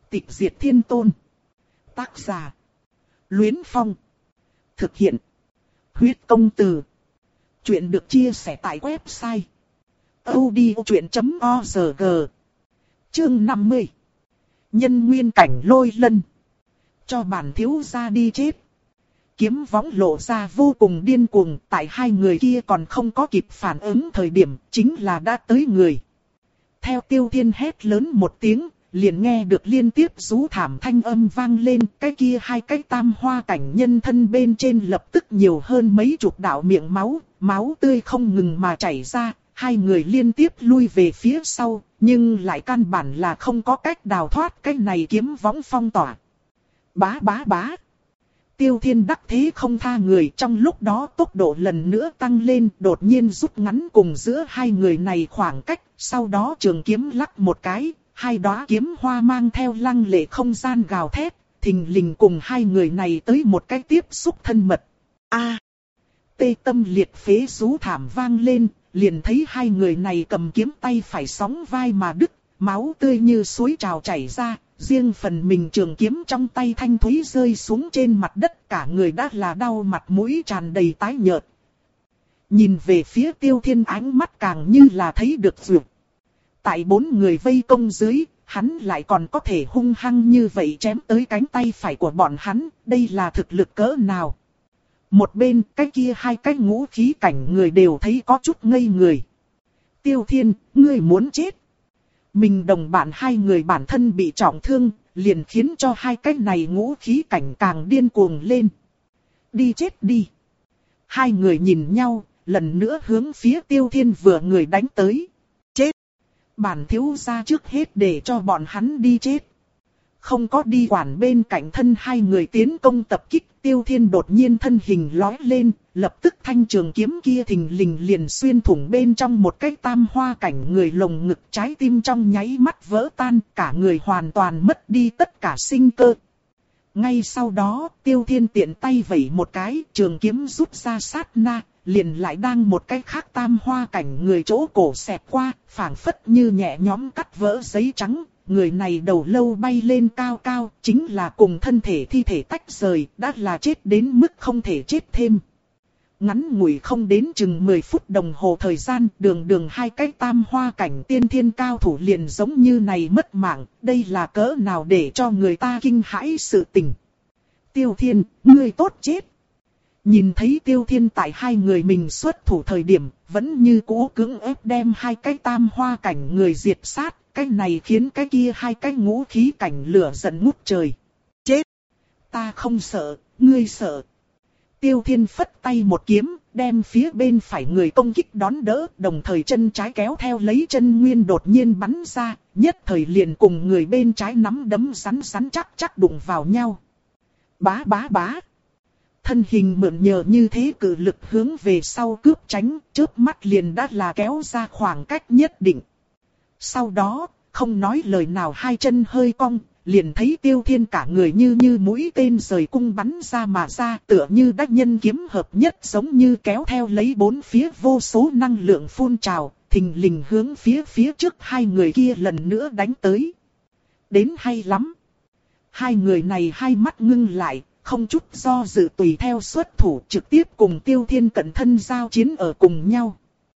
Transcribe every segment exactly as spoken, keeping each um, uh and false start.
Tịch diệt thiên tôn. Tác giả. Luyến Phong. Thực hiện. Huyết công từ. Chuyện được chia sẻ tại website audiochuyện chấm org. Chương năm mươi. Nhân nguyên cảnh lôi lân. Cho bản thiếu gia đi chết. Kiếm võng lộ ra vô cùng điên cuồng, tại hai người kia còn không có kịp phản ứng thời điểm, chính là đã tới người. Theo Tiêu Thiên hét lớn một tiếng, liền nghe được liên tiếp rú thảm thanh âm vang lên, cái kia hai cái tam hoa cảnh nhân thân bên trên lập tức nhiều hơn mấy chục đạo miệng máu, máu tươi không ngừng mà chảy ra, hai người liên tiếp lui về phía sau, nhưng lại căn bản là không có cách đào thoát cái này kiếm võng phong tỏa. Bá bá bá. Tiêu Thiên đắc thế không tha người, trong lúc đó tốc độ lần nữa tăng lên, đột nhiên rút ngắn cùng giữa hai người này khoảng cách, sau đó trường kiếm lắc một cái, hai đóa kiếm hoa mang theo lăng lệ không gian gào thét, thình lình cùng hai người này tới một cái tiếp xúc thân mật. A, tê tâm liệt phế rú thảm vang lên, liền thấy hai người này cầm kiếm tay phải sóng vai mà đứt, máu tươi như suối trào chảy ra. Riêng phần mình trường kiếm trong tay thanh thúy rơi xuống trên mặt đất, cả người đã là đau, mặt mũi tràn đầy tái nhợt. Nhìn về phía Tiêu Thiên, ánh mắt càng như là thấy được dược. Tại bốn người vây công dưới, hắn lại còn có thể hung hăng như vậy chém tới cánh tay phải của bọn hắn, đây là thực lực cỡ nào. Một bên, cái kia hai cái ngũ khí cảnh người đều thấy có chút ngây người. Tiêu Thiên, ngươi muốn chết. Mình đồng bạn hai người bản thân bị trọng thương, liền khiến cho hai cái này ngũ khí cảnh càng điên cuồng lên. Đi chết đi. Hai người nhìn nhau, lần nữa hướng phía Tiêu Thiên vừa người đánh tới. Chết. Bản thiếu gia trước hết để cho bọn hắn đi chết. Không có đi quản bên cạnh thân hai người tiến công tập kích, Tiêu Thiên đột nhiên thân hình lói lên, lập tức thanh trường kiếm kia thình lình liền xuyên thủng bên trong một cái tam hoa cảnh người, lồng ngực trái tim trong nháy mắt vỡ tan, cả người hoàn toàn mất đi tất cả sinh cơ. Ngay sau đó, Tiêu Thiên tiện tay vẩy một cái, trường kiếm rút ra sát na, liền lại đang một cái khác tam hoa cảnh người chỗ cổ xẹt qua, phảng phất như nhẹ nhõm cắt vỡ giấy trắng. Người này đầu lâu bay lên cao cao, chính là cùng thân thể thi thể tách rời, đã là chết đến mức không thể chết thêm. Ngắn ngủi không đến chừng mười phút đồng hồ thời gian, đường đường hai cái tam hoa cảnh tiên thiên cao thủ liền giống như này mất mạng, đây là cỡ nào để cho người ta kinh hãi sự tình. Tiêu Thiên, ngươi tốt chết. Nhìn thấy Tiêu Thiên tại hai người mình xuất thủ thời điểm, vẫn như cũ cưỡng ép đem hai cái tam hoa cảnh người diệt sát. Cái này khiến cái kia hai cái ngũ khí cảnh lửa giận ngút trời. Chết! Ta không sợ, ngươi sợ. Tiêu Thiên phất tay một kiếm, đem phía bên phải người công kích đón đỡ, đồng thời chân trái kéo theo lấy chân nguyên đột nhiên bắn ra, nhất thời liền cùng người bên trái nắm đấm rắn rắn chắc chắc đụng vào nhau. Bá bá bá! Thân hình mượn nhờ như thế cử lực hướng về sau cướp tránh, chớp mắt liền đã là kéo ra khoảng cách nhất định. Sau đó, không nói lời nào, hai chân hơi cong, liền thấy Tiêu Thiên cả người như như mũi tên rời cung bắn ra mà ra, tựa như đắc nhân kiếm hợp nhất, giống như kéo theo lấy bốn phía vô số năng lượng phun trào, thình lình hướng phía phía trước hai người kia lần nữa đánh tới. Đến hay lắm. Hai người này hai mắt ngưng lại, không chút do dự tùy theo xuất thủ, trực tiếp cùng Tiêu Thiên cận thân giao chiến ở cùng nhau.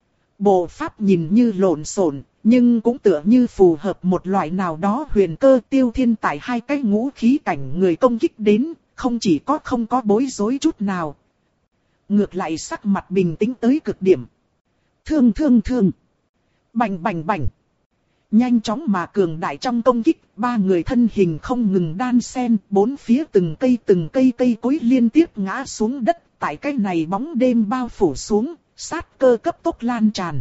Bộ pháp nhìn như lộn xộn, nhưng cũng tựa như phù hợp một loại nào đó huyền cơ. Tiêu Thiên tại hai cái ngũ khí cảnh người công kích đến, không chỉ có không có bối rối chút nào. Ngược lại sắc mặt bình tĩnh tới cực điểm. Thương thương thương. Bành bành bành. Nhanh chóng mà cường đại trong công kích, ba người thân hình không ngừng đan xen, bốn phía từng cây từng cây cây cối liên tiếp ngã xuống đất, tại cái này bóng đêm bao phủ xuống, sát cơ cấp tốc lan tràn.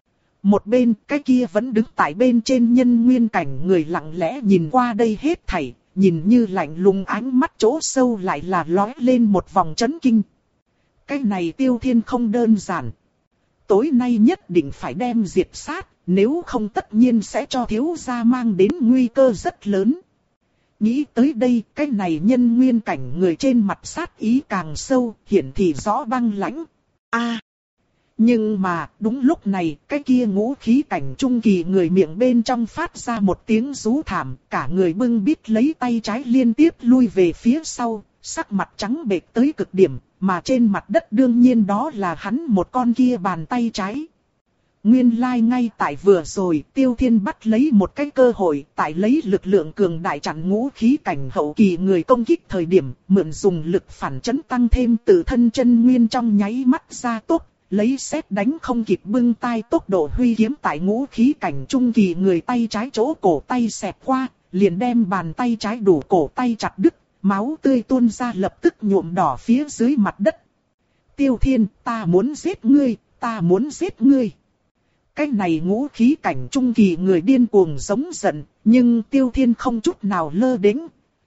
Một bên, cái kia vẫn đứng tại bên trên nhân nguyên cảnh người lặng lẽ nhìn qua đây hết thảy, nhìn như lạnh lùng, ánh mắt chỗ sâu lại là lóe lên một vòng chấn kinh. Cái này Tiêu Thiên không đơn giản. Tối nay nhất định phải đem diệt sát, nếu không tất nhiên sẽ cho thiếu gia mang đến nguy cơ rất lớn. Nghĩ tới đây, cái này nhân nguyên cảnh người trên mặt sát ý càng sâu, hiển thị rõ băng lãnh. A. Nhưng mà, đúng lúc này, cái kia ngũ khí cảnh trung kỳ người miệng bên trong phát ra một tiếng rú thảm, cả người bưng bít lấy tay trái liên tiếp lui về phía sau, sắc mặt trắng bệch tới cực điểm, mà trên mặt đất đương nhiên đó là hắn một con kia bàn tay trái. Nguyên lai like ngay tại vừa rồi, Tiêu Thiên bắt lấy một cái cơ hội, tại lấy lực lượng cường đại chặn ngũ khí cảnh hậu kỳ người công kích thời điểm, mượn dùng lực phản chấn tăng thêm tự thân chân nguyên trong nháy mắt ra tốc, lấy sét đánh không kịp bưng tay tốc độ huy kiếm tại ngũ khí cảnh trung kỳ người tay trái chỗ cổ tay xẹt qua, liền đem bàn tay trái đủ cổ tay chặt đứt, máu tươi tuôn ra lập tức nhuộm đỏ phía dưới mặt đất. Tiêu Thiên, ta muốn giết ngươi, ta muốn giết ngươi. Cái này ngũ khí cảnh trung kỳ người điên cuồng giống giận, nhưng Tiêu Thiên không chút nào lơ đễnh.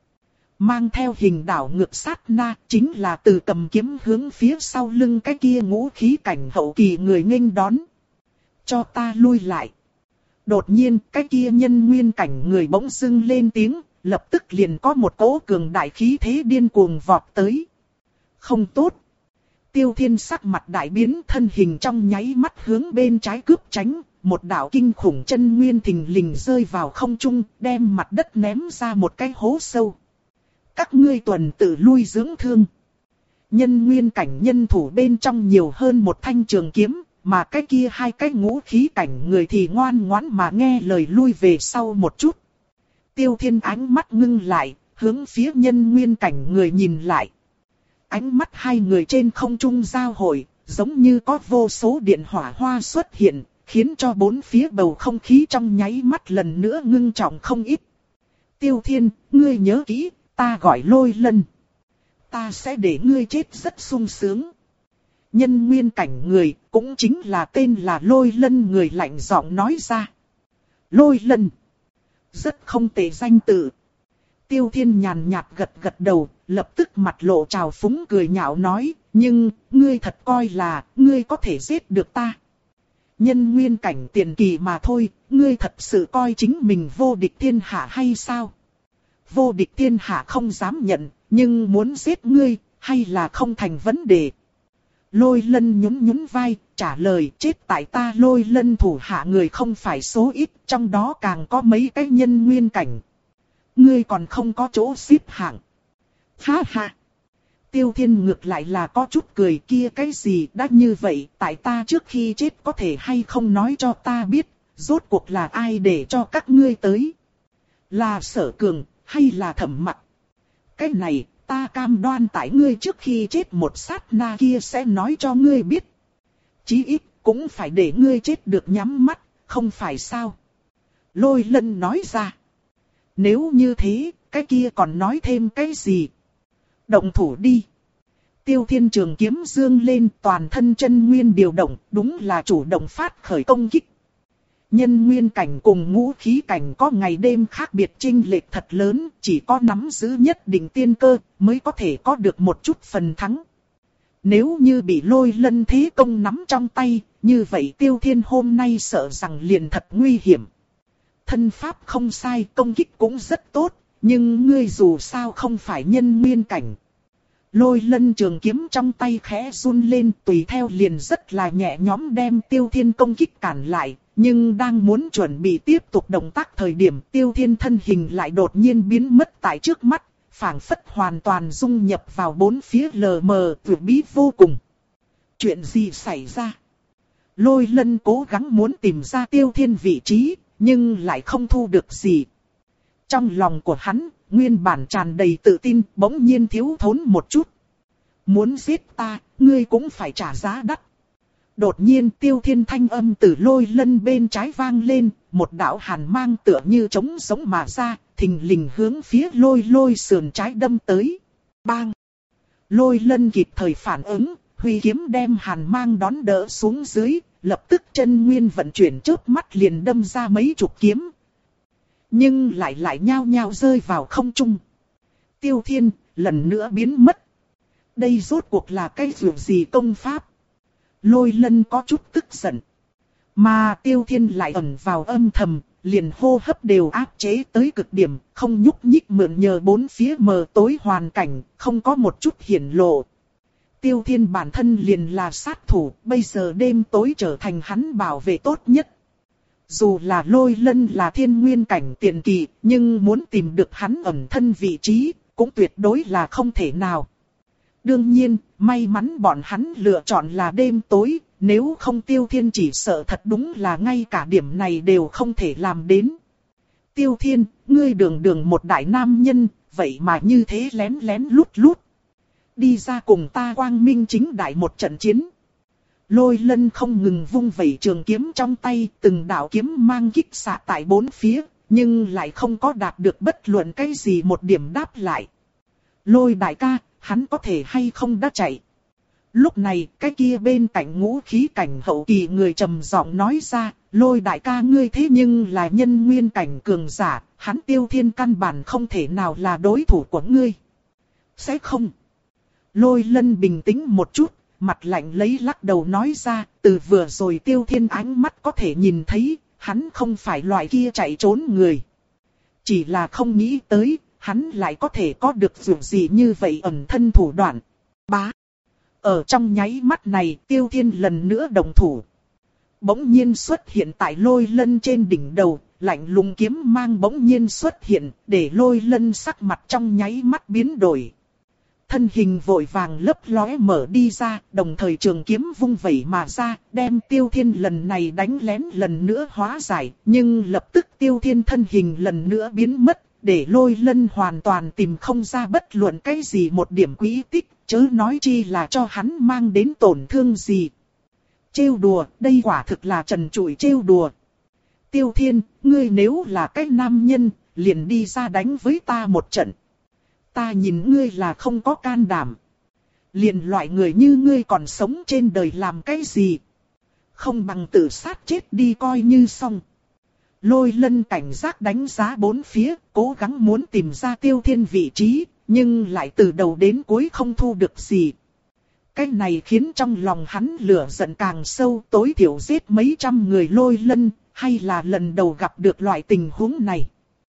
Mang theo hình đảo ngược sát na, chính là từ cầm kiếm hướng phía sau lưng cái kia ngũ khí cảnh hậu kỳ người nghênh đón. Cho ta lui lại. Đột nhiên, cái kia nhân nguyên cảnh người bỗng dưng lên tiếng, lập tức liền có một cỗ cường đại khí thế điên cuồng vọt tới. Không tốt. Tiêu Thiên sắc mặt đại biến, thân hình trong nháy mắt hướng bên trái cướp tránh, một đạo kinh khủng chân nguyên thình lình rơi vào không trung, đem mặt đất ném ra một cái hố sâu. Các ngươi tuần tự lui dưỡng thương. Nhân nguyên cảnh nhân thủ bên trong nhiều hơn một thanh trường kiếm, mà cái kia hai cái ngũ khí cảnh người thì ngoan ngoãn mà nghe lời lui về sau một chút. Tiêu Thiên ánh mắt ngưng lại, hướng phía nhân nguyên cảnh người nhìn lại. Ánh mắt hai người trên không trung giao hội, giống như có vô số điện hỏa hoa xuất hiện, khiến cho bốn phía bầu không khí trong nháy mắt lần nữa ngưng trọng không ít. Tiêu Thiên, ngươi nhớ kỹ, ta gọi Lôi Lân. Ta sẽ để ngươi chết rất sung sướng. Nhân nguyên cảnh người, cũng chính là tên là Lôi Lân người lạnh giọng nói ra. Lôi Lân. Rất không tệ danh tự. Tiêu Thiên nhàn nhạt gật gật đầu, lập tức mặt lộ trào phúng cười nhạo nói, nhưng, ngươi thật coi là, ngươi có thể giết được ta. Nhân nguyên cảnh tiền kỳ mà thôi, ngươi thật sự coi chính mình vô địch thiên hạ hay sao? Vô địch thiên hạ không dám nhận, nhưng muốn giết ngươi, hay là không thành vấn đề. Lôi Lân nhún nhún vai, trả lời chết tại ta Lôi Lân thủ hạ người không phải số ít, trong đó càng có mấy cái nhân nguyên cảnh. Ngươi còn không có chỗ xếp hạng. Ha ha. Tiêu Thiên ngược lại là có chút cười, kia cái gì đã như vậy, tại ta trước khi chết có thể hay không nói cho ta biết, rốt cuộc là ai để cho các ngươi tới. Là Sở Cường, hay là Thẩm Mặc? Cái này, ta cam đoan tại ngươi trước khi chết một sát na kia sẽ nói cho ngươi biết. Chí ít, cũng phải để ngươi chết được nhắm mắt, không phải sao? Lôi Lân nói ra. Nếu như thế, cái kia còn nói thêm cái gì? Động thủ đi. Tiêu Thiên trường kiếm dương lên, toàn thân chân nguyên điều động, đúng là chủ động phát khởi công kích. Nhân nguyên cảnh cùng ngũ khí cảnh có ngày đêm khác biệt chênh lệch thật lớn, chỉ có nắm giữ nhất định tiên cơ mới có thể có được một chút phần thắng. Nếu như bị Lôi Lân thế công nắm trong tay, như vậy Tiêu Thiên hôm nay sợ rằng liền thật nguy hiểm. Thân pháp không sai, công kích cũng rất tốt, nhưng ngươi dù sao không phải nhân nguyên cảnh. Lôi Lân trường kiếm trong tay khẽ run lên, tùy theo liền rất là nhẹ nhõm đem Tiêu Thiên công kích cản lại, nhưng đang muốn chuẩn bị tiếp tục động tác thời điểm Tiêu Thiên thân hình lại đột nhiên biến mất tại trước mắt, phảng phất hoàn toàn dung nhập vào bốn phía lờ mờ tuyệt bí vô cùng. Chuyện gì xảy ra? Lôi Lân cố gắng muốn tìm ra Tiêu Thiên vị trí, nhưng lại không thu được gì. Trong lòng của hắn, nguyên bản tràn đầy tự tin, bỗng nhiên thiếu thốn một chút. Muốn giết ta, ngươi cũng phải trả giá đắt. Đột nhiên Tiêu Thiên thanh âm từ Lôi Lân bên trái vang lên, một đạo hàn mang tựa như trống sống mà ra, thình lình hướng phía Lôi Lôi sườn trái đâm tới. Bang! Lôi Lân kịp thời phản ứng, huy kiếm đem hàn mang đón đỡ xuống dưới, lập tức chân nguyên vận chuyển chớp mắt liền đâm ra mấy chục kiếm. Nhưng lại lại nhao nhao rơi vào không trung. Tiêu Thiên lần nữa biến mất. Đây rốt cuộc là cái việc gì công pháp? Lôi Lân có chút tức giận. Mà Tiêu Thiên lại ẩn vào âm thầm, liền hô hấp đều áp chế tới cực điểm, không nhúc nhích mượn nhờ bốn phía mờ tối hoàn cảnh, không có một chút hiển lộ. Tiêu Thiên bản thân liền là sát thủ, bây giờ đêm tối trở thành hắn bảo vệ tốt nhất. Dù là Lôi Lân là thiên nguyên cảnh tiền kỳ, nhưng muốn tìm được hắn ẩn thân vị trí, cũng tuyệt đối là không thể nào. Đương nhiên, may mắn bọn hắn lựa chọn là đêm tối, nếu không Tiêu Thiên chỉ sợ thật đúng là ngay cả điểm này đều không thể làm đến. Tiêu Thiên, ngươi đường đường một đại nam nhân, vậy mà như thế lén lén lút lút. Đi ra cùng ta quang minh chính đại một trận chiến. Lôi Lân không ngừng vung vẩy trường kiếm trong tay, từng đạo kiếm mang kích xạ tại bốn phía, nhưng lại không có đạt được bất luận cái gì một điểm đáp lại. Lôi đại ca, hắn có thể hay không đã chạy. Lúc này, cái kia bên cạnh ngũ khí cảnh hậu kỳ người trầm giọng nói ra, Lôi đại ca ngươi thế nhưng là nhân nguyên cảnh cường giả, hắn Tiêu Thiên căn bản không thể nào là đối thủ của ngươi. Sẽ không. Lôi Lân bình tĩnh một chút, mặt lạnh lấy lắc đầu nói ra, từ vừa rồi Tiêu Thiên ánh mắt có thể nhìn thấy, hắn không phải loại kia chạy trốn người. Chỉ là không nghĩ tới, hắn lại có thể có được dù gì như vậy ẩn thân thủ đoạn. Bá. Ở trong nháy mắt này, Tiêu Thiên lần nữa đồng thủ. Bỗng nhiên xuất hiện tại Lôi Lân trên đỉnh đầu, lạnh lùng kiếm mang bỗng nhiên xuất hiện, để Lôi Lân sắc mặt trong nháy mắt biến đổi. Thân hình vội vàng lấp lóe mở đi ra, đồng thời trường kiếm vung vẩy mà ra, đem Tiêu Thiên lần này đánh lén lần nữa hóa giải, nhưng lập tức Tiêu Thiên thân hình lần nữa biến mất, để Lôi Lân hoàn toàn tìm không ra bất luận cái gì một điểm quỹ tích, chớ nói chi là cho hắn mang đến tổn thương gì. Trêu đùa, đây quả thực là trần trụi trêu đùa. Tiêu Thiên, ngươi nếu là cái nam nhân, liền đi ra đánh với ta một trận. Ta nhìn ngươi là không có can đảm. Liền loại người như ngươi còn sống trên đời làm cái gì? Không bằng tự sát chết đi coi như xong. Lôi Lân cảnh giác đánh giá bốn phía, cố gắng muốn tìm ra Tiêu Thiên vị trí, nhưng lại từ đầu đến cuối không thu được gì. Cái này khiến trong lòng hắn lửa giận càng sâu, tối thiểu giết mấy trăm người Lôi Lân, hay là lần đầu gặp được loại tình huống này.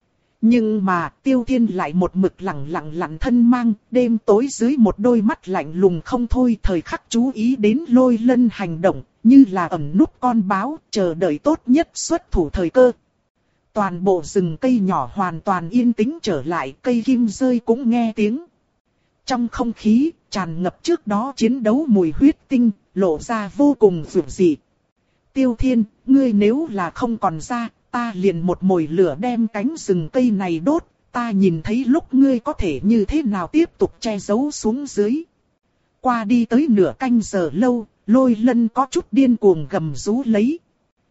Nhưng mà Tiêu Thiên lại một mực lặng lặng lặn thân mang, đêm tối dưới một đôi mắt lạnh lùng không thôi, thời khắc chú ý đến Lôi Lân hành động, như là ẩn núp con báo, chờ đợi tốt nhất xuất thủ thời cơ. Toàn bộ rừng cây nhỏ hoàn toàn yên tĩnh trở lại, cây kim rơi cũng nghe tiếng. Trong không khí, tràn ngập trước đó chiến đấu mùi huyết tinh, lộ ra vô cùng dữ dị. Tiêu Thiên, ngươi nếu là không còn ra, ta liền một mồi lửa đem cánh rừng cây này đốt, ta nhìn thấy lúc ngươi có thể như thế nào tiếp tục che giấu xuống dưới. Qua đi tới nửa canh giờ lâu, Lôi Lân có chút điên cuồng gầm rú lấy.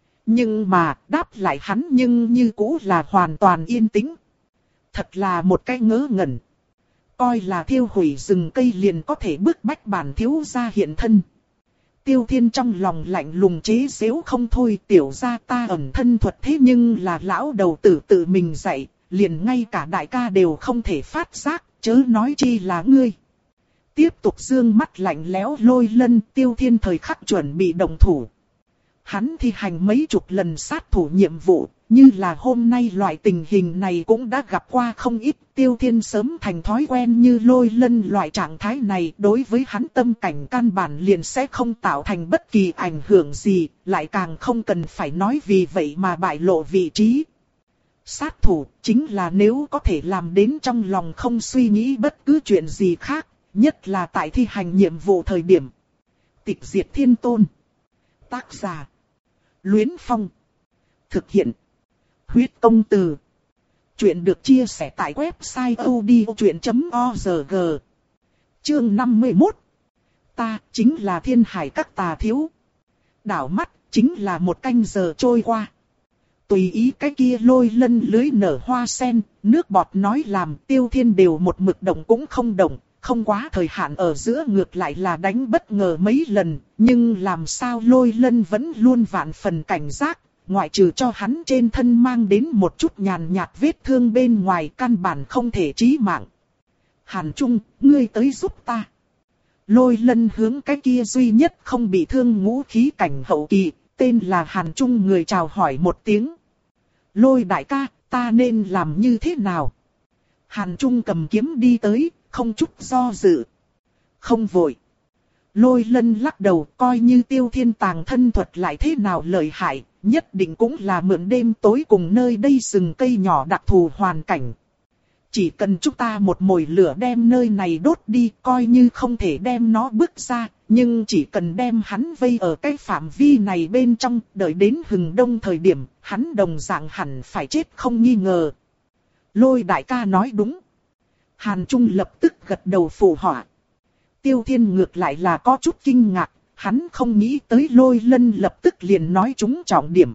Nhưng mà, đáp lại hắn nhưng như cũ là hoàn toàn yên tĩnh. Thật là một cái ngớ ngẩn. Coi là thiêu hủy rừng cây liền có thể bức bách bản thiếu gia hiện thân. Tiêu Thiên trong lòng lạnh lùng chế giễu không thôi, tiểu gia ta ẩn thân thuật thế nhưng là lão đầu tử tự mình dạy, liền ngay cả đại ca đều không thể phát giác, chớ nói chi là ngươi. Tiếp tục dương mắt lạnh lẽo Lôi Lân, Tiêu Thiên thời khắc chuẩn bị động thủ. Hắn thi hành mấy chục lần sát thủ nhiệm vụ, như là hôm nay loại tình hình này cũng đã gặp qua không ít. Tiêu Thiên sớm thành thói quen như Lôi Lân loại trạng thái này, đối với hắn tâm cảnh căn bản liền sẽ không tạo thành bất kỳ ảnh hưởng gì, lại càng không cần phải nói vì vậy mà bại lộ vị trí. Sát thủ chính là nếu có thể làm đến trong lòng không suy nghĩ bất cứ chuyện gì khác, nhất là tại thi hành nhiệm vụ thời điểm. Tịch diệt thiên tôn. Tác giả Luyến Phong. Thực hiện Huyết Công Từ. Chuyện được chia sẻ tại website odchuyện chấm org. Chương năm mươi mốt. Ta chính là thiên hải các tà thiếu. Đảo mắt chính là một canh giờ trôi qua. Tùy ý cái kia Lôi Lân lưới nở hoa sen, nước bọt nói làm, Tiêu Thiên đều một mực động cũng không động. Không quá thời hạn ở giữa ngược lại là đánh bất ngờ mấy lần, nhưng làm sao Lôi Lân vẫn luôn vạn phần cảnh giác, ngoại trừ cho hắn trên thân mang đến một chút nhàn nhạt vết thương bên ngoài căn bản không thể chí mạng. Hàn Trung, ngươi tới giúp ta. Lôi Lân hướng cái kia duy nhất không bị thương ngũ khí cảnh hậu kỳ, tên là Hàn Trung người chào hỏi một tiếng. Lôi đại ca, ta nên làm như thế nào? Hàn Trung cầm kiếm đi tới, không chút do dự. Không vội. Lôi Lân lắc đầu, coi như Tiêu Thiên tàng thân thuật lại thế nào lợi hại, nhất định cũng là mượn đêm tối cùng nơi đây rừng cây nhỏ đặc thù hoàn cảnh. Chỉ cần chúng ta một mồi lửa đem nơi này đốt đi, coi như không thể đem nó bước ra, nhưng chỉ cần đem hắn vây ở cái phạm vi này bên trong, đợi đến hừng đông thời điểm, hắn đồng dạng hẳn phải chết không nghi ngờ. Lôi đại ca nói đúng. Hàn Trung lập tức gật đầu phụ họa. Tiêu Thiên ngược lại là có chút kinh ngạc, hắn không nghĩ tới Lôi Lân lập tức liền nói trúng trọng điểm.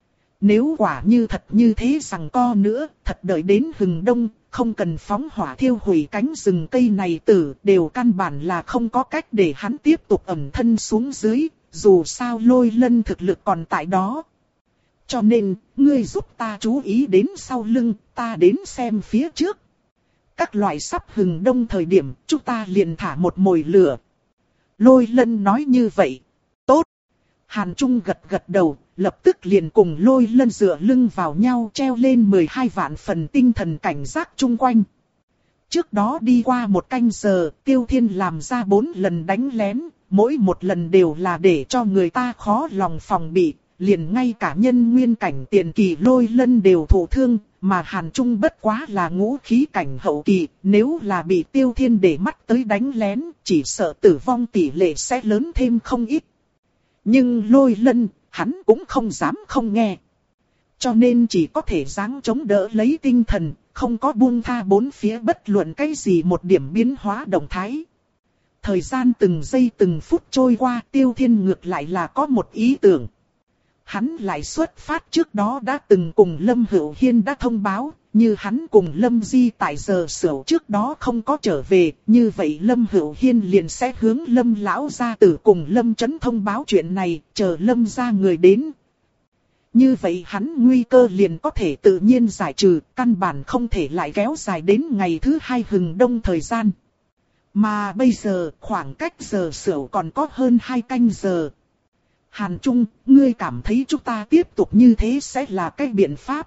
Nếu quả như thật như thế rằng co nữa, thật đợi đến hừng đông, không cần phóng hỏa thiêu hủy cánh rừng cây này tử, đều căn bản là không có cách để hắn tiếp tục ẩn thân xuống dưới, dù sao Lôi Lân thực lực còn tại đó. Cho nên, ngươi giúp ta chú ý đến sau lưng, ta đến xem phía trước. Các loại sắp hừng đông thời điểm, chúng ta liền thả một mồi lửa. Lôi Lân nói như vậy. Tốt. Hàn Trung gật gật đầu, lập tức liền cùng Lôi Lân dựa lưng vào nhau treo lên mười hai vạn phần tinh thần cảnh giác chung quanh. Trước đó đi qua một canh giờ, Tiêu Thiên làm ra bốn lần đánh lén, mỗi một lần đều là để cho người ta khó lòng phòng bị, liền ngay cả nhân nguyên cảnh tiền kỳ Lôi Lân đều thụ thương, mà Hàn Trung bất quá là ngũ khí cảnh hậu kỳ, nếu là bị Tiêu Thiên để mắt tới đánh lén, chỉ sợ tử vong tỷ lệ sẽ lớn thêm không ít. Nhưng Lôi Lân, hắn cũng không dám không nghe. Cho nên chỉ có thể giáng chống đỡ lấy tinh thần, không có buông tha bốn phía bất luận cái gì một điểm biến hóa động thái. Thời gian từng giây từng phút trôi qua, Tiêu Thiên ngược lại là có một ý tưởng. Hắn lại xuất phát trước đó đã từng cùng Lâm Hữu Hiên đã thông báo, như hắn cùng Lâm Di tại giờ sửu trước đó không có trở về, như vậy Lâm Hữu Hiên liền sẽ hướng Lâm Lão gia tử cùng Lâm Chấn thông báo chuyện này, chờ Lâm gia người đến. Như vậy hắn nguy cơ liền có thể tự nhiên giải trừ, căn bản không thể lại kéo dài đến ngày thứ hai hừng đông thời gian. Mà bây giờ khoảng cách giờ sửu còn có hơn hai canh giờ. Hàn Trung, ngươi cảm thấy chúng ta tiếp tục như thế sẽ là cái biện pháp?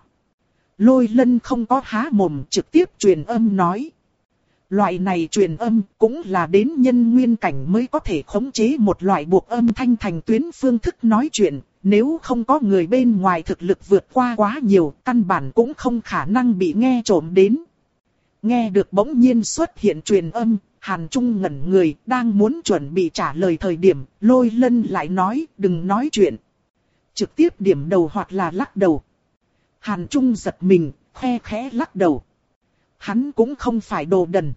Lôi Lân không có há mồm trực tiếp truyền âm nói. Loại này truyền âm cũng là đến nhân nguyên cảnh mới có thể khống chế một loại buộc âm thanh thành tuyến phương thức nói chuyện. Nếu không có người bên ngoài thực lực vượt qua quá nhiều, căn bản cũng không khả năng bị nghe trộm đến. Nghe được bỗng nhiên xuất hiện truyền âm, Hàn Trung ngẩn người, đang muốn chuẩn bị trả lời thời điểm, Lôi Lân lại nói, đừng nói chuyện. Trực tiếp điểm đầu hoặc là lắc đầu. Hàn Trung giật mình, khe khẽ lắc đầu. Hắn cũng không phải đồ đần.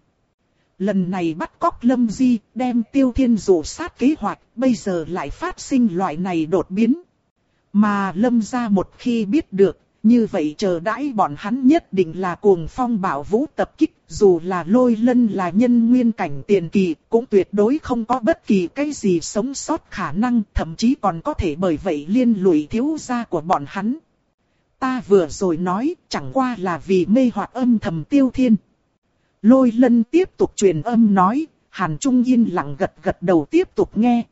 Lần này bắt cóc Lâm Di, đem Tiêu Thiên dụ sát kế hoạch, bây giờ lại phát sinh loại này đột biến. Mà Lâm gia một khi biết được, như vậy chờ đãi bọn hắn nhất định là cuồng phong bạo vũ tập kích, dù là Lôi Lân là nhân nguyên cảnh tiền kỳ, cũng tuyệt đối không có bất kỳ cái gì sống sót khả năng, thậm chí còn có thể bởi vậy liên lụy thiếu gia của bọn hắn. Ta vừa rồi nói, chẳng qua là vì mê hoặc âm thầm Tiêu Thiên. Lôi Lân tiếp tục truyền âm nói, Hàn Trung yên lặng gật gật đầu tiếp tục nghe.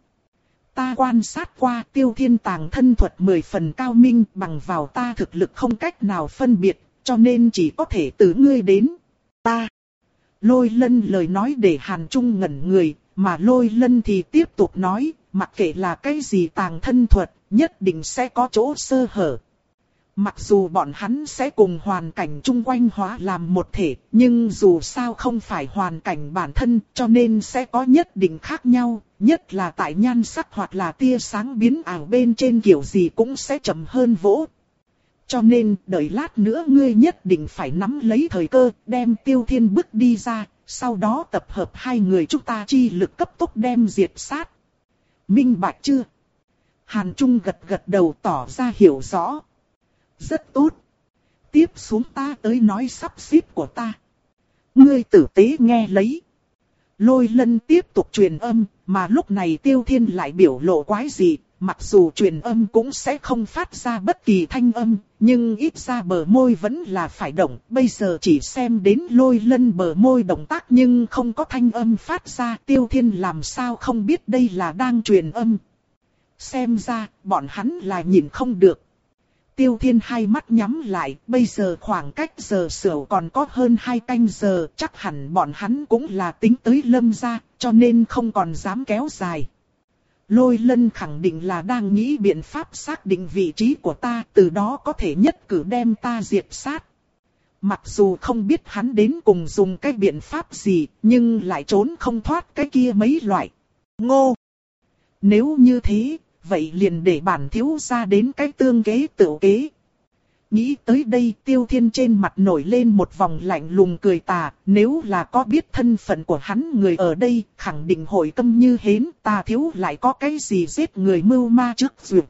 Ta quan sát qua Tiêu Thiên tàng thân thuật mười phần cao minh, bằng vào ta thực lực không cách nào phân biệt, cho nên chỉ có thể từ ngươi đến. Ta. Lôi Lân lời nói để Hàn Trung ngẩn người, mà Lôi Lân thì tiếp tục nói, mặc kệ là cái gì tàng thân thuật, nhất định sẽ có chỗ sơ hở. Mặc dù bọn hắn sẽ cùng hoàn cảnh chung quanh hóa làm một thể, nhưng dù sao không phải hoàn cảnh bản thân, cho nên sẽ có nhất định khác nhau, nhất là tại nhan sắc hoặc là tia sáng biến ảo bên trên kiểu gì cũng sẽ chậm hơn vỗ. Cho nên, đợi lát nữa ngươi nhất định phải nắm lấy thời cơ, đem Tiêu Thiên bước đi ra, sau đó tập hợp hai người chúng ta chi lực cấp tốc đem diệt sát. Minh bạch chưa? Hàn Trung gật gật đầu tỏ ra hiểu rõ. Rất tốt. Tiếp xuống ta tới nói sắp xếp của ta. Ngươi tử tế nghe lấy. Lôi Lân tiếp tục truyền âm, mà lúc này Tiêu Thiên lại biểu lộ quái dị. Mặc dù truyền âm cũng sẽ không phát ra bất kỳ thanh âm, nhưng ít ra bờ môi vẫn là phải động. Bây giờ chỉ xem đến Lôi Lân bờ môi động tác nhưng không có thanh âm phát ra. Tiêu Thiên làm sao không biết đây là đang truyền âm. Xem ra, bọn hắn là nhìn không được. Tiêu Thiên hai mắt nhắm lại, bây giờ khoảng cách giờ sửu còn có hơn hai canh giờ, chắc hẳn bọn hắn cũng là tính tới Lâm gia, cho nên không còn dám kéo dài. Lôi Lân khẳng định là đang nghĩ biện pháp xác định vị trí của ta, từ đó có thể nhất cử đem ta diệt sát. Mặc dù không biết hắn đến cùng dùng cái biện pháp gì, nhưng lại trốn không thoát cái kia mấy loại. Ngô! Nếu như thế, vậy liền để bản thiếu gia đến cái tương kế tự kế. Nghĩ tới đây, Tiêu Thiên trên mặt nổi lên một vòng lạnh lùng cười tà, nếu là có biết thân phận của hắn người ở đây, khẳng định hội câm như hến, ta thiếu lại có cái gì giết người mưu ma trước duyệt.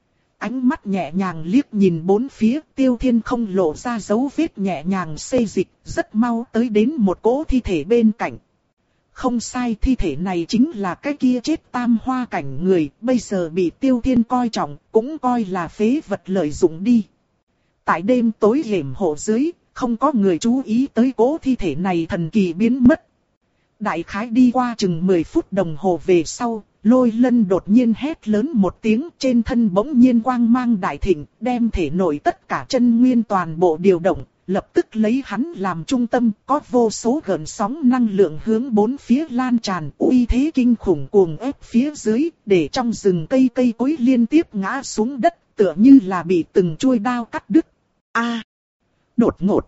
Ánh mắt nhẹ nhàng liếc nhìn bốn phía, Tiêu Thiên không lộ ra dấu vết, nhẹ nhàng xê dịch, rất mau tới đến một cỗ thi thể bên cạnh. Không sai, thi thể này chính là cái kia chết tam hoa cảnh người, bây giờ bị Tiêu Thiên coi trọng, cũng coi là phế vật lợi dụng đi. Tại đêm tối hiểm hộ dưới, không có người chú ý tới cỗ thi thể này thần kỳ biến mất. Đại khái đi qua chừng mười phút đồng hồ về sau, Lôi Lân đột nhiên hét lớn một tiếng, trên thân bỗng nhiên quang mang đại thịnh, đem thể nội tất cả chân nguyên toàn bộ điều động, lập tức lấy hắn làm trung tâm, có vô số gợn sóng năng lượng hướng bốn phía lan tràn, uy thế kinh khủng cuồng ép phía dưới, để trong rừng cây cây cối liên tiếp ngã xuống đất, tựa như là bị từng chuôi đao cắt đứt. A! Đột ngột!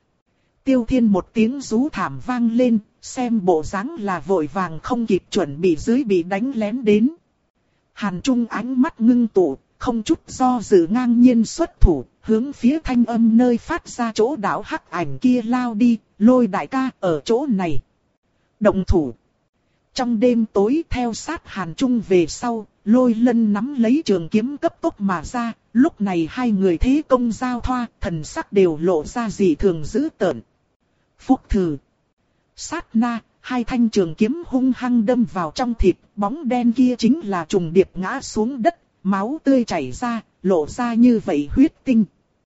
Tiêu Thiên một tiếng rú thảm vang lên, xem bộ dáng là vội vàng không kịp chuẩn bị dưới bị đánh lén đến. Hàn Trung ánh mắt ngưng tụ, không chút do dự ngang nhiên xuất thủ, hướng phía thanh âm nơi phát ra chỗ đảo hắc ảnh kia lao đi, Lôi đại ca ở chỗ này. Động thủ. Trong đêm tối theo sát Hàn Trung về sau, Lôi Lân nắm lấy trường kiếm cấp tốc mà ra, lúc này hai người thế công giao thoa, thần sắc đều lộ ra dị thường dữ tợn. Phúc thử. Sát na, hai thanh trường kiếm hung hăng đâm vào trong thịt, bóng đen kia chính là trùng điệp ngã xuống đất, máu tươi chảy ra, lộ ra như vậy huyết tinh.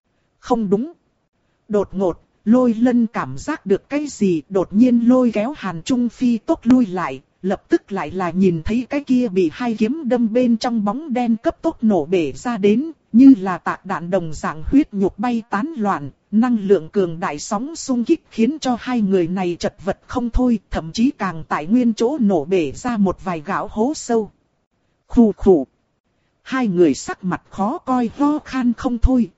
Không đúng. Đột ngột, Lôi Lân cảm giác được cái gì, đột nhiên lôi kéo Hàn Trung phi tốc lui lại, lập tức lại là nhìn thấy cái kia bị hai kiếm đâm bên trong bóng đen cấp tốc nổ bể ra đến, như là tạc đạn đồng dạng huyết nhục bay tán loạn, năng lượng cường đại sóng xung kích khiến cho hai người này chật vật không thôi, thậm chí càng tại nguyên chỗ nổ bể ra một vài gáo hố sâu. Khù khù. Hai người sắc mặt khó coi ho khan không thôi.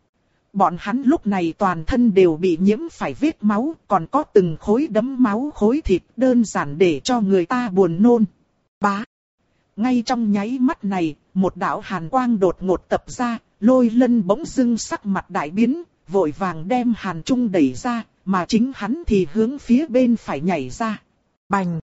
Bọn hắn lúc này toàn thân đều bị nhiễm phải vết máu, còn có từng khối đấm máu khối thịt, đơn giản để cho người ta buồn nôn. Bá. Ngay trong nháy mắt này, một đạo hàn quang đột ngột tập ra, Lôi Lân bỗng dưng sắc mặt đại biến, vội vàng đem Hàn Trung đẩy ra, mà chính hắn thì hướng phía bên phải nhảy ra. Bành.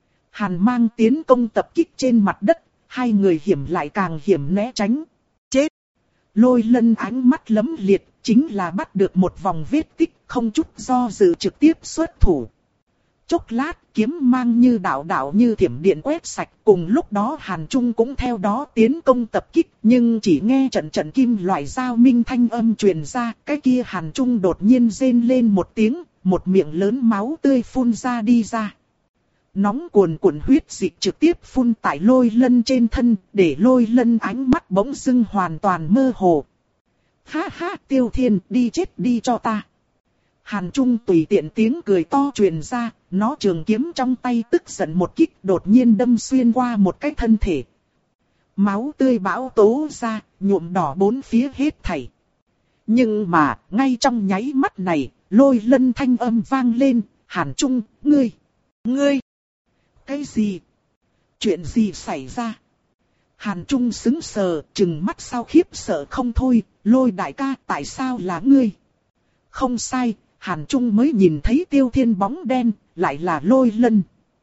Hàn mang tiến công tập kích trên mặt đất, hai người hiểm lại càng hiểm né tránh. Chết. Lôi Lân ánh mắt lấm liệt, chính là bắt được một vòng vết tích, không chút do dự trực tiếp xuất thủ. Chốc lát, kiếm mang như đạo đạo như thiểm điện quét sạch, cùng lúc đó Hàn Trung cũng theo đó tiến công tập kích, nhưng chỉ nghe trận trận kim loại dao minh thanh âm truyền ra, cái kia Hàn Trung đột nhiên rên lên một tiếng, một miệng lớn máu tươi phun ra đi ra. Nóng cuồn cuộn huyết dịch trực tiếp phun tại Lôi Lân trên thân, để Lôi Lân ánh mắt bỗng dưng hoàn toàn mơ hồ. Ha ha, Tiêu Thiên, đi chết đi cho ta. Hàn Trung tùy tiện tiếng cười to truyền ra, nó trường kiếm trong tay tức giận một kích đột nhiên đâm xuyên qua một cái thân thể. Máu tươi bão tố ra, nhuộm đỏ bốn phía hết thảy. Nhưng mà, ngay trong nháy mắt này, Lôi Lân thanh âm vang lên, Hàn Trung, ngươi, ngươi, cái gì? Chuyện gì xảy ra? Hàn Trung sững sờ, trừng mắt sau khiếp sợ không thôi, Lôi đại ca tại sao là ngươi? Không sai, Hàn Trung mới nhìn thấy Tiêu Thiên bóng đen, lại là Lôi Lân.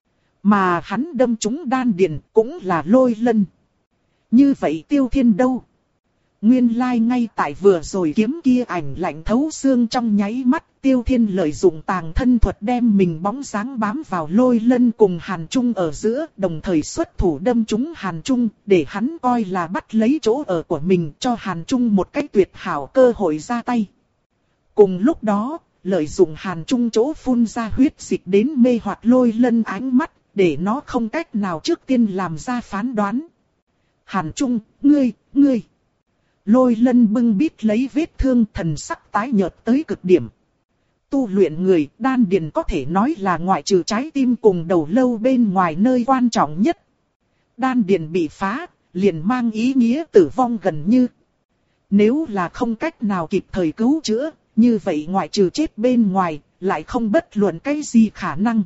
Mà hắn đâm trúng đan điền cũng là Lôi Lân. Như vậy Tiêu Thiên đâu? Nguyên lai like ngay tại vừa rồi kiếm kia ảnh lạnh thấu xương trong nháy mắt, Tiêu Thiên lợi dụng tàng thân thuật đem mình bóng dáng bám vào Lôi Lân cùng Hàn Trung ở giữa, đồng thời xuất thủ đâm trúng Hàn Trung, để hắn coi là bắt lấy chỗ ở của mình, cho Hàn Trung một cách tuyệt hảo cơ hội ra tay. Cùng lúc đó, lợi dụng Hàn Trung chỗ phun ra huyết dịch đến mê hoặc Lôi Lân ánh mắt, để nó không cách nào trước tiên làm ra phán đoán. Hàn Trung, ngươi, ngươi. Lôi Lân bưng bít lấy vết thương, thần sắc tái nhợt tới cực điểm. Tu luyện người, đan điền có thể nói là ngoại trừ trái tim cùng đầu lâu bên ngoài nơi quan trọng nhất. Đan điền bị phá, liền mang ý nghĩa tử vong gần như. Nếu là không cách nào kịp thời cứu chữa, như vậy ngoại trừ chết bên ngoài, lại không bất luận cái gì khả năng.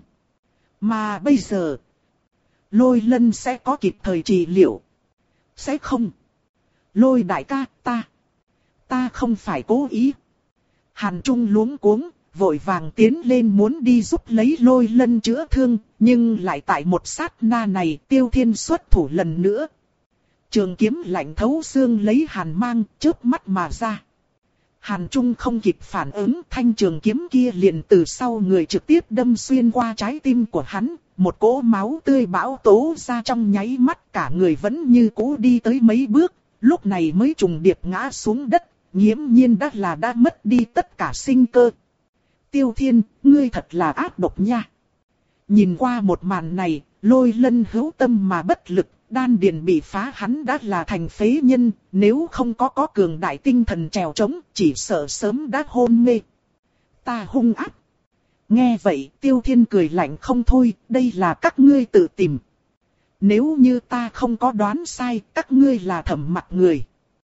Mà bây giờ, Lôi Lân sẽ có kịp thời trị liệu. Sẽ không. Lôi đại ca, ta. Ta không phải cố ý. Hàn Trung luống cuống, vội vàng tiến lên muốn đi giúp lấy Lôi Lân chữa thương, nhưng lại tại một sát na này Tiêu Thiên xuất thủ lần nữa. Trường kiếm lạnh thấu xương lấy hàn mang, chớp mắt mà ra. Hàn Trung không kịp phản ứng, thanh trường kiếm kia liền từ sau người trực tiếp đâm xuyên qua trái tim của hắn, một cỗ máu tươi bão tố ra trong nháy mắt, cả người vẫn như cũ đi tới mấy bước, lúc này mới trùng điệp ngã xuống đất, nghiễm nhiên đã là đã mất đi tất cả sinh cơ. Tiêu Thiên, ngươi thật là ác độc nha. Nhìn qua một màn này, Lôi Lân hữu tâm mà bất lực. Đan điền bị phá, hắn đã là thành phế nhân, nếu không có có cường đại tinh thần trèo trống, chỉ sợ sớm đã hôn mê. Ta hung ác. Nghe vậy, Tiêu Thiên cười lạnh không thôi, đây là các ngươi tự tìm. Nếu như ta không có đoán sai, các ngươi là Thẩm Mặc người.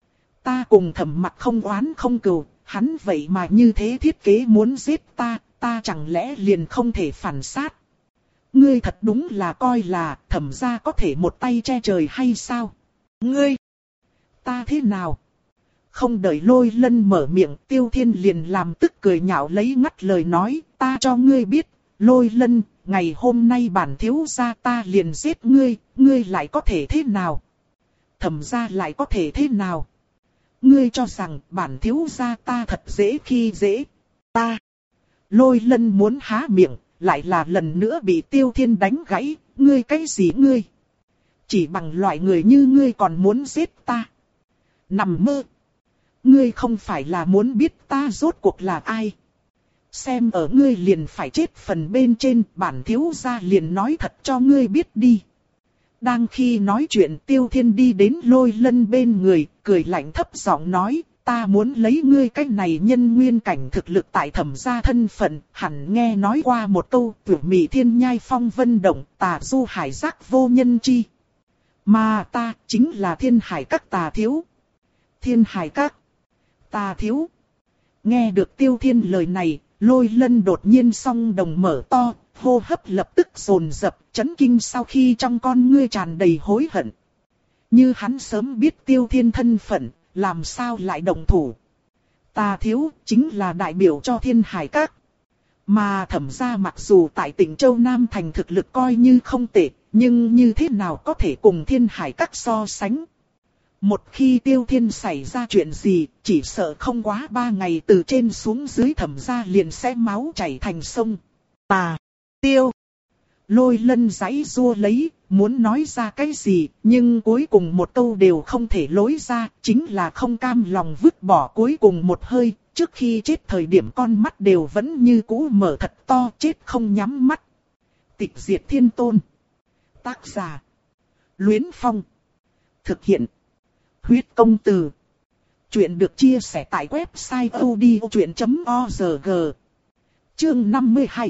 Ta cùng Thẩm Mặc không oán không cừu, hắn vậy mà như thế thiết kế muốn giết ta, ta chẳng lẽ liền không thể phản sát. Ngươi thật đúng là coi là Thẩm gia có thể một tay che trời hay sao? Ngươi! Ta thế nào? Không đợi Lôi Lân mở miệng, Tiêu Thiên liền làm tức cười nhạo lấy ngắt lời nói, ta cho ngươi biết, Lôi Lân, ngày hôm nay bản thiếu gia ta liền giết ngươi, ngươi lại có thể thế nào? Thẩm gia lại có thể thế nào? Ngươi cho rằng bản thiếu gia ta thật dễ khi dễ? Ta! Lôi Lân muốn há miệng. Lại là lần nữa bị Tiêu Thiên đánh gãy, ngươi cái gì ngươi? Chỉ bằng loại người như ngươi còn muốn giết ta? Nằm mơ! Ngươi không phải là muốn biết ta rốt cuộc là ai? Xem ở ngươi liền phải chết phần bên trên, bản thiếu gia liền nói thật cho ngươi biết đi. Đang khi nói chuyện, Tiêu Thiên đi đến Lôi Lân bên người, cười lạnh thấp giọng nói, ta muốn lấy ngươi cái này nhân nguyên cảnh thực lực tại Thẩm gia thân phận, hẳn nghe nói qua một câu, tuyệt mỹ thiên nhai phong vân động, tà du hải giác vô nhân chi. Mà ta chính là Thiên Hải Các Tà Thiếu. Thiên Hải Các Tà Thiếu. Nghe được Tiêu Thiên lời này, Lôi Lân đột nhiên song đồng mở to, hô hấp lập tức dồn dập, chấn kinh sau khi trong con ngươi tràn đầy hối hận. Như hắn sớm biết Tiêu Thiên thân phận, làm sao lại động thủ? Tà Thiếu chính là đại biểu cho Thiên Hải Các. Mà Thẩm gia mặc dù tại tỉnh Châu Nam thành thực lực coi như không tệ, nhưng như thế nào có thể cùng Thiên Hải Các so sánh? Một khi Tiêu Thiên xảy ra chuyện gì, chỉ sợ không quá ba ngày từ trên xuống dưới Thẩm gia liền sẽ máu chảy thành sông. Tà Tiêu. Lôi Lân giãy giụa lấy, muốn nói ra cái gì, nhưng cuối cùng một câu đều không thể lối ra, chính là không cam lòng vứt bỏ cuối cùng một hơi, trước khi chết thời điểm con mắt đều vẫn như cũ mở thật to, chết không nhắm mắt. Tịch diệt thiên tôn. Tác giả: Luyến Phong. Thực hiện: Huyết Công Từ. Chuyện được chia sẻ tại website odchuyện chấm org. Chương năm mươi hai.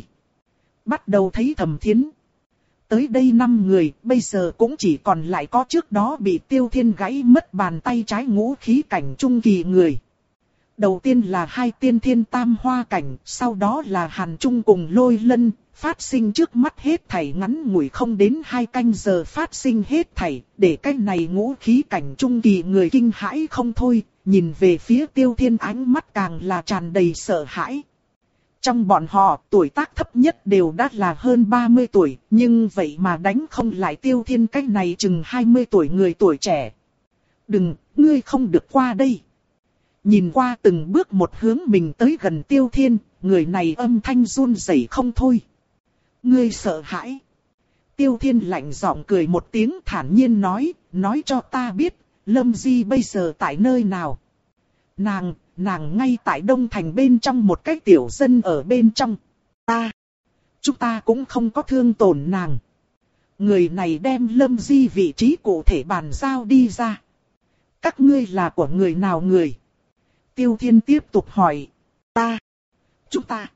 Bắt đầu thấy Thẩm Thiến. Tới đây năm người, bây giờ cũng chỉ còn lại có trước đó bị Tiêu Thiên gãy mất bàn tay trái ngũ khí cảnh trung kỳ người. Đầu tiên là hai tiên thiên tam hoa cảnh, sau đó là Hàn Trung cùng Lôi Lân, phát sinh trước mắt hết thảy ngắn ngủi không đến hai canh giờ phát sinh hết thảy, để cái này ngũ khí cảnh trung kỳ người kinh hãi không thôi, nhìn về phía Tiêu Thiên ánh mắt càng là tràn đầy sợ hãi. Trong bọn họ, tuổi tác thấp nhất đều đã là hơn ba mươi tuổi, nhưng vậy mà đánh không lại Tiêu Thiên cái này chừng hai mươi tuổi người tuổi trẻ. Đừng, ngươi không được qua đây. Nhìn qua từng bước một hướng mình tới gần Tiêu Thiên, người này âm thanh run rẩy không thôi. Ngươi sợ hãi. Tiêu Thiên lạnh giọng cười một tiếng thản nhiên nói, nói cho ta biết, Lâm Di bây giờ tại nơi nào. Nàng, nàng ngay tại Đông Thành bên trong một cái tiểu dân ở bên trong. Ta, chúng ta cũng không có thương tổn nàng. Người này đem Lâm Di vị trí cụ thể bàn giao đi ra. Các ngươi là của người nào người? Tiêu Thiên tiếp tục hỏi. Ta, chúng ta.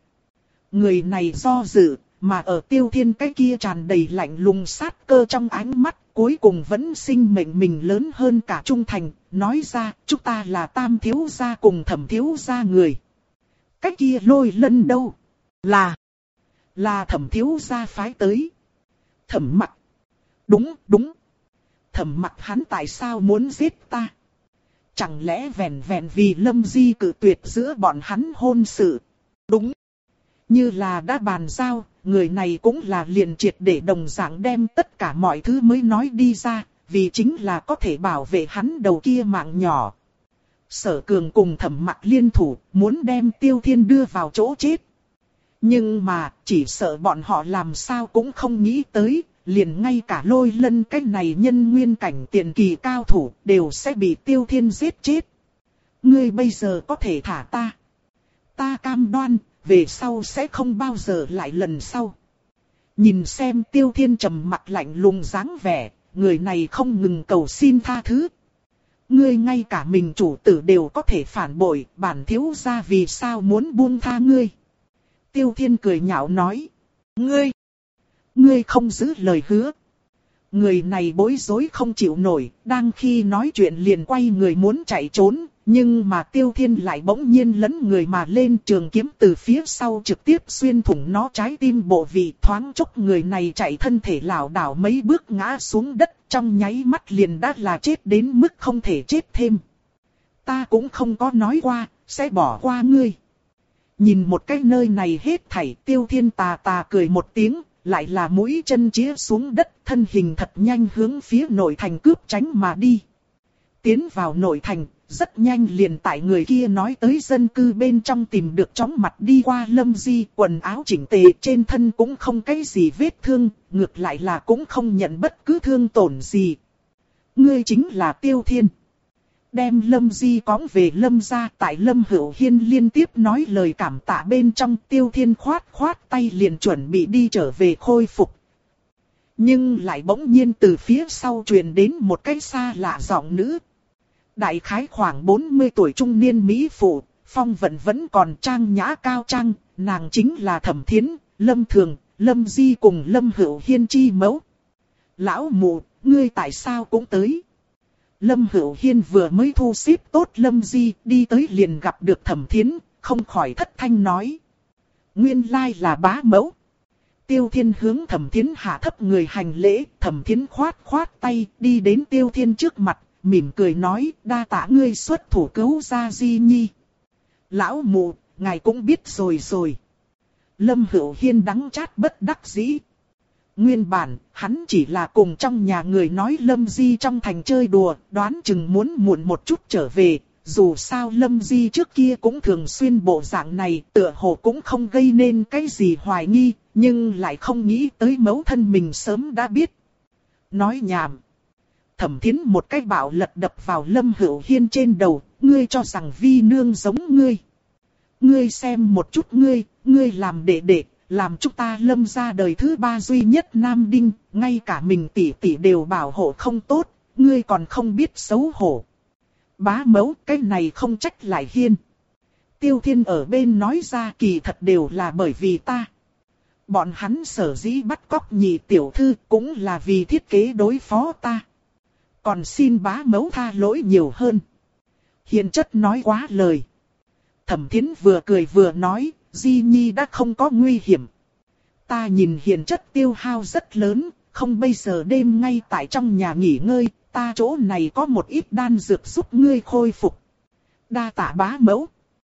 Người này do dự, mà ở Tiêu Thiên cái kia tràn đầy lạnh lùng sát cơ trong ánh mắt, cuối cùng vẫn sinh mệnh mình lớn hơn cả trung thành, nói ra chúng ta là Tam thiếu gia cùng Thẩm thiếu gia người. Cái kia Lôi Lân đâu? Là, là Thẩm thiếu gia phái tới. Thẩm Mặc. Đúng, đúng. Thẩm Mặc hắn tại sao muốn giết ta? Chẳng lẽ vẹn vẹn vì Lâm Di cự tuyệt giữa bọn hắn hôn sự? Đúng. Như là đã bàn giao, người này cũng là liền triệt để đồng dạng đem tất cả mọi thứ mới nói đi ra, vì chính là có thể bảo vệ hắn đầu kia mạng nhỏ. Sở Cường cùng Thẩm Mặc liên thủ, muốn đem Tiêu Thiên đưa vào chỗ chết. Nhưng mà, chỉ sợ bọn họ làm sao cũng không nghĩ tới, liền ngay cả Lôi Lân cái này nhân nguyên cảnh tiền kỳ cao thủ, đều sẽ bị Tiêu Thiên giết chết. Ngươi bây giờ có thể thả ta. Ta cam đoan, về sau sẽ không bao giờ lại lần sau. Nhìn xem Tiêu Thiên trầm mặt lạnh lùng dáng vẻ, người này không ngừng cầu xin tha thứ. Ngươi ngay cả mình chủ tử đều có thể phản bội, bản thiếu gia vì sao muốn buông tha ngươi? Tiêu Thiên cười nhạo nói. Ngươi, ngươi không giữ lời hứa. Người này bối rối không chịu nổi, đang khi nói chuyện liền quay người muốn chạy trốn, nhưng mà Tiêu Thiên lại bỗng nhiên lấn người mà lên, trường kiếm từ phía sau trực tiếp xuyên thủng nó trái tim bộ vị, thoáng chốc người này chạy thân thể lảo đảo mấy bước ngã xuống đất, trong nháy mắt liền đã là chết đến mức không thể chết thêm. Ta cũng không có nói qua, sẽ bỏ qua ngươi. Nhìn một cái nơi này hết thảy, Tiêu Thiên tà tà cười một tiếng, lại là mũi chân chĩa xuống đất, thân hình thật nhanh hướng phía nội thành cướp tránh mà đi. Tiến vào nội thành, rất nhanh liền tại người kia nói tới dân cư bên trong tìm được chóng mặt đi qua Lâm Di, quần áo chỉnh tề, trên thân cũng không cái gì vết thương, ngược lại là cũng không nhận bất cứ thương tổn gì. Ngươi chính là Tiêu Thiên. Đem Lâm Di cõng về Lâm gia, tại Lâm Hữu Hiên liên tiếp nói lời cảm tạ bên trong, Tiêu Thiên khoát khoát tay liền chuẩn bị đi trở về khôi phục. Nhưng lại bỗng nhiên từ phía sau truyền đến một cái xa lạ giọng nữ. Đại khái khoảng bốn mươi tuổi trung niên mỹ phụ, phong vận vẫn còn trang nhã cao trang, nàng chính là Thẩm Thiến, Lâm Thường, Lâm Di cùng Lâm Hữu Hiên chi mẫu. Lão mụ, ngươi tại sao cũng tới? Lâm Hữu Hiên vừa mới thu xếp tốt Lâm Di, đi tới liền gặp được Thẩm Thiến, không khỏi thất thanh nói. Nguyên lai là bá mẫu. Tiêu Thiên hướng Thẩm Thiến hạ thấp người hành lễ, Thẩm Thiến khoát khoát tay, đi đến Tiêu Thiên trước mặt, mỉm cười nói, đa tạ ngươi xuất thủ cứu ra Di Nhi. Lão mụ, ngài cũng biết rồi rồi. Lâm Hữu Hiên đắng chát bất đắc dĩ. Nguyên bản, hắn chỉ là cùng trong nhà người nói Lâm Di trong thành chơi đùa, đoán chừng muốn muộn một chút trở về. Dù sao Lâm Di trước kia cũng thường xuyên bộ dạng này, tựa hồ cũng không gây nên cái gì hoài nghi, nhưng lại không nghĩ tới mẫu thân mình sớm đã biết. Nói nhảm. Thẩm Thiến một cái bạo lật đập vào Lâm Hữu Hiên trên đầu, ngươi cho rằng vi nương giống ngươi. Ngươi xem một chút ngươi, ngươi làm đệ đệ, làm chúng ta Lâm gia đời thứ ba duy nhất nam đinh, ngay cả mình tỷ tỷ đều bảo hộ không tốt, ngươi còn không biết xấu hổ. Bá mẫu, cái này không trách lại Hiên. Tiêu Thiên ở bên nói ra kỳ thật đều là bởi vì ta. Bọn hắn sở dĩ bắt cóc nhị tiểu thư cũng là vì thiết kế đối phó ta. Còn xin bá mẫu tha lỗi nhiều hơn. Hiền chất nói quá lời. Thẩm Thiến vừa cười vừa nói, Di Nhi đã không có nguy hiểm. Ta nhìn hiền chất tiêu hao rất lớn, không bây giờ đêm ngay tại trong nhà nghỉ ngơi, ta chỗ này có một ít đan dược giúp ngươi khôi phục. Đa tạ bá mẫu.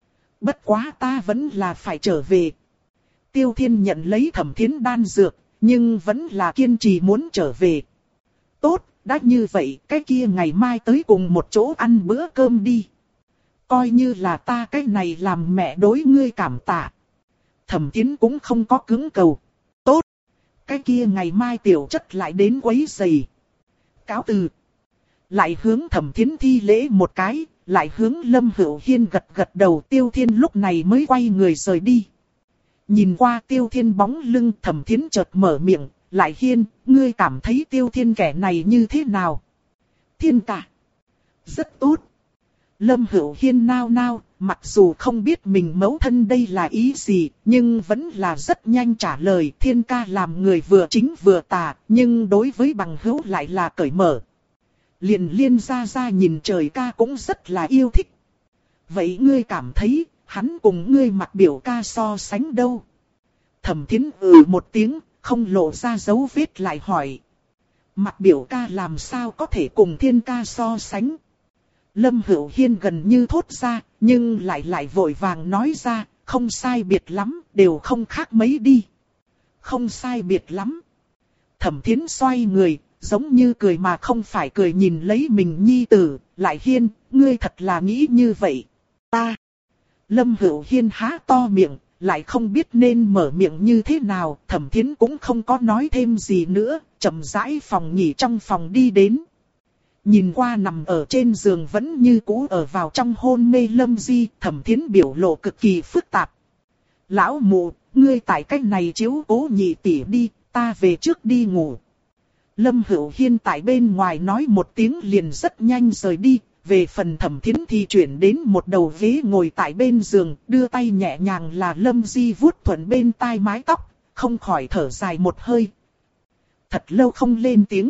Bất quá ta vẫn là phải trở về. Tiêu Thiên nhận lấy Thẩm Thiến đan dược, nhưng vẫn là kiên trì muốn trở về. Tốt, đã như vậy, cái kia ngày mai tới cùng một chỗ ăn bữa cơm đi. Coi như là ta cái này làm mẹ đối ngươi cảm tạ. Thẩm Thiến cũng không có cứng cầu. Tốt, cái kia ngày mai tiểu chất lại đến quấy rầy. Cáo từ. Lại hướng Thẩm Thiến thi lễ một cái, lại hướng Lâm Hữu Hiên gật gật đầu. Tiêu Thiên lúc này mới quay người rời đi. Nhìn qua Tiêu Thiên bóng lưng, Thẩm Thiến chợt mở miệng, lại Hiên, ngươi cảm thấy Tiêu Thiên kẻ này như thế nào? Thiên cả. Rất tốt. Lâm Hữu Hiên nao nao, mặc dù không biết mình mẫu thân đây là ý gì, nhưng vẫn là rất nhanh trả lời. Thiên ca làm người vừa chính vừa tà, nhưng đối với bằng hữu lại là cởi mở. Liền Liên gia gia nhìn trời ca cũng rất là yêu thích. Vậy ngươi cảm thấy, hắn cùng ngươi Mặc biểu ca so sánh đâu? Thẩm Thiến ừ một tiếng, không lộ ra dấu vết lại hỏi. Mặc biểu ca làm sao có thể cùng Thiên ca so sánh? Lâm Hữu Hiên gần như thốt ra, nhưng lại lại vội vàng nói ra, không sai biệt lắm, đều không khác mấy đi. Không sai biệt lắm. Thẩm Thiến xoay người, giống như cười mà không phải cười nhìn lấy mình nhi tử, lại Hiên, ngươi thật là nghĩ như vậy. Ta. Lâm Hữu Hiên há to miệng, lại không biết nên mở miệng như thế nào, Thẩm Thiến cũng không có nói thêm gì nữa, chậm rãi phòng nghỉ trong phòng đi đến. Nhìn qua nằm ở trên giường vẫn như cũ ở vào trong hôn mê Lâm Di, Thẩm Thiến biểu lộ cực kỳ phức tạp. Lão mụ, ngươi tại cách này chiếu cố nhị tỷ đi, ta về trước đi ngủ. Lâm Hữu Hiên tại bên ngoài nói một tiếng liền rất nhanh rời đi, về phần Thẩm Thiến thì chuyển đến một đầu ghế ngồi tại bên giường, đưa tay nhẹ nhàng là Lâm Di vuốt thuận bên tai mái tóc, không khỏi thở dài một hơi. Thật lâu không lên tiếng.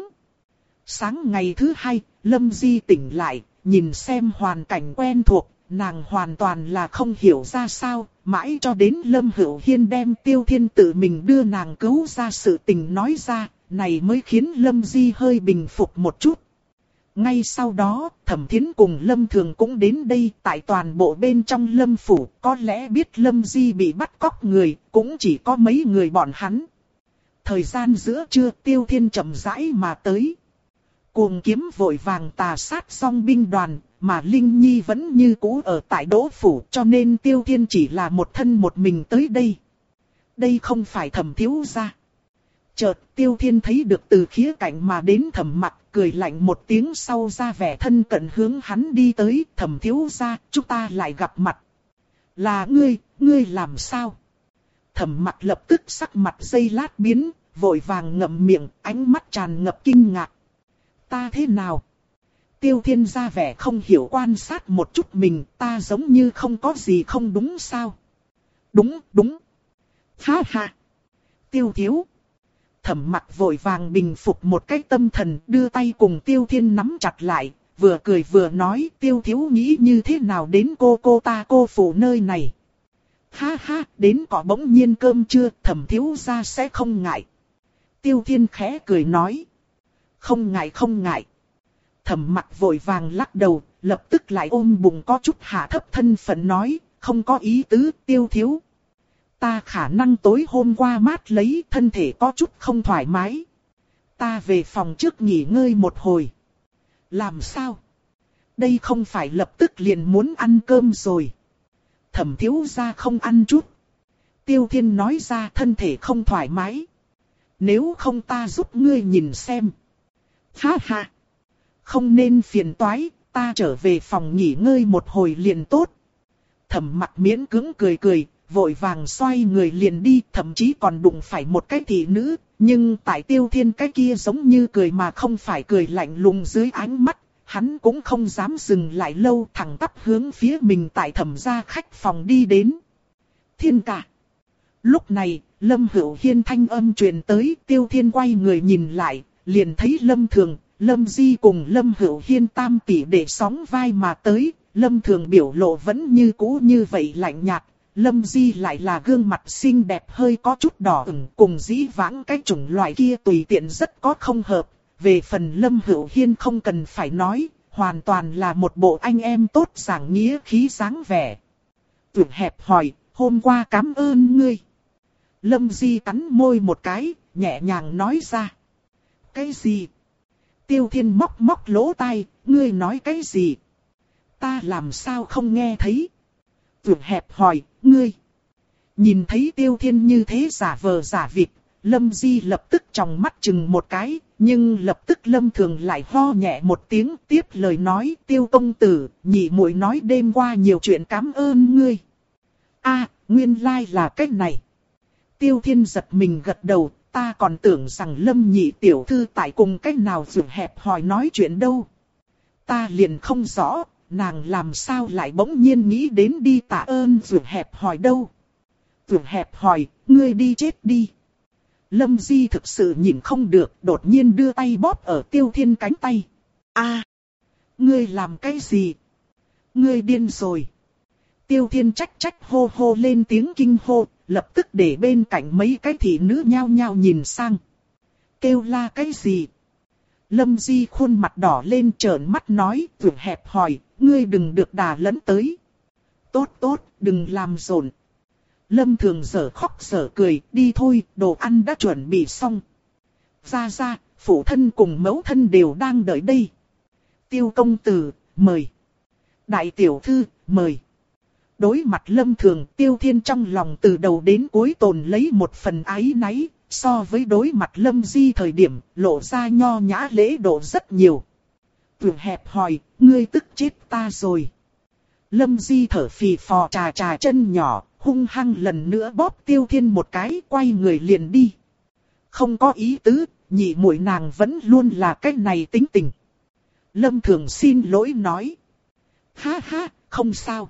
Sáng ngày thứ hai, Lâm Di tỉnh lại, nhìn xem hoàn cảnh quen thuộc, nàng hoàn toàn là không hiểu ra sao, mãi cho đến Lâm Hữu Hiên đem Tiêu Thiên tự mình đưa nàng cứu ra sự tình nói ra, này mới khiến Lâm Di hơi bình phục một chút. Ngay sau đó, Thẩm Thiến cùng Lâm Thường cũng đến đây, tại toàn bộ bên trong Lâm Phủ, có lẽ biết Lâm Di bị bắt cóc người, cũng chỉ có mấy người bọn hắn. Thời gian giữa trưa Tiêu Thiên chậm rãi mà tới. Cuồng kiếm vội vàng tà sát song binh đoàn, mà Linh Nhi vẫn như cũ ở tại Đỗ Phủ, cho nên Tiêu Thiên chỉ là một thân một mình tới đây. Đây không phải Thẩm thiếu gia. Chợt Tiêu Thiên thấy được từ khía cạnh mà đến Thẩm Mặc, cười lạnh một tiếng sau ra vẻ thân cận hướng hắn đi tới. Thẩm thiếu gia, chúng ta lại gặp mặt. Là ngươi, ngươi làm sao? Thẩm Mặc lập tức sắc mặt giây lát biến, vội vàng ngậm miệng, ánh mắt tràn ngập kinh ngạc. Ta thế nào? Tiêu Thiên ra vẻ không hiểu quan sát một chút mình, ta giống như không có gì không đúng sao? Đúng, đúng. Ha ha. Tiêu thiếu. Thẩm Mặc vội vàng bình phục một cái tâm thần, đưa tay cùng Tiêu Thiên nắm chặt lại, vừa cười vừa nói, Tiêu thiếu nghĩ như thế nào đến cô cô ta cô phụ nơi này? Ha ha, đến có bỗng nhiên cơm chưa, Thẩm thiếu gia sẽ không ngại. Tiêu Thiên khẽ cười nói. Không ngại không ngại. Thẩm Mặc vội vàng lắc đầu, lập tức lại ôm bụng có chút hạ thấp thân phận nói, không có ý tứ, Tiêu thiếu. Ta khả năng tối hôm qua mát lấy, thân thể có chút không thoải mái. Ta về phòng trước nghỉ ngơi một hồi. Làm sao? Đây không phải lập tức liền muốn ăn cơm rồi. Thẩm thiếu gia không ăn chút. Tiêu Thiên nói ra thân thể không thoải mái. Nếu không ta giúp ngươi nhìn xem. Ha ha. Không nên phiền toái, ta trở về phòng nghỉ ngơi một hồi liền tốt. Thẩm Mặc miễn cưỡng cười cười, vội vàng xoay người liền đi, thậm chí còn đụng phải một cái thị nữ. Nhưng tại Tiêu Thiên cái kia giống như cười mà không phải cười lạnh lùng dưới ánh mắt, hắn cũng không dám dừng lại lâu, thẳng tắp hướng phía mình tại Thẩm gia khách phòng đi đến. Thiên ca. Lúc này, Lâm Hữu Hiên thanh âm truyền tới, Tiêu Thiên quay người nhìn lại, liền thấy Lâm Thường, Lâm Di cùng Lâm Hữu Hiên tam tỷ đệ sóng vai mà tới. Lâm Thường biểu lộ vẫn như cũ như vậy lạnh nhạt, Lâm Di lại là gương mặt xinh đẹp hơi có chút đỏ ửng, cùng dĩ vãng cái chủng loại kia tùy tiện rất có không hợp. Về phần Lâm Hữu Hiên không cần phải nói, hoàn toàn là một bộ anh em tốt giảng nghĩa khí dáng vẻ. Tưởng hẹp hỏi, hôm qua cảm ơn ngươi. Lâm Di cắn môi một cái, nhẹ nhàng nói ra. Cái gì? Tiêu Thiên móc móc lỗ tai, ngươi nói cái gì? Ta làm sao không nghe thấy? Tưởng hẹp hỏi, ngươi. Nhìn thấy Tiêu Thiên như thế giả vờ giả vịt, Lâm Di lập tức tròng mắt chừng một cái, nhưng lập tức Lâm Thường lại ho nhẹ một tiếng tiếp lời nói, Tiêu công tử, nhị muội nói đêm qua nhiều chuyện cảm ơn ngươi. A, nguyên lai là cách này. Tiêu Thiên giật mình gật đầu, ta còn tưởng rằng Lâm nhị tiểu thư tại cùng cách nào rượu hẹp hỏi nói chuyện đâu. Ta liền không rõ, nàng làm sao lại bỗng nhiên nghĩ đến đi tạ ơn Vượt Hẹp Hòi đâu. Vượt Hẹp Hòi, ngươi đi chết đi. Lâm Di thực sự nhìn không được, đột nhiên đưa tay bóp ở Tiêu Thiên cánh tay. A, ngươi làm cái gì? Ngươi điên rồi. Tiêu Thiên trách trách hô hô lên tiếng kinh hô, lập tức để bên cạnh mấy cái thị nữ nhao nhao nhìn sang. Kêu la cái gì? Lâm Di khuôn mặt đỏ lên trợn mắt nói, Vượt Hẹp Hòi, ngươi đừng được đà lẫn tới. Tốt tốt, đừng làm rộn. Lâm Thường giở khóc giở cười, đi thôi, đồ ăn đã chuẩn bị xong. Ra ra, phụ thân cùng mẫu thân đều đang đợi đây. Tiêu công tử, mời. Đại tiểu thư, mời. Đối mặt Lâm Thường, Tiêu Thiên trong lòng từ đầu đến cuối tồn lấy một phần áy náy, so với đối mặt Lâm Di thời điểm, lộ ra nho nhã lễ độ rất nhiều. Vượt Hẹp Hòi, ngươi tức chết ta rồi. Lâm Di thở phì phò trà trà chân nhỏ, hung hăng lần nữa bóp Tiêu Thiên một cái, quay người liền đi. Không có ý tứ, nhị muội nàng vẫn luôn là cái này tính tình. Lâm Thường xin lỗi nói. Ha ha, không sao.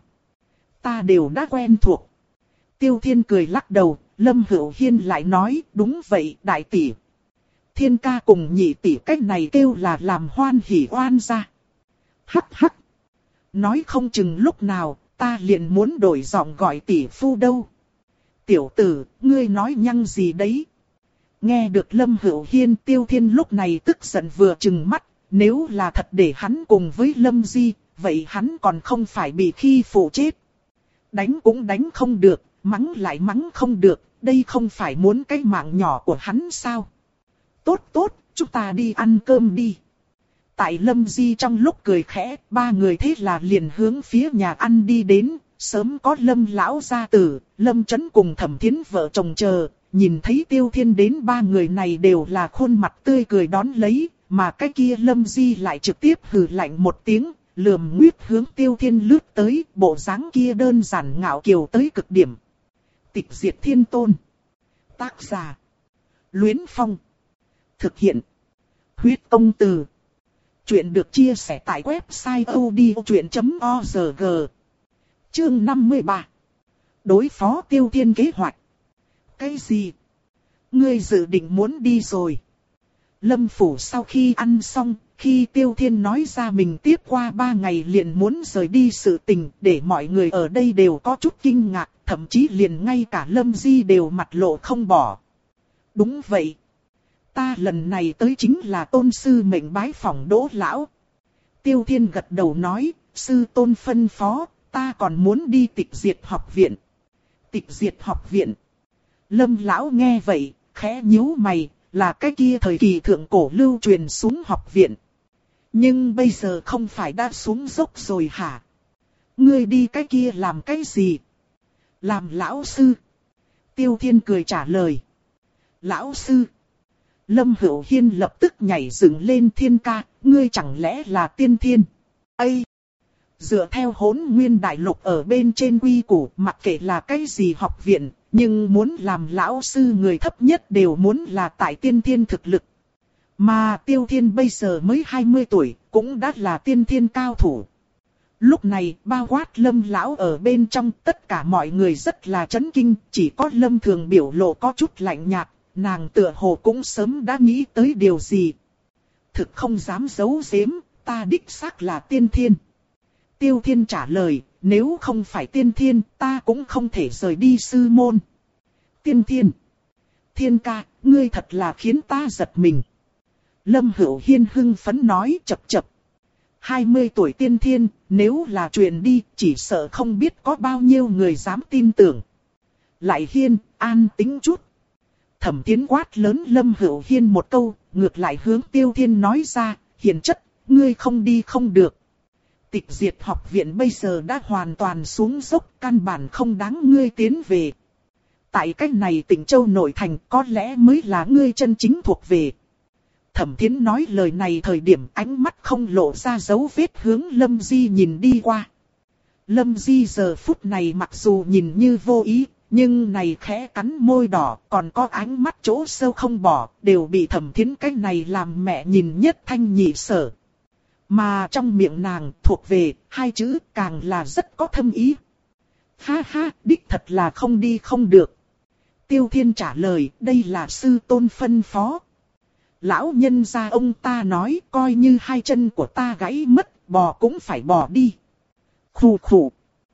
Ta đều đã quen thuộc. Tiêu Thiên cười lắc đầu, Lâm Hữu Hiên lại nói, đúng vậy đại tỷ. Thiên ca cùng nhị tỷ cách này kêu là làm hoan hỉ oan ra. Hắc hắc. Nói không chừng lúc nào, ta liền muốn đổi giọng gọi tỷ phu đâu. Tiểu tử, ngươi nói nhăng gì đấy? Nghe được Lâm Hữu Hiên, Tiêu Thiên lúc này tức giận vừa trừng mắt, nếu là thật để hắn cùng với Lâm Di, vậy hắn còn không phải bị khi phụ chết. Đánh cũng đánh không được, mắng lại mắng không được, đây không phải muốn cái mạng nhỏ của hắn sao? Tốt tốt, chúng ta đi ăn cơm đi. Tại Lâm Di trong lúc cười khẽ, ba người thế là liền hướng phía nhà ăn đi đến, sớm có Lâm lão gia tử, Lâm Chấn cùng Thẩm Thiến vợ chồng chờ, nhìn thấy Tiêu Thiên đến ba người này đều là khuôn mặt tươi cười đón lấy, mà cái kia Lâm Di lại trực tiếp hừ lạnh một tiếng, lườm nguyết hướng Tiêu Thiên lướt tới, bộ dáng kia đơn giản ngạo kiều tới cực điểm. Tịch diệt thiên tôn. Tác giả. Luyến Phong. Thực hiện. Huyết công từ. Chuyện được chia sẻ tại website odchuyện chấm org. Chương năm mươi ba. Đối phó Tiêu Thiên kế hoạch. Cái gì? Ngươi dự định muốn đi rồi. Lâm Phủ sau khi ăn xong, khi Tiêu Thiên nói ra mình tiếp qua ba ngày liền muốn rời đi sự tình, để mọi người ở đây đều có chút kinh ngạc, thậm chí liền ngay cả Lâm Di đều mặt lộ không bỏ. Đúng vậy. Ta lần này tới chính là tôn sư mệnh bái phỏng Đỗ lão. Tiêu Thiên gật đầu nói, sư tôn phân phó, ta còn muốn đi Tịch Diệt học viện. Tịch Diệt học viện. Lâm lão nghe vậy, khẽ nhíu mày, là cái kia thời kỳ thượng cổ lưu truyền xuống học viện. Nhưng bây giờ không phải đã xuống dốc rồi hả? Ngươi đi cái kia làm cái gì? Làm lão sư. Tiêu Thiên cười trả lời. Lão sư. Lâm Hữu Hiên lập tức nhảy dựng lên, Thiên ca, ngươi chẳng lẽ là tiên thiên? Ây! Dựa theo Hỗn Nguyên Đại Lục ở bên trên quy củ, mặc kệ là cái gì học viện, nhưng muốn làm lão sư người thấp nhất đều muốn là tại tiên thiên thực lực. Mà Tiêu Thiên bây giờ mới hai mươi tuổi, cũng đã là tiên thiên cao thủ. Lúc này, bao quát Lâm lão ở bên trong, tất cả mọi người rất là chấn kinh, chỉ có Lâm Thường biểu lộ có chút lạnh nhạt, nàng tựa hồ cũng sớm đã nghĩ tới điều gì. Thực không dám giấu giếm, ta đích xác là tiên thiên. Tiêu Thiên trả lời, nếu không phải tiên thiên, ta cũng không thể rời đi sư môn. Tiên thiên. Thiên ca, ngươi thật là khiến ta giật mình. Lâm Hữu Hiên hưng phấn nói, chập chập. hai mươi tuổi tiên thiên, nếu là truyền đi, chỉ sợ không biết có bao nhiêu người dám tin tưởng. Lại Hiên, an tĩnh chút. Thẩm Tiến quát lớn Lâm Hữu Hiên một câu, ngược lại hướng Tiêu Thiên nói ra, hiền chất, ngươi không đi không được. Tịch Diệt học viện bây giờ đã hoàn toàn xuống dốc, căn bản không đáng ngươi tiến về. Tại cách này Tịnh Châu nội thành có lẽ mới là ngươi chân chính thuộc về. Thẩm Thiến nói lời này thời điểm ánh mắt không lộ ra dấu vết hướng Lâm Di nhìn đi qua. Lâm Di giờ phút này mặc dù nhìn như vô ý, nhưng này khẽ cắn môi đỏ, còn có ánh mắt chỗ sâu không bỏ, đều bị Thẩm Thiến cái này làm mẹ nhìn nhất thanh nhị sở. Mà trong miệng nàng thuộc về hai chữ càng là rất có thâm ý. Ha ha, đích thật là không đi không được. Tiêu Thiên trả lời, đây là sư tôn phân phó. Lão nhân gia ông ta nói, coi như hai chân của ta gãy mất, bò cũng phải bò đi. Khù khù.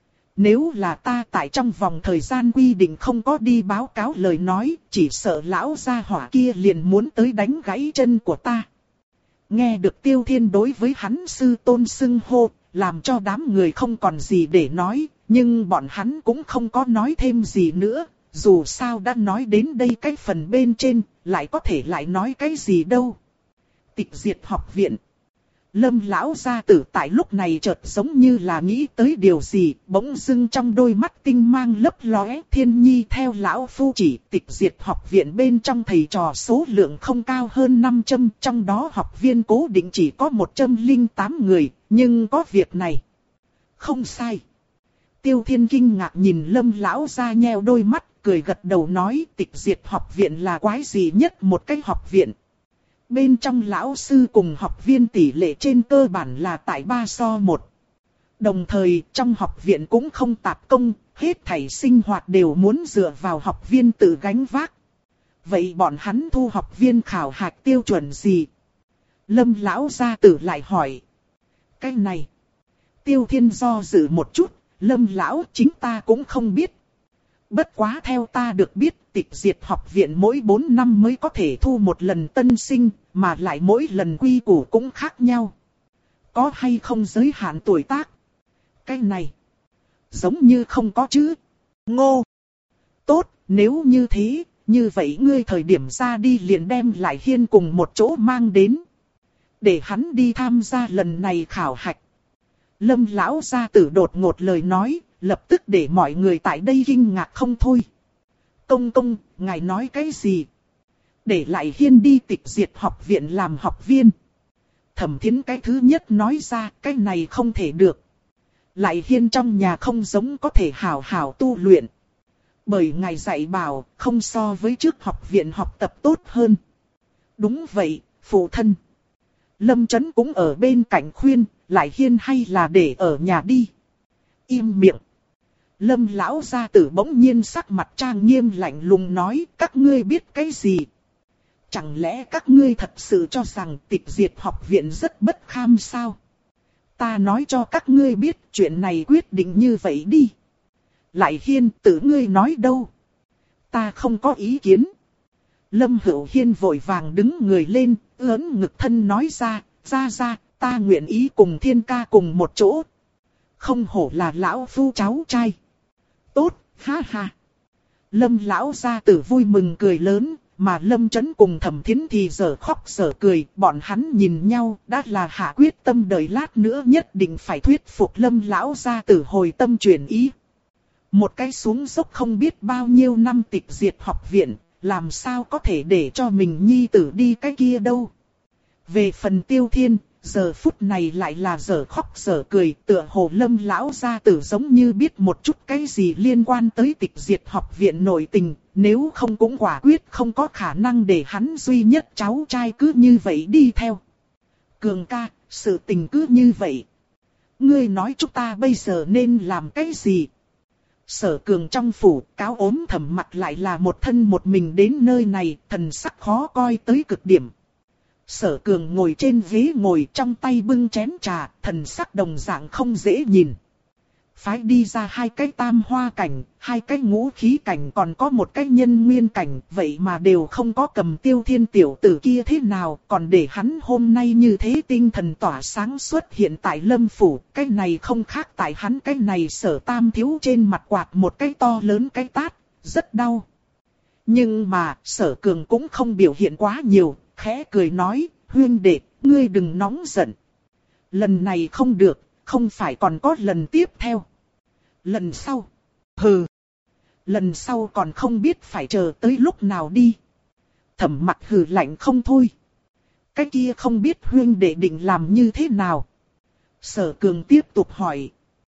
Nếu là ta tại trong vòng thời gian quy định không có đi báo cáo lời nói, chỉ sợ lão gia hỏa kia liền muốn tới đánh gãy chân của ta. Nghe được Tiêu Thiên đối với hắn sư tôn xưng hô, làm cho đám người không còn gì để nói, nhưng bọn hắn cũng không có nói thêm gì nữa, dù sao đã nói đến đây cái phần bên trên, lại có thể lại nói cái gì đâu. Tịch diệt học viện. Lâm lão gia tử tại lúc này chợt giống như là nghĩ tới điều gì, bỗng dưng trong đôi mắt tinh mang lấp lóe. Thiên Nhi theo lão phu chỉ, tịch diệt học viện bên trong thầy trò số lượng không cao hơn năm trăm, trong đó học viên cố định chỉ có một trăm lẻ tám người, nhưng có việc này. Không sai. Tiêu Thiên kinh ngạc nhìn Lâm lão gia nheo đôi mắt, cười gật đầu nói, tịch diệt học viện là quái gì nhất một cái học viện. Bên trong lão sư cùng học viên tỷ lệ trên cơ bản là tại ba so một. Đồng thời trong học viện cũng không tạp công, hết thảy sinh hoạt đều muốn dựa vào học viên tự gánh vác. Vậy bọn hắn thu học viên khảo hạch tiêu chuẩn gì? Lâm lão gia tử lại hỏi. Cái này. Tiêu Thiên do dự một chút, Lâm lão chính ta cũng không biết. Bất quá theo ta được biết, tịch diệt học viện mỗi bốn năm mới có thể thu một lần tân sinh, mà lại mỗi lần quy củ cũng khác nhau. Có hay không giới hạn tuổi tác? Cái này, giống như không có chứ. Ngô! Tốt, nếu như thế, như vậy ngươi thời điểm ra đi liền đem lại Hiên cùng một chỗ mang đến. Để hắn đi tham gia lần này khảo hạch. Lâm lão gia tử đột ngột lời nói, lập tức để mọi người tại đây kinh ngạc không thôi. Công công, ngài nói cái gì? Để lại Hiên đi tịch diệt học viện làm học viên. Thẩm Thiến cái thứ nhất nói ra, cái này không thể được. Lại Hiên trong nhà không giống có thể hảo hảo tu luyện. Bởi ngài dạy bảo, không so với trước học viện học tập tốt hơn. Đúng vậy, phụ thân. Lâm Chấn cũng ở bên cạnh khuyên, Lại Hiên hay là để ở nhà đi. Im miệng. Lâm lão gia tử bỗng nhiên sắc mặt trang nghiêm lạnh lùng nói, các ngươi biết cái gì? Chẳng lẽ các ngươi thật sự cho rằng tịch diệt học viện rất bất kham sao? Ta nói cho các ngươi biết chuyện này quyết định như vậy đi. Lại Hiên, tự ngươi nói đâu? Ta không có ý kiến. Lâm Hữu Hiên vội vàng đứng người lên, ưỡn ngực thân nói ra, ra ra, ta nguyện ý cùng Thiên ca cùng một chỗ. Không hổ là lão phu cháu trai. Tốt, ha ha. Lâm lão gia tử vui mừng cười lớn, mà Lâm Chấn cùng Thẩm Thiến thì giờ khóc giờ cười, bọn hắn nhìn nhau, đã là hạ quyết tâm đợi lát nữa nhất định phải thuyết phục Lâm lão gia tử hồi tâm chuyển ý. Một cái xuống dốc không biết bao nhiêu năm tịch diệt học viện, làm sao có thể để cho mình nhi tử đi cái kia đâu. Về phần Tiêu Thiên, giờ phút này lại là giờ khóc giờ cười, tựa hồ Lâm lão gia tử giống như biết một chút cái gì liên quan tới tịch diệt học viện nội tình, nếu không cũng quả quyết không có khả năng để hắn duy nhất cháu trai cứ như vậy đi theo. Cường ca, sự tình cứ như vậy. Ngươi nói chúng ta bây giờ nên làm cái gì? Sở Cường trong phủ, cáo ốm Thẩm Mặc lại là một thân một mình đến nơi này, thần sắc khó coi tới cực điểm. Sở Cường ngồi trên ghế ngồi trong tay bưng chén trà, thần sắc đồng dạng không dễ nhìn. Phái đi ra hai cái tam hoa cảnh, hai cái ngũ khí cảnh còn có một cái nhân nguyên cảnh, vậy mà đều không có cầm Tiêu Thiên tiểu tử kia thế nào, còn để hắn hôm nay như thế tinh thần tỏa sáng xuất hiện tại Lâm Phủ, cái này không khác tại hắn cái này Sở Tam thiếu trên mặt quạt một cái to lớn cái tát, rất đau. Nhưng mà Sở Cường cũng không biểu hiện quá nhiều, khẽ cười nói, huynh đệ, ngươi đừng nóng giận. Lần này không được, không phải còn có lần tiếp theo. Lần sau, hừ, lần sau còn không biết phải chờ tới lúc nào đi. Thẩm Mặc hừ lạnh không thôi. Cái kia không biết huynh đệ định làm như thế nào. Sở Cường tiếp tục hỏi.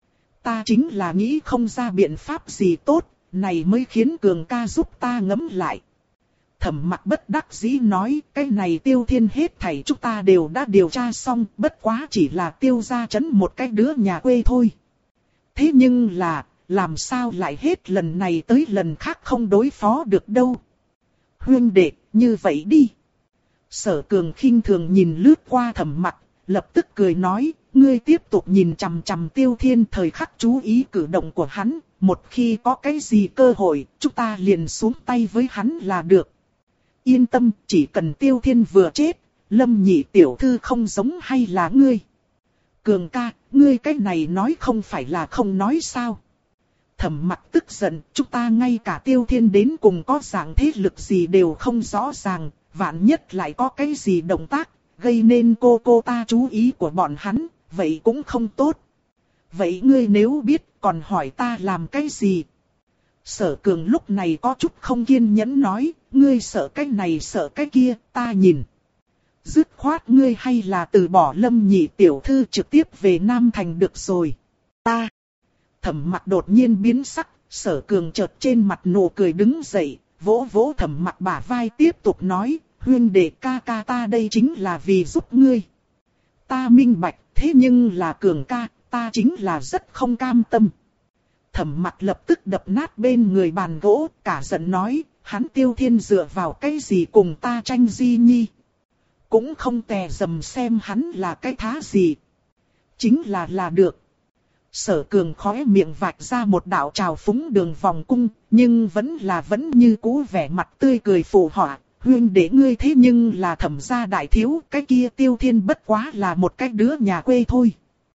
Ta chính là nghĩ không ra biện pháp gì tốt, này mới khiến Cường ca giúp ta ngẫm lại. Thẩm Mặc bất đắc dĩ nói, cái này Tiêu Thiên hết thảy chúng ta đều đã điều tra xong, bất quá chỉ là Tiêu gia trấn một cái đứa nhà quê thôi. Thế nhưng là, làm sao lại hết lần này tới lần khác không đối phó được đâu. Huynh đệ, như vậy đi. Sở Cường khinh thường nhìn lướt qua Thẩm Mặc, lập tức cười nói, ngươi tiếp tục nhìn chằm chằm Tiêu Thiên, thời khắc chú ý cử động của hắn, một khi có cái gì cơ hội, chúng ta liền xuống tay với hắn là được. Yên tâm, chỉ cần Tiêu Thiên vừa chết, Lâm Nhị tiểu thư không giống hay là ngươi. Cường ca, ngươi cái này nói không phải là không nói sao. Thẩm Mặc tức giận, chúng ta ngay cả Tiêu Thiên đến cùng có dạng thế lực gì đều không rõ ràng, vạn nhất lại có cái gì động tác, gây nên cô cô ta chú ý của bọn hắn, vậy cũng không tốt. Vậy ngươi nếu biết, còn hỏi ta làm cái gì? Sở Cường lúc này có chút không kiên nhẫn nói, ngươi sợ cái này sợ cái kia, ta nhìn. Dứt khoát ngươi hay là từ bỏ Lâm Nhị tiểu thư trực tiếp về Nam Thành được rồi. Ta. Thẩm Mặc đột nhiên biến sắc, Sở Cường chợt trên mặt nụ cười đứng dậy, vỗ vỗ Thẩm Mặc bả vai tiếp tục nói, huynh đệ ca ca ta đây chính là vì giúp ngươi. Ta minh bạch, thế nhưng là Cường ca, ta chính là rất không cam tâm. Thẩm Mặc lập tức đập nát bên người bàn gỗ, cả giận nói, hắn Tiêu Thiên dựa vào cái gì cùng ta tranh di nhi. Cũng không tè dầm xem hắn là cái thá gì. Chính là là được. Sở Cường khóe miệng vạch ra một đạo trào phúng đường vòng cung, nhưng vẫn là vẫn như cũ vẻ mặt tươi cười phù họa. Huynh đệ ngươi thế nhưng là Thẩm gia đại thiếu, cái kia Tiêu Thiên bất quá là một cái đứa nhà quê thôi.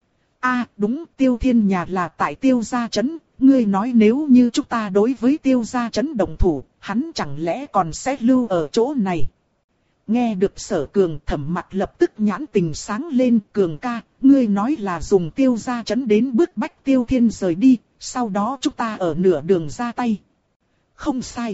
A đúng, Tiêu Thiên nhà là tại Tiêu gia trấn, ngươi nói nếu như chúng ta đối với Tiêu gia trấn đồng thủ, hắn chẳng lẽ còn sẽ lưu ở chỗ này. Nghe được Sở Cường, Thẩm Mặc lập tức nhãn tình sáng lên, Cường ca, ngươi nói là dùng Tiêu gia trấn đến bức bách Tiêu Thiên rời đi, sau đó chúng ta ở nửa đường ra tay. Không sai.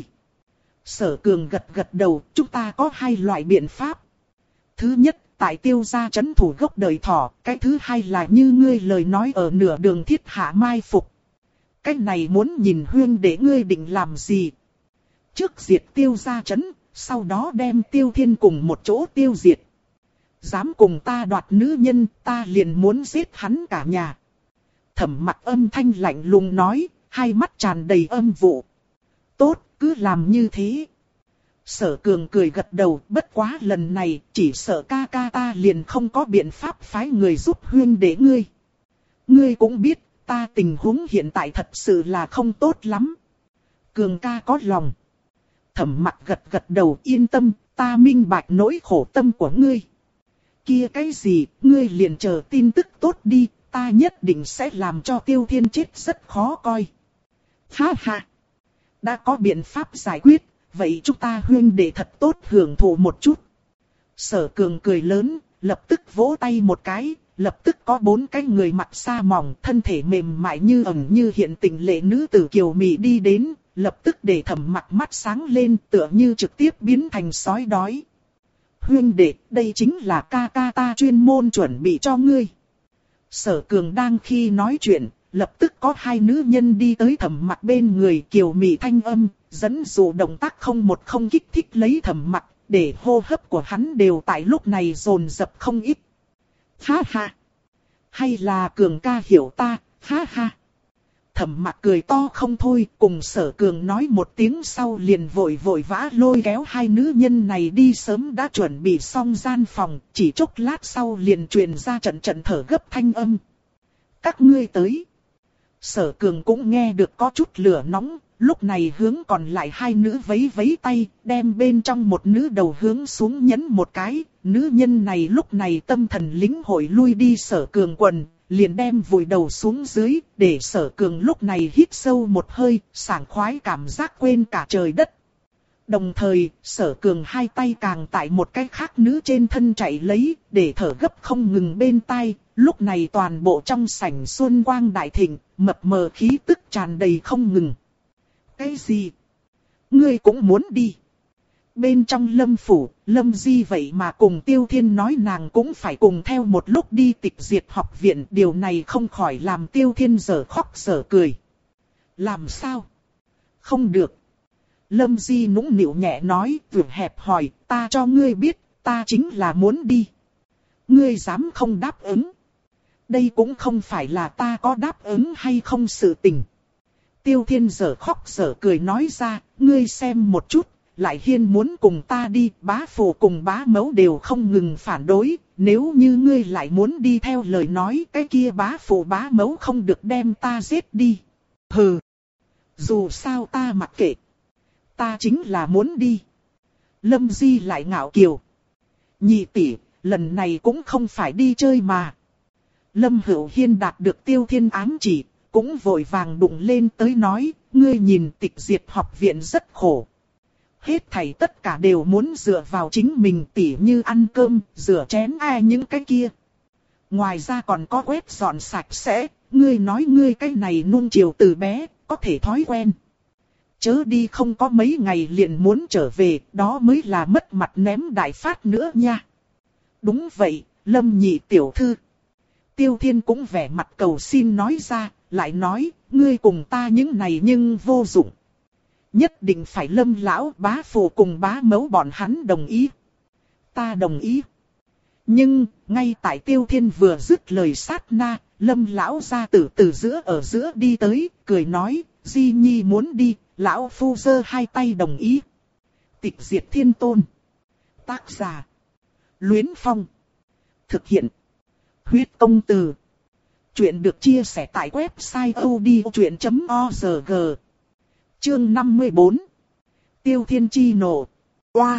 Sở Cường gật gật đầu, chúng ta có hai loại biện pháp. Thứ nhất, tại Tiêu gia trấn thủ gốc đời thỏ, cái thứ hai là như ngươi lời nói ở nửa đường thiết hạ mai phục. Cái này muốn nhìn huyên để ngươi định làm gì. Trước diệt Tiêu gia trấn, sau đó đem Tiêu Thiên cùng một chỗ tiêu diệt. Dám cùng ta đoạt nữ nhân, ta liền muốn giết hắn cả nhà. Thẩm Mặc âm thanh lạnh lùng nói, hai mắt tràn đầy âm vụ. Tốt, cứ làm như thế. Sở Cường cười gật đầu, bất quá lần này chỉ sợ ca ca ta liền không có biện pháp phái người giúp huyên để ngươi. Ngươi cũng biết, ta tình huống hiện tại thật sự là không tốt lắm. Cường ca có lòng. Thẩm Mặc gật gật đầu, yên tâm, ta minh bạch nỗi khổ tâm của ngươi. Kia cái gì, ngươi liền chờ tin tức tốt đi, ta nhất định sẽ làm cho Tiêu Thiên chết rất khó coi. Ha ha. Đã có biện pháp giải quyết, vậy chúng ta huyên đệ thật tốt hưởng thụ một chút. Sở Cường cười lớn, lập tức vỗ tay một cái, lập tức có bốn cái người mặt sa mỏng, thân thể mềm mại như ẩn như hiện tình lệ nữ tử kiều mị đi đến, lập tức để Thẩm Mặc mắt sáng lên, tựa như trực tiếp biến thành sói đói. Huyên đệ, đây chính là ca ca ta chuyên môn chuẩn bị cho ngươi. Sở Cường đang khi nói chuyện, lập tức có hai nữ nhân đi tới Thẩm Mặc bên người, kiều mị thanh âm, dẫn dụ động tác không một không kích thích lấy Thẩm Mặc, để hô hấp của hắn đều tại lúc này dồn dập không ít. Ha ha! Hay là Cường ca hiểu ta, ha ha! Thẩm Mặc cười to không thôi, cùng Sở Cường nói một tiếng sau liền vội vội vã lôi kéo hai nữ nhân này đi, sớm đã chuẩn bị xong gian phòng, chỉ chốc lát sau liền truyền ra trận trận thở gấp thanh âm. Các ngươi tới. Sở Cường cũng nghe được có chút lửa nóng, lúc này hướng còn lại hai nữ vấy vấy tay, đem bên trong một nữ đầu hướng xuống nhấn một cái, nữ nhân này lúc này tâm thần lĩnh hội lui đi Sở Cường quần, liền đem vùi đầu xuống dưới, để Sở Cường lúc này hít sâu một hơi, sảng khoái cảm giác quên cả trời đất. Đồng thời, Sở Cường hai tay càng tại một cái khác nữ trên thân chạy lấy, để thở gấp không ngừng bên tai, lúc này toàn bộ trong sảnh xuân quang đại thịnh, mập mờ khí tức tràn đầy không ngừng. Cái gì? Ngươi cũng muốn đi? Bên trong Lâm phủ, Lâm Di vậy mà cùng Tiêu Thiên nói nàng cũng phải cùng theo một lúc đi tịch diệt học viện, điều này không khỏi làm Tiêu Thiên dở khóc dở cười. Làm sao? Không được. Lâm Di nũng nịu nhẹ nói, vượt hẹp hỏi, ta cho ngươi biết, ta chính là muốn đi. Ngươi dám không đáp ứng. Đây cũng không phải là ta có đáp ứng hay không sự tình. Tiêu Thiên dở khóc dở cười nói ra, ngươi xem một chút, Lại Hiên muốn cùng ta đi, bá phụ cùng bá mẫu đều không ngừng phản đối, nếu như ngươi lại muốn đi theo lời nói, cái kia bá phụ bá mẫu không được đem ta giết đi. Hừ, dù sao ta mặc kệ, ta chính là muốn đi. Lâm Di lại ngạo kiều. Nhị tỷ, lần này cũng không phải đi chơi mà. Lâm Hữu Hiên đạt được Tiêu Thiên ám chỉ, cũng vội vàng đụng lên tới nói, ngươi nhìn Tịch Diệt học viện rất khổ. Hết thảy tất cả đều muốn dựa vào chính mình, tỉ như ăn cơm, rửa chén ai những cái kia. Ngoài ra còn có quét dọn sạch sẽ, ngươi nói ngươi cái này nuông chiều từ bé, có thể thói quen. Chớ đi không có mấy ngày liền muốn trở về, đó mới là mất mặt ném đại phát nữa nha. Đúng vậy, Lâm nhị tiểu thư. Tiêu Thiên cũng vẻ mặt cầu xin nói ra, lại nói, ngươi cùng ta những này nhưng vô dụng. Nhất định phải Lâm lão bá phụ cùng bá mẫu bọn hắn đồng ý. Ta đồng ý. Nhưng, ngay tại Tiêu Thiên vừa dứt lời sát na, Lâm lão gia tử từ giữa ở giữa đi tới, cười nói, Di Nhi muốn đi, lão phu giơ hai tay đồng ý. Tịch Diệt Thiên Tôn. Tác giả. Luyến Phong. Thực hiện. Huyết Công Từ. Chuyện được chia sẻ tại website odchuyện chấm org. Chương năm mươi bốn. Tiêu Thiên chi nổ. Oa.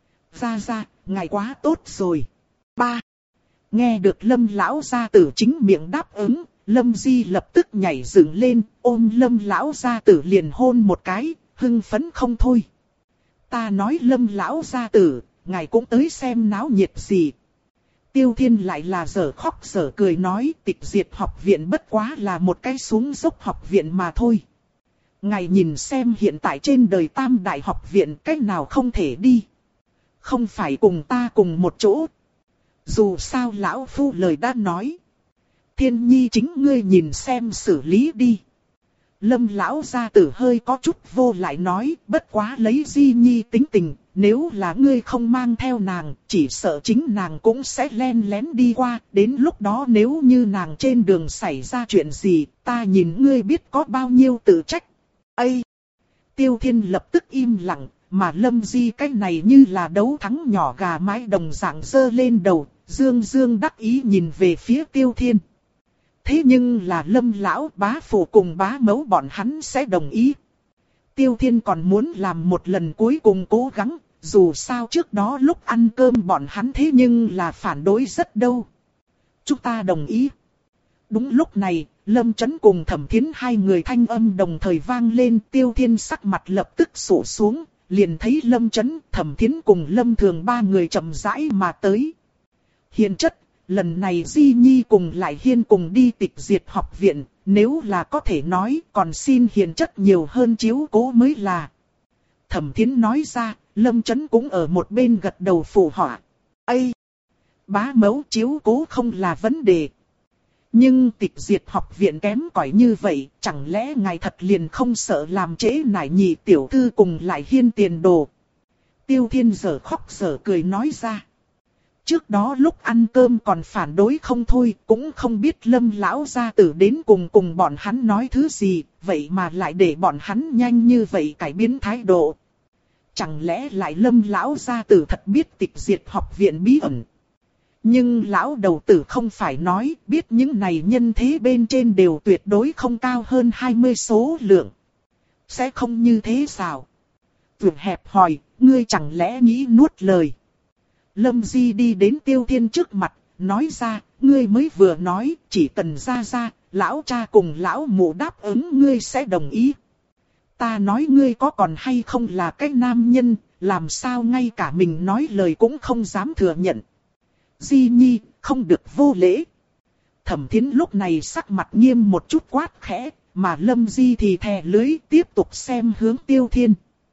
Ra ra, ngài quá tốt rồi. Ba. Nghe được Lâm lão gia tử chính miệng đáp ứng, Lâm Di lập tức nhảy dựng lên, ôm Lâm lão gia tử liền hôn một cái, hưng phấn không thôi. Ta nói Lâm lão gia tử, ngài cũng tới xem náo nhiệt gì. Tiêu Thiên lại là giở khóc giở cười nói, Tịch Diệt học viện bất quá là một cái xuống dốc học viện mà thôi. Ngài nhìn xem hiện tại trên đời Tam Đại học viện cách nào không thể đi. Không phải cùng ta cùng một chỗ. Dù sao lão phu lời đã nói. Thiên Nhi chính ngươi nhìn xem xử lý đi. Lâm lão gia tử hơi có chút vô lại nói, bất quá lấy Di Nhi tính tình, nếu là ngươi không mang theo nàng, chỉ sợ chính nàng cũng sẽ len lén đi qua, đến lúc đó nếu như nàng trên đường xảy ra chuyện gì, ta nhìn ngươi biết có bao nhiêu tự trách. Ây! Tiêu Thiên lập tức im lặng, mà Lâm Di cái này như là đấu thắng nhỏ gà mái đồng dạng giơ lên đầu, dương dương đắc ý nhìn về phía Tiêu Thiên. Thế nhưng là Lâm lão bá phụ cùng bá mẫu bọn hắn sẽ đồng ý. Tiêu Thiên còn muốn làm một lần cuối cùng cố gắng, dù sao trước đó lúc ăn cơm bọn hắn thế nhưng là phản đối rất đâu. Chúng ta đồng ý. Đúng lúc này, Lâm Chấn cùng Thẩm Thiến hai người thanh âm đồng thời vang lên, Tiêu Thiên sắc mặt lập tức sụ xuống, liền thấy Lâm Chấn, Thẩm Thiến cùng Lâm Thường ba người chậm rãi mà tới. Hiền chất, lần này Di Nhi cùng Lại Hiên cùng đi Tịch Diệt học viện, nếu là có thể nói, còn xin hiền chất nhiều hơn chiếu cố mới là. Thẩm Thiến nói ra, Lâm Chấn cũng ở một bên gật đầu phụ họa. Ây! Bá mẫu chiếu cố không là vấn đề. Nhưng Tịch Diệt học viện kém cỏi như vậy, chẳng lẽ ngài thật liền không sợ làm trễ nải nhị tiểu thư cùng Lại Hiên tiền đồ. Tiêu Thiên giở khóc giở cười nói ra. Trước đó lúc ăn cơm còn phản đối không thôi, cũng không biết Lâm lão gia tử đến cùng cùng bọn hắn nói thứ gì, vậy mà lại để bọn hắn nhanh như vậy cải biến thái độ. Chẳng lẽ lại Lâm lão gia tử thật biết Tịch Diệt học viện bí ẩn. Nhưng lão đầu tử không phải nói, biết những này nhân thế bên trên đều tuyệt đối không cao hơn hai mươi số lượng. Sẽ không như thế sao? Vượt hẹp hỏi, ngươi chẳng lẽ nghĩ nuốt lời. Lâm Di đi đến Tiêu Thiên trước mặt, nói ra, ngươi mới vừa nói, chỉ cần ra ra, lão cha cùng lão mụ đáp ứng ngươi sẽ đồng ý. Ta nói ngươi có còn hay không là cái nam nhân, làm sao ngay cả mình nói lời cũng không dám thừa nhận. Di Nhi, không được vô lễ. Thẩm Thiến lúc này sắc mặt nghiêm một chút quát khẽ, mà Lâm Di thì thè lưới tiếp tục xem hướng Tiêu Thiên.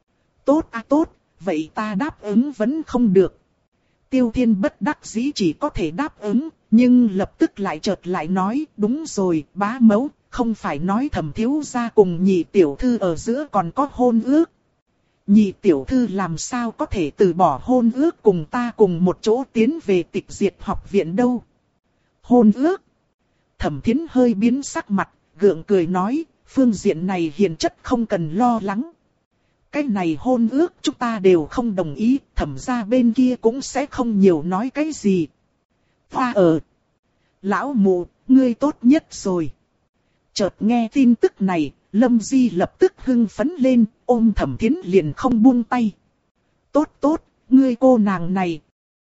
Tốt à tốt, vậy ta đáp ứng vẫn không được. Tiêu Thiên bất đắc dĩ chỉ có thể đáp ứng, nhưng lập tức lại chợt lại nói, đúng rồi, bá mẫu, không phải nói Thẩm thiếu gia cùng nhị tiểu thư ở giữa còn có hôn ước. Nhị tiểu thư làm sao có thể từ bỏ hôn ước cùng ta cùng một chỗ tiến về Tịch Diệt học viện đâu. Hôn ước? Thẩm Thiến hơi biến sắc mặt, gượng cười nói, phương diện này hiền chất không cần lo lắng. Cái này hôn ước chúng ta đều không đồng ý, thẩm gia bên kia cũng sẽ không nhiều nói cái gì. Hoa ở. Lão mụ, ngươi tốt nhất rồi. Chợt nghe tin tức này, Lâm Di lập tức hưng phấn lên, ôm Thẩm Thiến liền không buông tay. Tốt tốt, ngươi cô nàng này.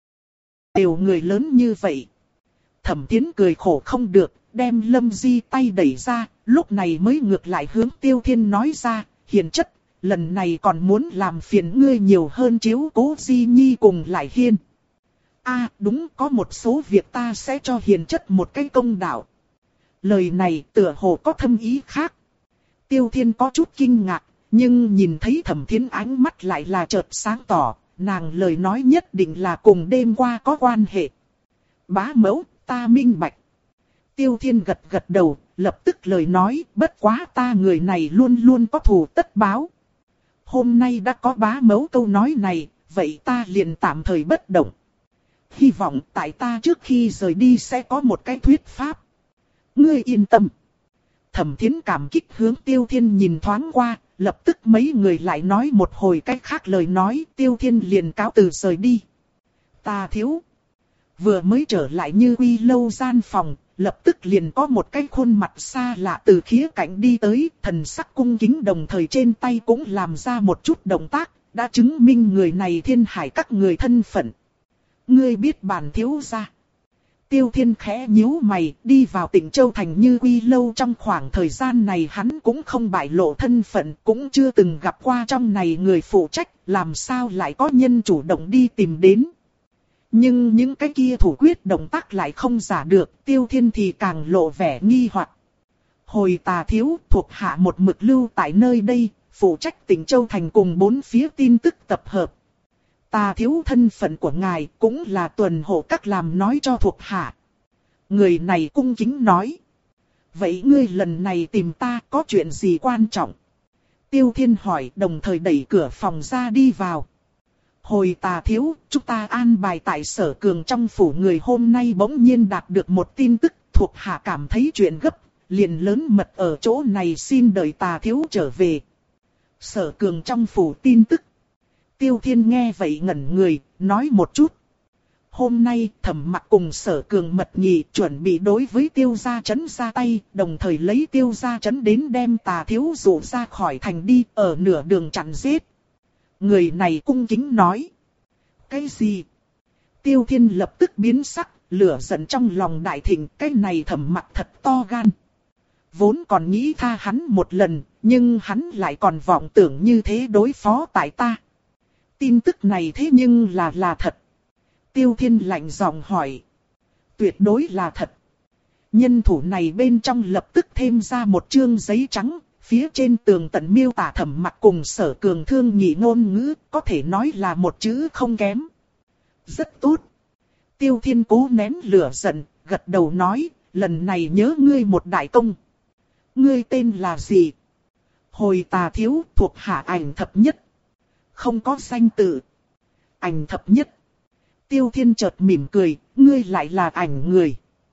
Đều người lớn như vậy. Thẩm Thiến cười khổ không được, đem Lâm Di tay đẩy ra, lúc này mới ngược lại hướng Tiêu Thiên nói ra, hiền chất, lần này còn muốn làm phiền ngươi nhiều hơn chiếu cố Di Nhi cùng Lại Hiên. A à, đúng, có một số việc ta sẽ cho hiền chất một cái công đạo. Lời này tựa hồ có thâm ý khác. Tiêu Thiên có chút kinh ngạc, nhưng nhìn thấy Thẩm Thiến ánh mắt lại là chợt sáng tỏ, nàng lời nói nhất định là cùng đêm qua có quan hệ. Bá mẫu, ta minh bạch. Tiêu Thiên gật gật đầu, lập tức lời nói, bất quá ta người này luôn luôn có thù tất báo. Hôm nay đã có bá mẫu câu nói này, vậy ta liền tạm thời bất động. Hy vọng tại ta trước khi rời đi sẽ có một cái thuyết pháp. Ngươi yên tâm. Thẩm Thiến cảm kích hướng Tiêu Thiên nhìn thoáng qua, lập tức mấy người lại nói một hồi cách khác lời nói, Tiêu Thiên liền cáo từ rời đi. Ta thiếu. Vừa mới trở lại Như Quy lâu gian phòng, lập tức liền có một cái khuôn mặt xa lạ từ khía cạnh đi tới, thần sắc cung kính đồng thời trên tay cũng làm ra một chút động tác, đã chứng minh người này Thiên Hải các người thân phận. Ngươi biết bản thiếu gia. Tiêu Thiên khẽ nhíu mày, đi vào Tịnh Châu thành Như Quy lâu trong khoảng thời gian này hắn cũng không bại lộ thân phận, cũng chưa từng gặp qua trong này người phụ trách, làm sao lại có nhân chủ động đi tìm đến. Nhưng những cái kia thủ quyết động tác lại không giả được, Tiêu Thiên thì càng lộ vẻ nghi hoặc. Hồi Tà thiếu thuộc hạ một mực lưu tại nơi đây, phụ trách Tịnh Châu thành cùng bốn phía tin tức tập hợp. Tà thiếu thân phận của ngài cũng là tuần hộ các làm nói cho thuộc hạ. Người này cung kính nói. Vậy ngươi lần này tìm ta có chuyện gì quan trọng? Tiêu Thiên hỏi đồng thời đẩy cửa phòng ra đi vào. Hồi Tà thiếu, chúng ta an bài tại Sở Cường trong phủ người hôm nay bỗng nhiên đạt được một tin tức, thuộc hạ cảm thấy chuyện gấp, liền lớn mật ở chỗ này xin đợi Tà thiếu trở về. Sở Cường trong phủ tin tức. Tiêu Thiên nghe vậy ngẩn người, nói một chút. Hôm nay Thẩm Mặc cùng Sở Cường mật nghị chuẩn bị đối với Tiêu gia trấn ra tay, đồng thời lấy Tiêu gia trấn đến đem Tà thiếu dụ ra khỏi thành đi, ở nửa đường chặn giết. Người này cung kính nói. Cái gì? Tiêu Thiên lập tức biến sắc, lửa giận trong lòng đại thịnh, cái này Thẩm Mặc thật to gan. Vốn còn nghĩ tha hắn một lần, nhưng hắn lại còn vọng tưởng như thế đối phó tại ta. Tin tức này thế nhưng là là thật. Tiêu Thiên lạnh giọng hỏi. Tuyệt đối là thật. Nhân thủ này bên trong lập tức thêm ra một chương giấy trắng, phía trên tường tận miêu tả Thẩm Mặc cùng Sở Cường thương nghị ngôn ngữ, có thể nói là một chữ không kém. Rất tốt. Tiêu Thiên cố nén lửa giận, gật đầu nói, lần này nhớ ngươi một đại công. Ngươi tên là gì? Hồi Tà thiếu thuộc hạ Ảnh Thập Nhất. Không có danh tự. Ảnh Thập Nhất. Tiêu Thiên chợt mỉm cười, ngươi lại là ảnh người.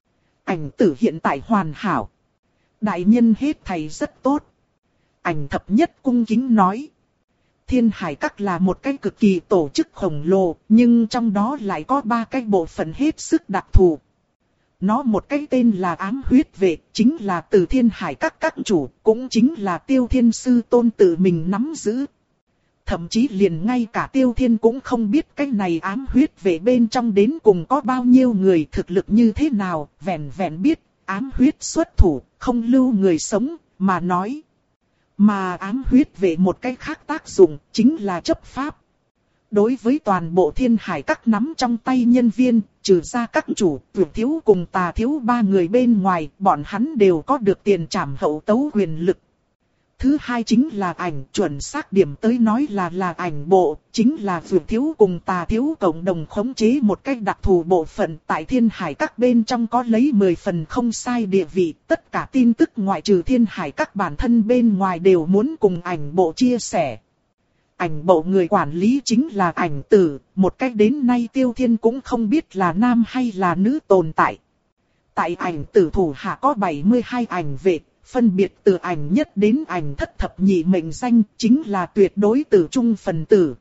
Ảnh tử hiện tại hoàn hảo. Đại nhân hết thầy rất tốt. Ảnh Thập Nhất cung kính nói. Thiên Hải Các là một cái cực kỳ tổ chức khổng lồ, nhưng trong đó lại có ba cái bộ phận hết sức đặc thù. Nó một cái tên là Ám Huyết Vệ, chính là từ Thiên Hải Các các chủ, cũng chính là Tiêu Thiên sư tôn tự mình nắm giữ. Thậm chí liền ngay cả Tiêu Thiên cũng không biết cái này Ám Huyết Vệ bên trong đến cùng có bao nhiêu người, thực lực như thế nào, vẹn vẹn biết ám huyết xuất thủ, không lưu người sống, mà nói. Mà Ám Huyết Vệ một cái khác tác dụng chính là chấp pháp. Đối với toàn bộ Thiên Hải Các nắm trong tay nhân viên, trừ ra các chủ, Tuyệt thiếu cùng Tà thiếu ba người bên ngoài, bọn hắn đều có được tiền trảm hậu tấu quyền lực. Thứ hai chính là ảnh, chuẩn xác điểm tới nói là là ảnh bộ, chính là Tuyệt thiếu cùng Tà thiếu cộng đồng khống chế một cách đặc thù bộ phận tại Thiên Hải Các bên trong có lấy mười phần không sai địa vị, tất cả tin tức ngoại trừ Thiên Hải Các bản thân bên ngoài đều muốn cùng ảnh bộ chia sẻ. Ảnh bộ người quản lý chính là ảnh tử, một cách đến nay Tiêu Thiên cũng không biết là nam hay là nữ tồn tại. Tại ảnh tử thủ hạ có bảy mươi hai ảnh vệ, phân biệt từ ảnh nhất đến ảnh thất thập nhị mệnh danh, chính là tuyệt đối tử trung phần tử.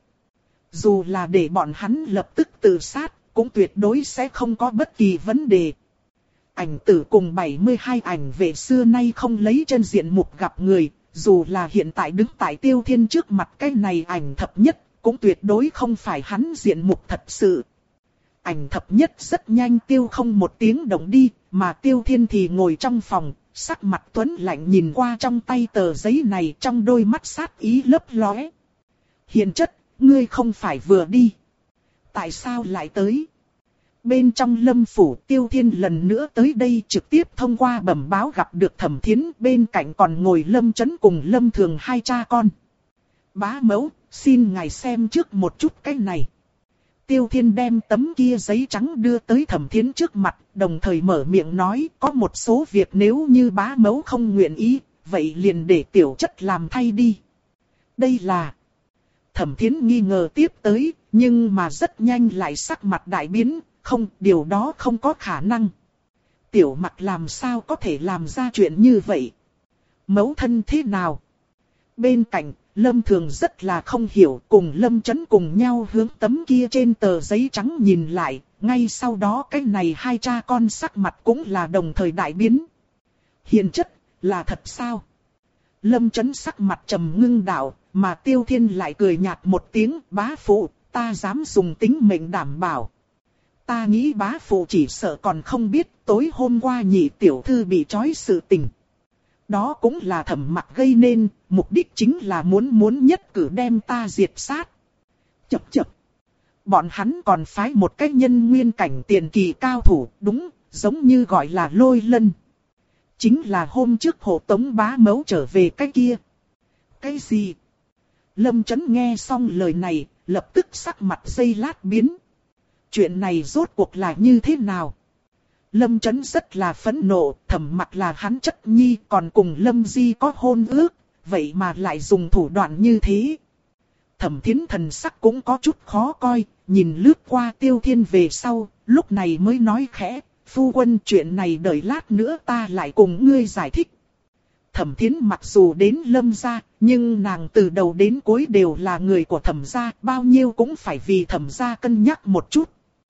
Dù là để bọn hắn lập tức tự sát, cũng tuyệt đối sẽ không có bất kỳ vấn đề. Ảnh tử cùng bảy mươi hai ảnh vệ xưa nay không lấy chân diện mục gặp người, dù là hiện tại đứng tại Tiêu Thiên trước mặt cái này ảnh thập nhất, cũng tuyệt đối không phải hắn diện mục thật sự. Ảnh thập nhất rất nhanh tiêu không một tiếng động đi, mà Tiêu Thiên thì ngồi trong phòng, sắc mặt tuấn lạnh nhìn qua trong tay tờ giấy này, trong đôi mắt sát ý lấp lóe. Hiền chất, ngươi không phải vừa đi. Tại sao lại tới? Bên trong Lâm phủ, Tiêu Thiên lần nữa tới đây trực tiếp thông qua bẩm báo gặp được Thẩm Thiến, bên cạnh còn ngồi Lâm Chấn cùng Lâm Thường hai cha con. Bá mẫu, xin ngài xem trước một chút cái này. Tiêu Thiên đem tấm kia giấy trắng đưa tới Thẩm Thiến trước mặt, đồng thời mở miệng nói, có một số việc nếu như bá mẫu không nguyện ý, vậy liền để tiểu chất làm thay đi. Đây là... Thẩm Thiến nghi ngờ tiếp tới, nhưng mà rất nhanh lại sắc mặt đại biến, không, điều đó không có khả năng. Tiểu Mặc làm sao có thể làm ra chuyện như vậy? Mẫu thân thế nào? Bên cạnh, Lâm Thường rất là không hiểu, cùng Lâm Chấn cùng nhau hướng tấm kia trên tờ giấy trắng nhìn lại, ngay sau đó cái này hai cha con sắc mặt cũng là đồng thời đại biến. Hiền chất, là thật sao? Lâm Chấn sắc mặt trầm ngưng đạo, mà Tiêu Thiên lại cười nhạt một tiếng, bá phụ, ta dám dùng tính mệnh đảm bảo. Ta nghĩ bá phụ chỉ sợ còn không biết tối hôm qua nhị tiểu thư bị trói sự tình. Đó cũng là Thẩm Mặc gây nên, mục đích chính là muốn muốn nhất cử đem ta diệt sát. Chập chập. Bọn hắn còn phái một cái nhân nguyên cảnh tiền kỳ cao thủ, đúng, giống như gọi là Lôi Lân. Chính là hôm trước hộ tống bá mẫu trở về cái kia. Cái gì? Lâm Chấn nghe xong lời này, lập tức sắc mặt giây lát biến. Chuyện này rốt cuộc là như thế nào? Lâm Chấn rất là phẫn nộ, Thẩm Mặc là hắn chất nhi, còn cùng Lâm Di có hôn ước, vậy mà lại dùng thủ đoạn như thế. Thẩm Thiến thần sắc cũng có chút khó coi, nhìn lướt qua Tiêu Thiên về sau, lúc này mới nói khẽ, phu quân chuyện này đợi lát nữa ta lại cùng ngươi giải thích. Thẩm Thiến mặc dù đến Lâm gia, nhưng nàng từ đầu đến cuối đều là người của Thẩm gia, bao nhiêu cũng phải vì Thẩm gia cân nhắc một chút.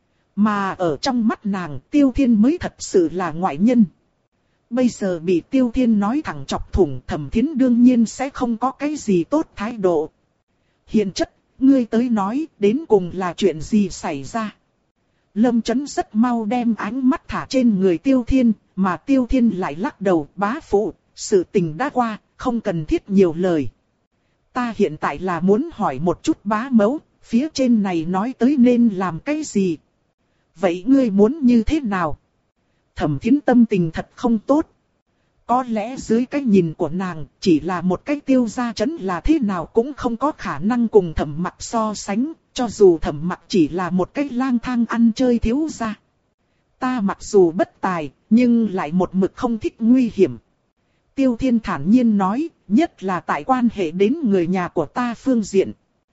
Mà ở trong mắt nàng, Tiêu Thiên mới thật sự là ngoại nhân. Bây giờ bị Tiêu Thiên nói thẳng chọc thủng, Thẩm Thiến đương nhiên sẽ không có cái gì tốt thái độ. Hiền chất, ngươi tới nói, đến cùng là chuyện gì xảy ra? Lâm Chấn rất mau đem ánh mắt thả trên người Tiêu Thiên, mà Tiêu Thiên lại lắc đầu, bá phụ, sự tình đã qua, không cần thiết nhiều lời. Ta hiện tại là muốn hỏi một chút bá mẫu, phía trên này nói tới nên làm cái gì? Vậy ngươi muốn như thế nào? Thẩm Thiến tâm tình thật không tốt. Có lẽ dưới cái nhìn của nàng, chỉ là một cái Tiêu gia trấn là thế nào cũng không có khả năng cùng Thẩm Mặc so sánh, cho dù Thẩm Mặc chỉ là một cái lang thang ăn chơi thiếu gia. Ta mặc dù bất tài, nhưng lại một mực không thích nguy hiểm. Tiêu Thiên thản nhiên nói, nhất là tại quan hệ đến người nhà của ta phương diện.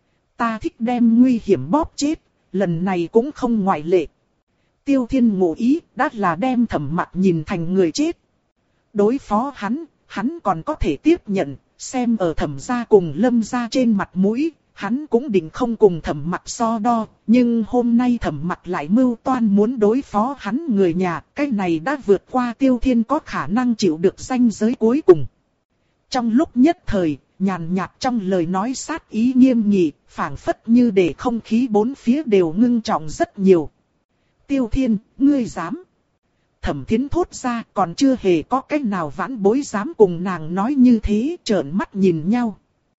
Ta thích đem nguy hiểm bóp chết, lần này cũng không ngoại lệ. Tiêu Thiên ngụ ý, đã là đem Thẩm Mặc nhìn thành người chết. Đối phó hắn, hắn còn có thể tiếp nhận, xem ở Thẩm gia cùng Lâm gia trên mặt mũi, hắn cũng định không cùng Thẩm Mặc so đo, nhưng hôm nay Thẩm Mặc lại mưu toan muốn đối phó hắn người nhà, cái này đã vượt qua Tiêu Thiên có khả năng chịu được ranh giới cuối cùng. Trong lúc nhất thời, nhàn nhạt trong lời nói sát ý nghiêm nghị, phảng phất như để không khí bốn phía đều ngưng trọng rất nhiều. Tiêu Thiên, ngươi dám? Thẩm Thiến thốt ra, còn chưa hề có cách nào vãn bối dám cùng nàng nói như thế, trợn mắt nhìn nhau.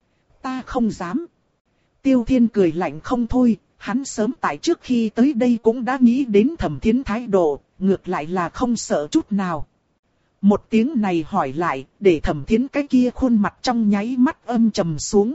Ta không dám. Tiêu Thiên cười lạnh không thôi, hắn sớm tại trước khi tới đây cũng đã nghĩ đến Thẩm Thiến thái độ, ngược lại là không sợ chút nào. Một tiếng này hỏi lại, để Thẩm Thiến cái kia khuôn mặt trong nháy mắt âm trầm xuống.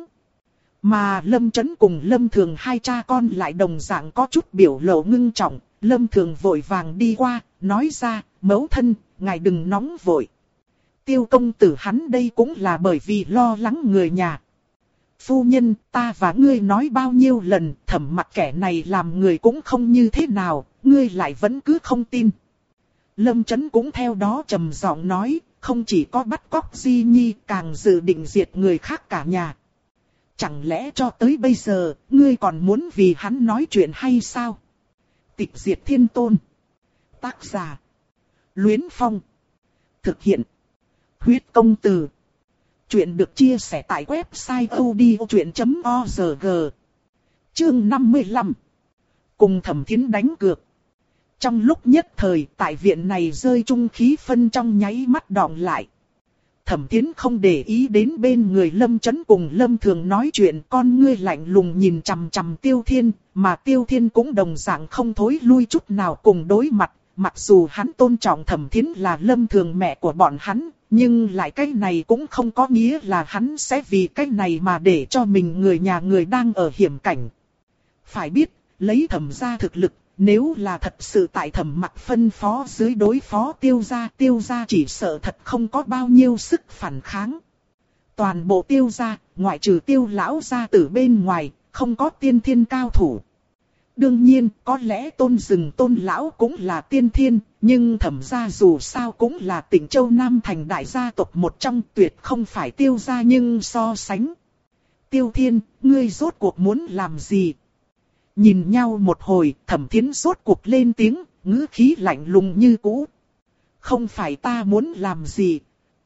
Mà Lâm Chấn cùng Lâm Thường hai cha con lại đồng dạng có chút biểu lộ ngưng trọng. Lâm Thường vội vàng đi qua, nói ra, mẫu thân, ngài đừng nóng vội. Tiêu công tử hắn đây cũng là bởi vì lo lắng người nhà. Phu nhân, ta và ngươi nói bao nhiêu lần, Thẩm Mặc kẻ này làm người cũng không như thế nào, ngươi lại vẫn cứ không tin. Lâm Chấn cũng theo đó trầm giọng nói, không chỉ có bắt cóc Di Nhi, càng dự định diệt người khác cả nhà. Chẳng lẽ cho tới bây giờ, ngươi còn muốn vì hắn nói chuyện hay sao? Tịch diệt thiên tôn. Tác giả: Luyến Phong. Thực hiện: Huyết công từ. Chuyện được chia sẻ tại website odchuyện chấm org. Chương năm mươi lăm. Cùng Thẩm Thiến đánh cược. Trong lúc nhất thời, tại viện này rơi chung khí phân trong nháy mắt đọng lại. Thẩm Thiến không để ý đến bên người Lâm Chấn cùng Lâm Thường nói chuyện, con ngươi lạnh lùng nhìn chằm chằm Tiêu Thiên, mà Tiêu Thiên cũng đồng dạng không thối lui chút nào cùng đối mặt, mặc dù hắn tôn trọng Thẩm Thiến là Lâm Thường mẹ của bọn hắn, nhưng lại cái này cũng không có nghĩa là hắn sẽ vì cái này mà để cho mình người nhà người đang ở hiểm cảnh. Phải biết, lấy Thẩm gia thực lực, nếu là thật sự tại Thẩm Mặc phân phó dưới đối phó Tiêu gia, Tiêu gia chỉ sợ thật không có bao nhiêu sức phản kháng. Toàn bộ Tiêu gia, ngoại trừ Tiêu lão gia tử bên ngoài, không có tiên thiên cao thủ. Đương nhiên, có lẽ Tôn Dừng Tôn lão cũng là tiên thiên, nhưng Thẩm gia dù sao cũng là Tịnh Châu Nam thành đại gia tộc một trong, tuyệt không phải Tiêu gia nhưng so sánh. Tiêu Thiên, ngươi rốt cuộc muốn làm gì? Nhìn nhau một hồi, Thẩm Thiến rốt cuộc lên tiếng, ngữ khí lạnh lùng như cũ. Không phải ta muốn làm gì,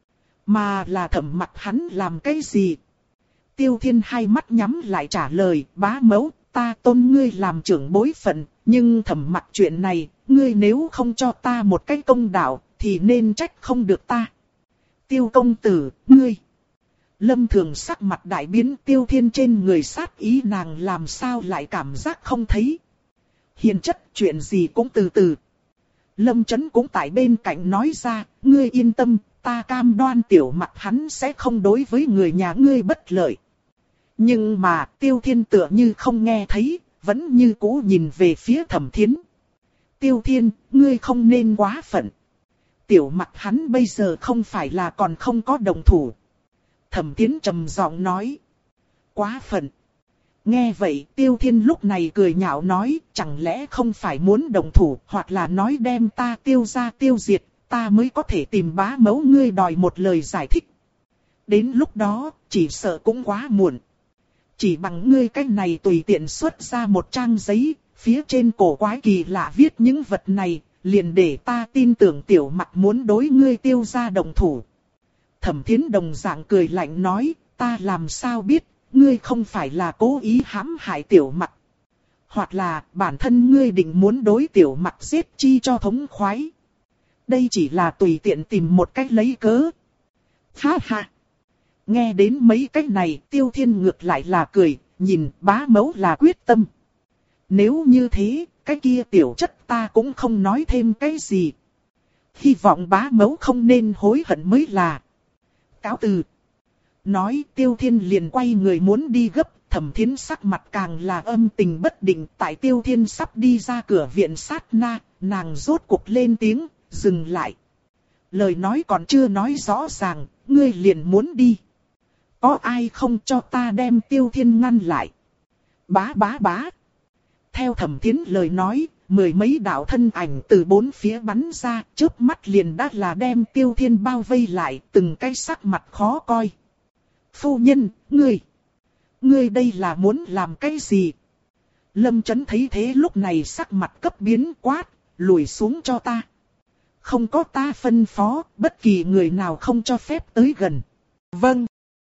mà là Thẩm Mặc hắn làm cái gì? Tiêu Thiên hai mắt nhắm lại trả lời, bá mẫu, ta tôn ngươi làm trưởng bối phận, nhưng Thẩm Mặc chuyện này, ngươi nếu không cho ta một cái công đạo, thì nên trách không được ta. Tiêu công tử, ngươi. Lâm Thường sắc mặt đại biến, Tiêu Thiên trên người sát ý nàng làm sao lại cảm giác không thấy. Hiền chất, chuyện gì cũng từ từ. Lâm Chấn cũng tại bên cạnh nói ra, ngươi yên tâm, ta cam đoan Tiểu Mặc hắn sẽ không đối với người nhà ngươi bất lợi. Nhưng mà Tiêu Thiên tựa như không nghe thấy, vẫn như cũ nhìn về phía Thẩm Thiến. Tiêu Thiên, ngươi không nên quá phận. Tiểu Mặc hắn bây giờ không phải là còn không có đồng thủ. Thẩm Thiến trầm giọng nói. Quá phận. Nghe vậy Tiêu Thiên lúc này cười nhạo nói, chẳng lẽ không phải muốn đồng thủ, hoặc là nói đem ta Tiêu gia tiêu diệt, ta mới có thể tìm bá mẫu ngươi đòi một lời giải thích. Đến lúc đó, chỉ sợ cũng quá muộn. Chỉ bằng ngươi cách này tùy tiện xuất ra một trang giấy, phía trên cổ quái kỳ lạ viết những vật này, liền để ta tin tưởng Tiểu Mặc muốn đối ngươi Tiêu gia đồng thủ. Thẩm Thiến đồng dạng cười lạnh nói, ta làm sao biết, ngươi không phải là cố ý hãm hại Tiểu Mặc. Hoặc là bản thân ngươi định muốn đối Tiểu Mặc giết chi cho thống khoái. Đây chỉ là tùy tiện tìm một cách lấy cớ. Ha ha. Nghe đến mấy cách này Tiêu Thiên ngược lại là cười, nhìn bá mẫu là quyết tâm. Nếu như thế, cái kia tiểu chất ta cũng không nói thêm cái gì. Hy vọng bá mẫu không nên hối hận mới là. Cáo từ. Nói Tiêu Thiên liền quay người muốn đi gấp, Thẩm Thiến sắc mặt càng là âm tình bất định. Tại Tiêu Thiên sắp đi ra cửa viện sát na, nàng rốt cuộc lên tiếng, dừng lại. Lời nói còn chưa nói rõ ràng, ngươi liền muốn đi. Có ai không cho ta đem Tiêu Thiên ngăn lại? Bá bá bá. Theo Thẩm Thiến lời nói, mười mấy đạo thân ảnh từ bốn phía bắn ra, chớp mắt liền đã là đem Tiêu Thiên bao vây lại, từng cái sắc mặt khó coi. Phu nhân, ngươi, ngươi đây là muốn làm cái gì? Lâm Chấn thấy thế lúc này sắc mặt cấp biến quát, lùi xuống cho ta. Không có ta phân phó, bất kỳ người nào không cho phép tới gần. Vâng.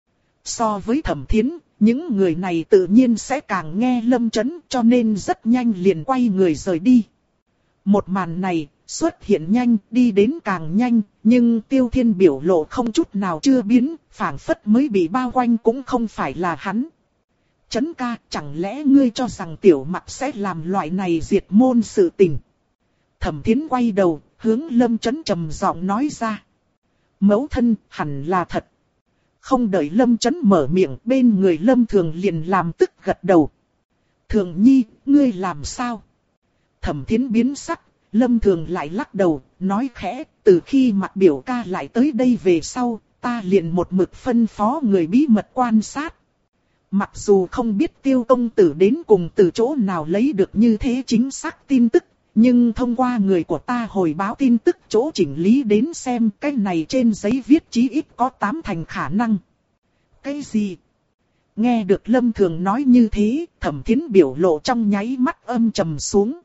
So với Thẩm Thiến, những người này tự nhiên sẽ càng nghe Lâm Chấn, cho nên rất nhanh liền quay người rời đi. Một màn này xuất hiện nhanh, đi đến càng nhanh, nhưng Tiêu Thiên biểu lộ không chút nào chưa biến, phảng phất mới bị bao quanh cũng không phải là hắn. Chấn ca, chẳng lẽ ngươi cho rằng Tiểu Mặc sẽ làm loại này diệt môn sự tình? Thẩm Thiến quay đầu, hướng Lâm Chấn trầm giọng nói ra. Mẫu thân, hẳn là thật. Không đợi Lâm Chấn mở miệng, bên người Lâm Thường liền làm tức gật đầu. Thường nhi, ngươi làm sao? Thẩm Thiến biến sắc, Lâm Thường lại lắc đầu, nói khẽ, từ khi Mặc biểu ca lại tới đây về sau, ta liền một mực phân phó người bí mật quan sát. Mặc dù không biết Tiêu công tử đến cùng từ chỗ nào lấy được như thế chính xác tin tức, nhưng thông qua người của ta hồi báo tin tức chỗ chỉnh lý đến xem, cái này trên giấy viết chí ít có tám thành khả năng. Cái gì? Nghe được Lâm Thường nói như thế, Thẩm Thiến biểu lộ trong nháy mắt âm trầm xuống.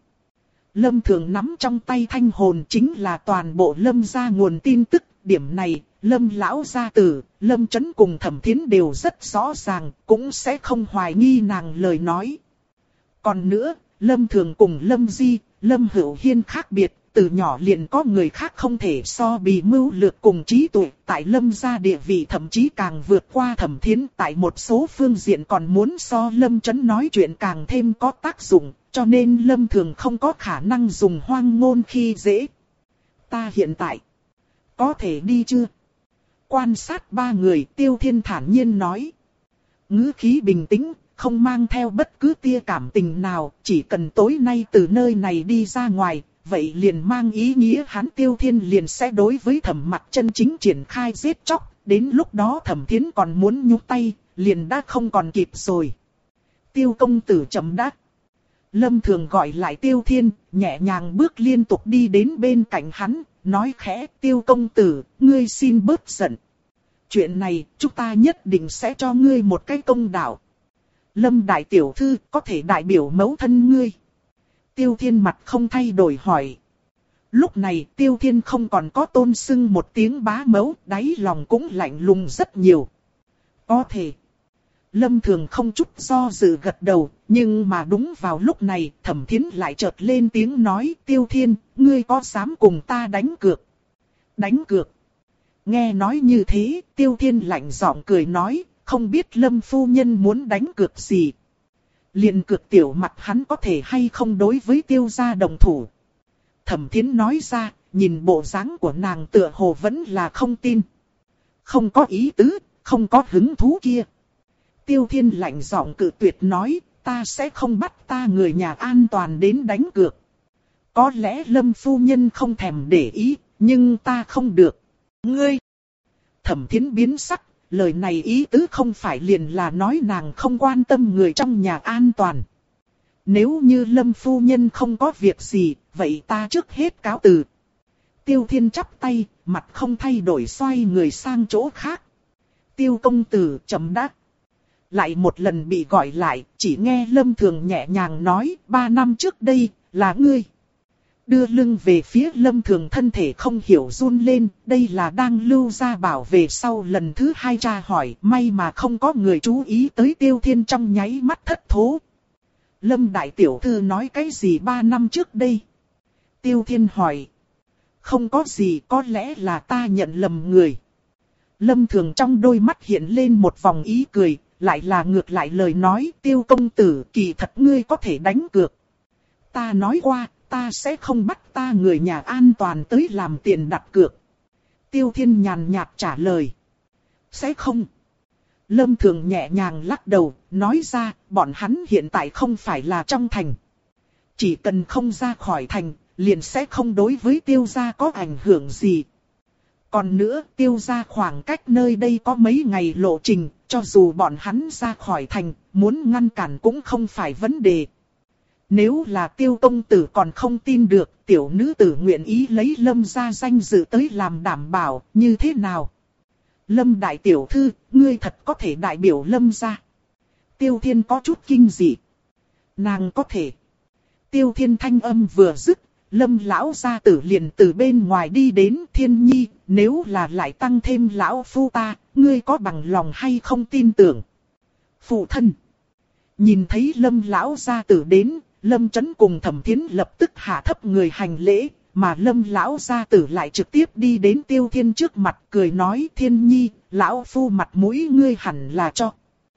Lâm Thường nắm trong tay thanh hồn chính là toàn bộ Lâm gia nguồn tin tức, điểm này, Lâm lão gia tử, Lâm Chấn cùng Thẩm Thiến đều rất rõ ràng, cũng sẽ không hoài nghi nàng lời nói. Còn nữa, Lâm Thường cùng Lâm Di, Lâm Hữu Hiên khác biệt, từ nhỏ liền có người khác không thể so bì mưu lược cùng trí tuệ, tại Lâm gia địa vị thậm chí càng vượt qua Thẩm Thiến, tại một số phương diện còn muốn so Lâm Chấn nói chuyện càng thêm có tác dụng, cho nên Lâm Thường không có khả năng dùng hoang ngôn khi dễ. Ta hiện tại có thể đi chưa? Quan sát ba người, Tiêu Thiên thản nhiên nói. Ngữ khí bình tĩnh, không mang theo bất cứ tia cảm tình nào, chỉ cần tối nay từ nơi này đi ra ngoài, vậy liền mang ý nghĩa hắn Tiêu Thiên liền sẽ đối với Thẩm Mặc chân chính triển khai giết chóc, đến lúc đó Thẩm Thiến còn muốn nhúc tay, liền đã không còn kịp rồi. Tiêu công tử chậm đáp. Lâm Thường gọi lại Tiêu Thiên, nhẹ nhàng bước liên tục đi đến bên cạnh hắn, nói khẽ, Tiêu công tử, ngươi xin bớt giận. Chuyện này, chúng ta nhất định sẽ cho ngươi một cái công đạo. Lâm đại tiểu thư, có thể đại biểu mẫu thân ngươi. Tiêu Thiên mặt không thay đổi hỏi. Lúc này, Tiêu Thiên không còn có tôn sưng một tiếng bá mẫu, đáy lòng cũng lạnh lùng rất nhiều. Có thể. Lâm Thường không chút do dự gật đầu, nhưng mà đúng vào lúc này, Thẩm Thiến lại chợt lên tiếng nói, Tiêu Thiên, ngươi có dám cùng ta đánh cược? Đánh cược? Nghe nói như thế, Tiêu Thiên lạnh giọng cười nói, không biết Lâm phu nhân muốn đánh cược gì. Liền cược tiểu mặt hắn có thể hay không đối với Tiêu gia đồng thủ. Thẩm Thiến nói ra, nhìn bộ dáng của nàng tựa hồ vẫn là không tin. Không có ý tứ, không có hứng thú kia. Tiêu Thiên lạnh giọng cự tuyệt nói, ta sẽ không bắt ta người nhà an toàn đến đánh cược. Có lẽ Lâm phu nhân không thèm để ý, nhưng ta không được. Ngươi! Thẩm Thiến biến sắc, lời này ý tứ không phải liền là nói nàng không quan tâm người trong nhà an toàn. Nếu như Lâm phu nhân không có việc gì, vậy ta trước hết cáo từ. Tiêu Thiên chắp tay, mặt không thay đổi xoay người sang chỗ khác. Tiêu công tử chậm đáp. Lại một lần bị gọi lại, chỉ nghe Lâm Thường nhẹ nhàng nói, ba năm trước đây, là ngươi. Đưa lưng về phía Lâm Thường thân thể không hiểu run lên, đây là đang lưu ra bảo về sau lần thứ hai tra hỏi, may mà không có người chú ý tới Tiêu Thiên trong nháy mắt thất thố. Lâm đại tiểu thư nói cái gì ba năm trước đây? Tiêu Thiên hỏi. Không có gì, có lẽ là ta nhận lầm người. Lâm Thường trong đôi mắt hiện lên một vòng ý cười, lại là ngược lại lời nói, Tiêu công tử, kỳ thật ngươi có thể đánh cược. Ta nói qua, ta sẽ không bắt ta người nhà an toàn tới làm tiền đặt cược. Tiêu Thiên nhàn nhạt trả lời. Sẽ không. Lâm Thường nhẹ nhàng lắc đầu, nói ra, bọn hắn hiện tại không phải là trong thành. Chỉ cần không ra khỏi thành, liền sẽ không đối với Tiêu gia có ảnh hưởng gì. Còn nữa, Tiêu gia khoảng cách nơi đây có mấy ngày lộ trình, cho dù bọn hắn ra khỏi thành, muốn ngăn cản cũng không phải vấn đề. Nếu là Tiêu công tử còn không tin được, tiểu nữ tử nguyện ý lấy Lâm gia danh dự tới làm đảm bảo, như thế nào? Lâm đại tiểu thư, ngươi thật có thể đại biểu Lâm gia. Tiêu Thiên có chút kinh dị. Nàng có thể. Tiêu Thiên thanh âm vừa dứt, Lâm lão gia tử liền từ bên ngoài đi đến. Thiên nhi, nếu là lại tăng thêm lão phu ta, ngươi có bằng lòng hay không tin tưởng? Phụ thân. Nhìn thấy Lâm lão gia tử đến, Lâm Chấn cùng Thẩm Thiến lập tức hạ thấp người hành lễ, mà Lâm lão gia tử lại trực tiếp đi đến Tiêu Thiên trước mặt cười nói, Thiên nhi, lão phu mặt mũi ngươi hẳn là cho.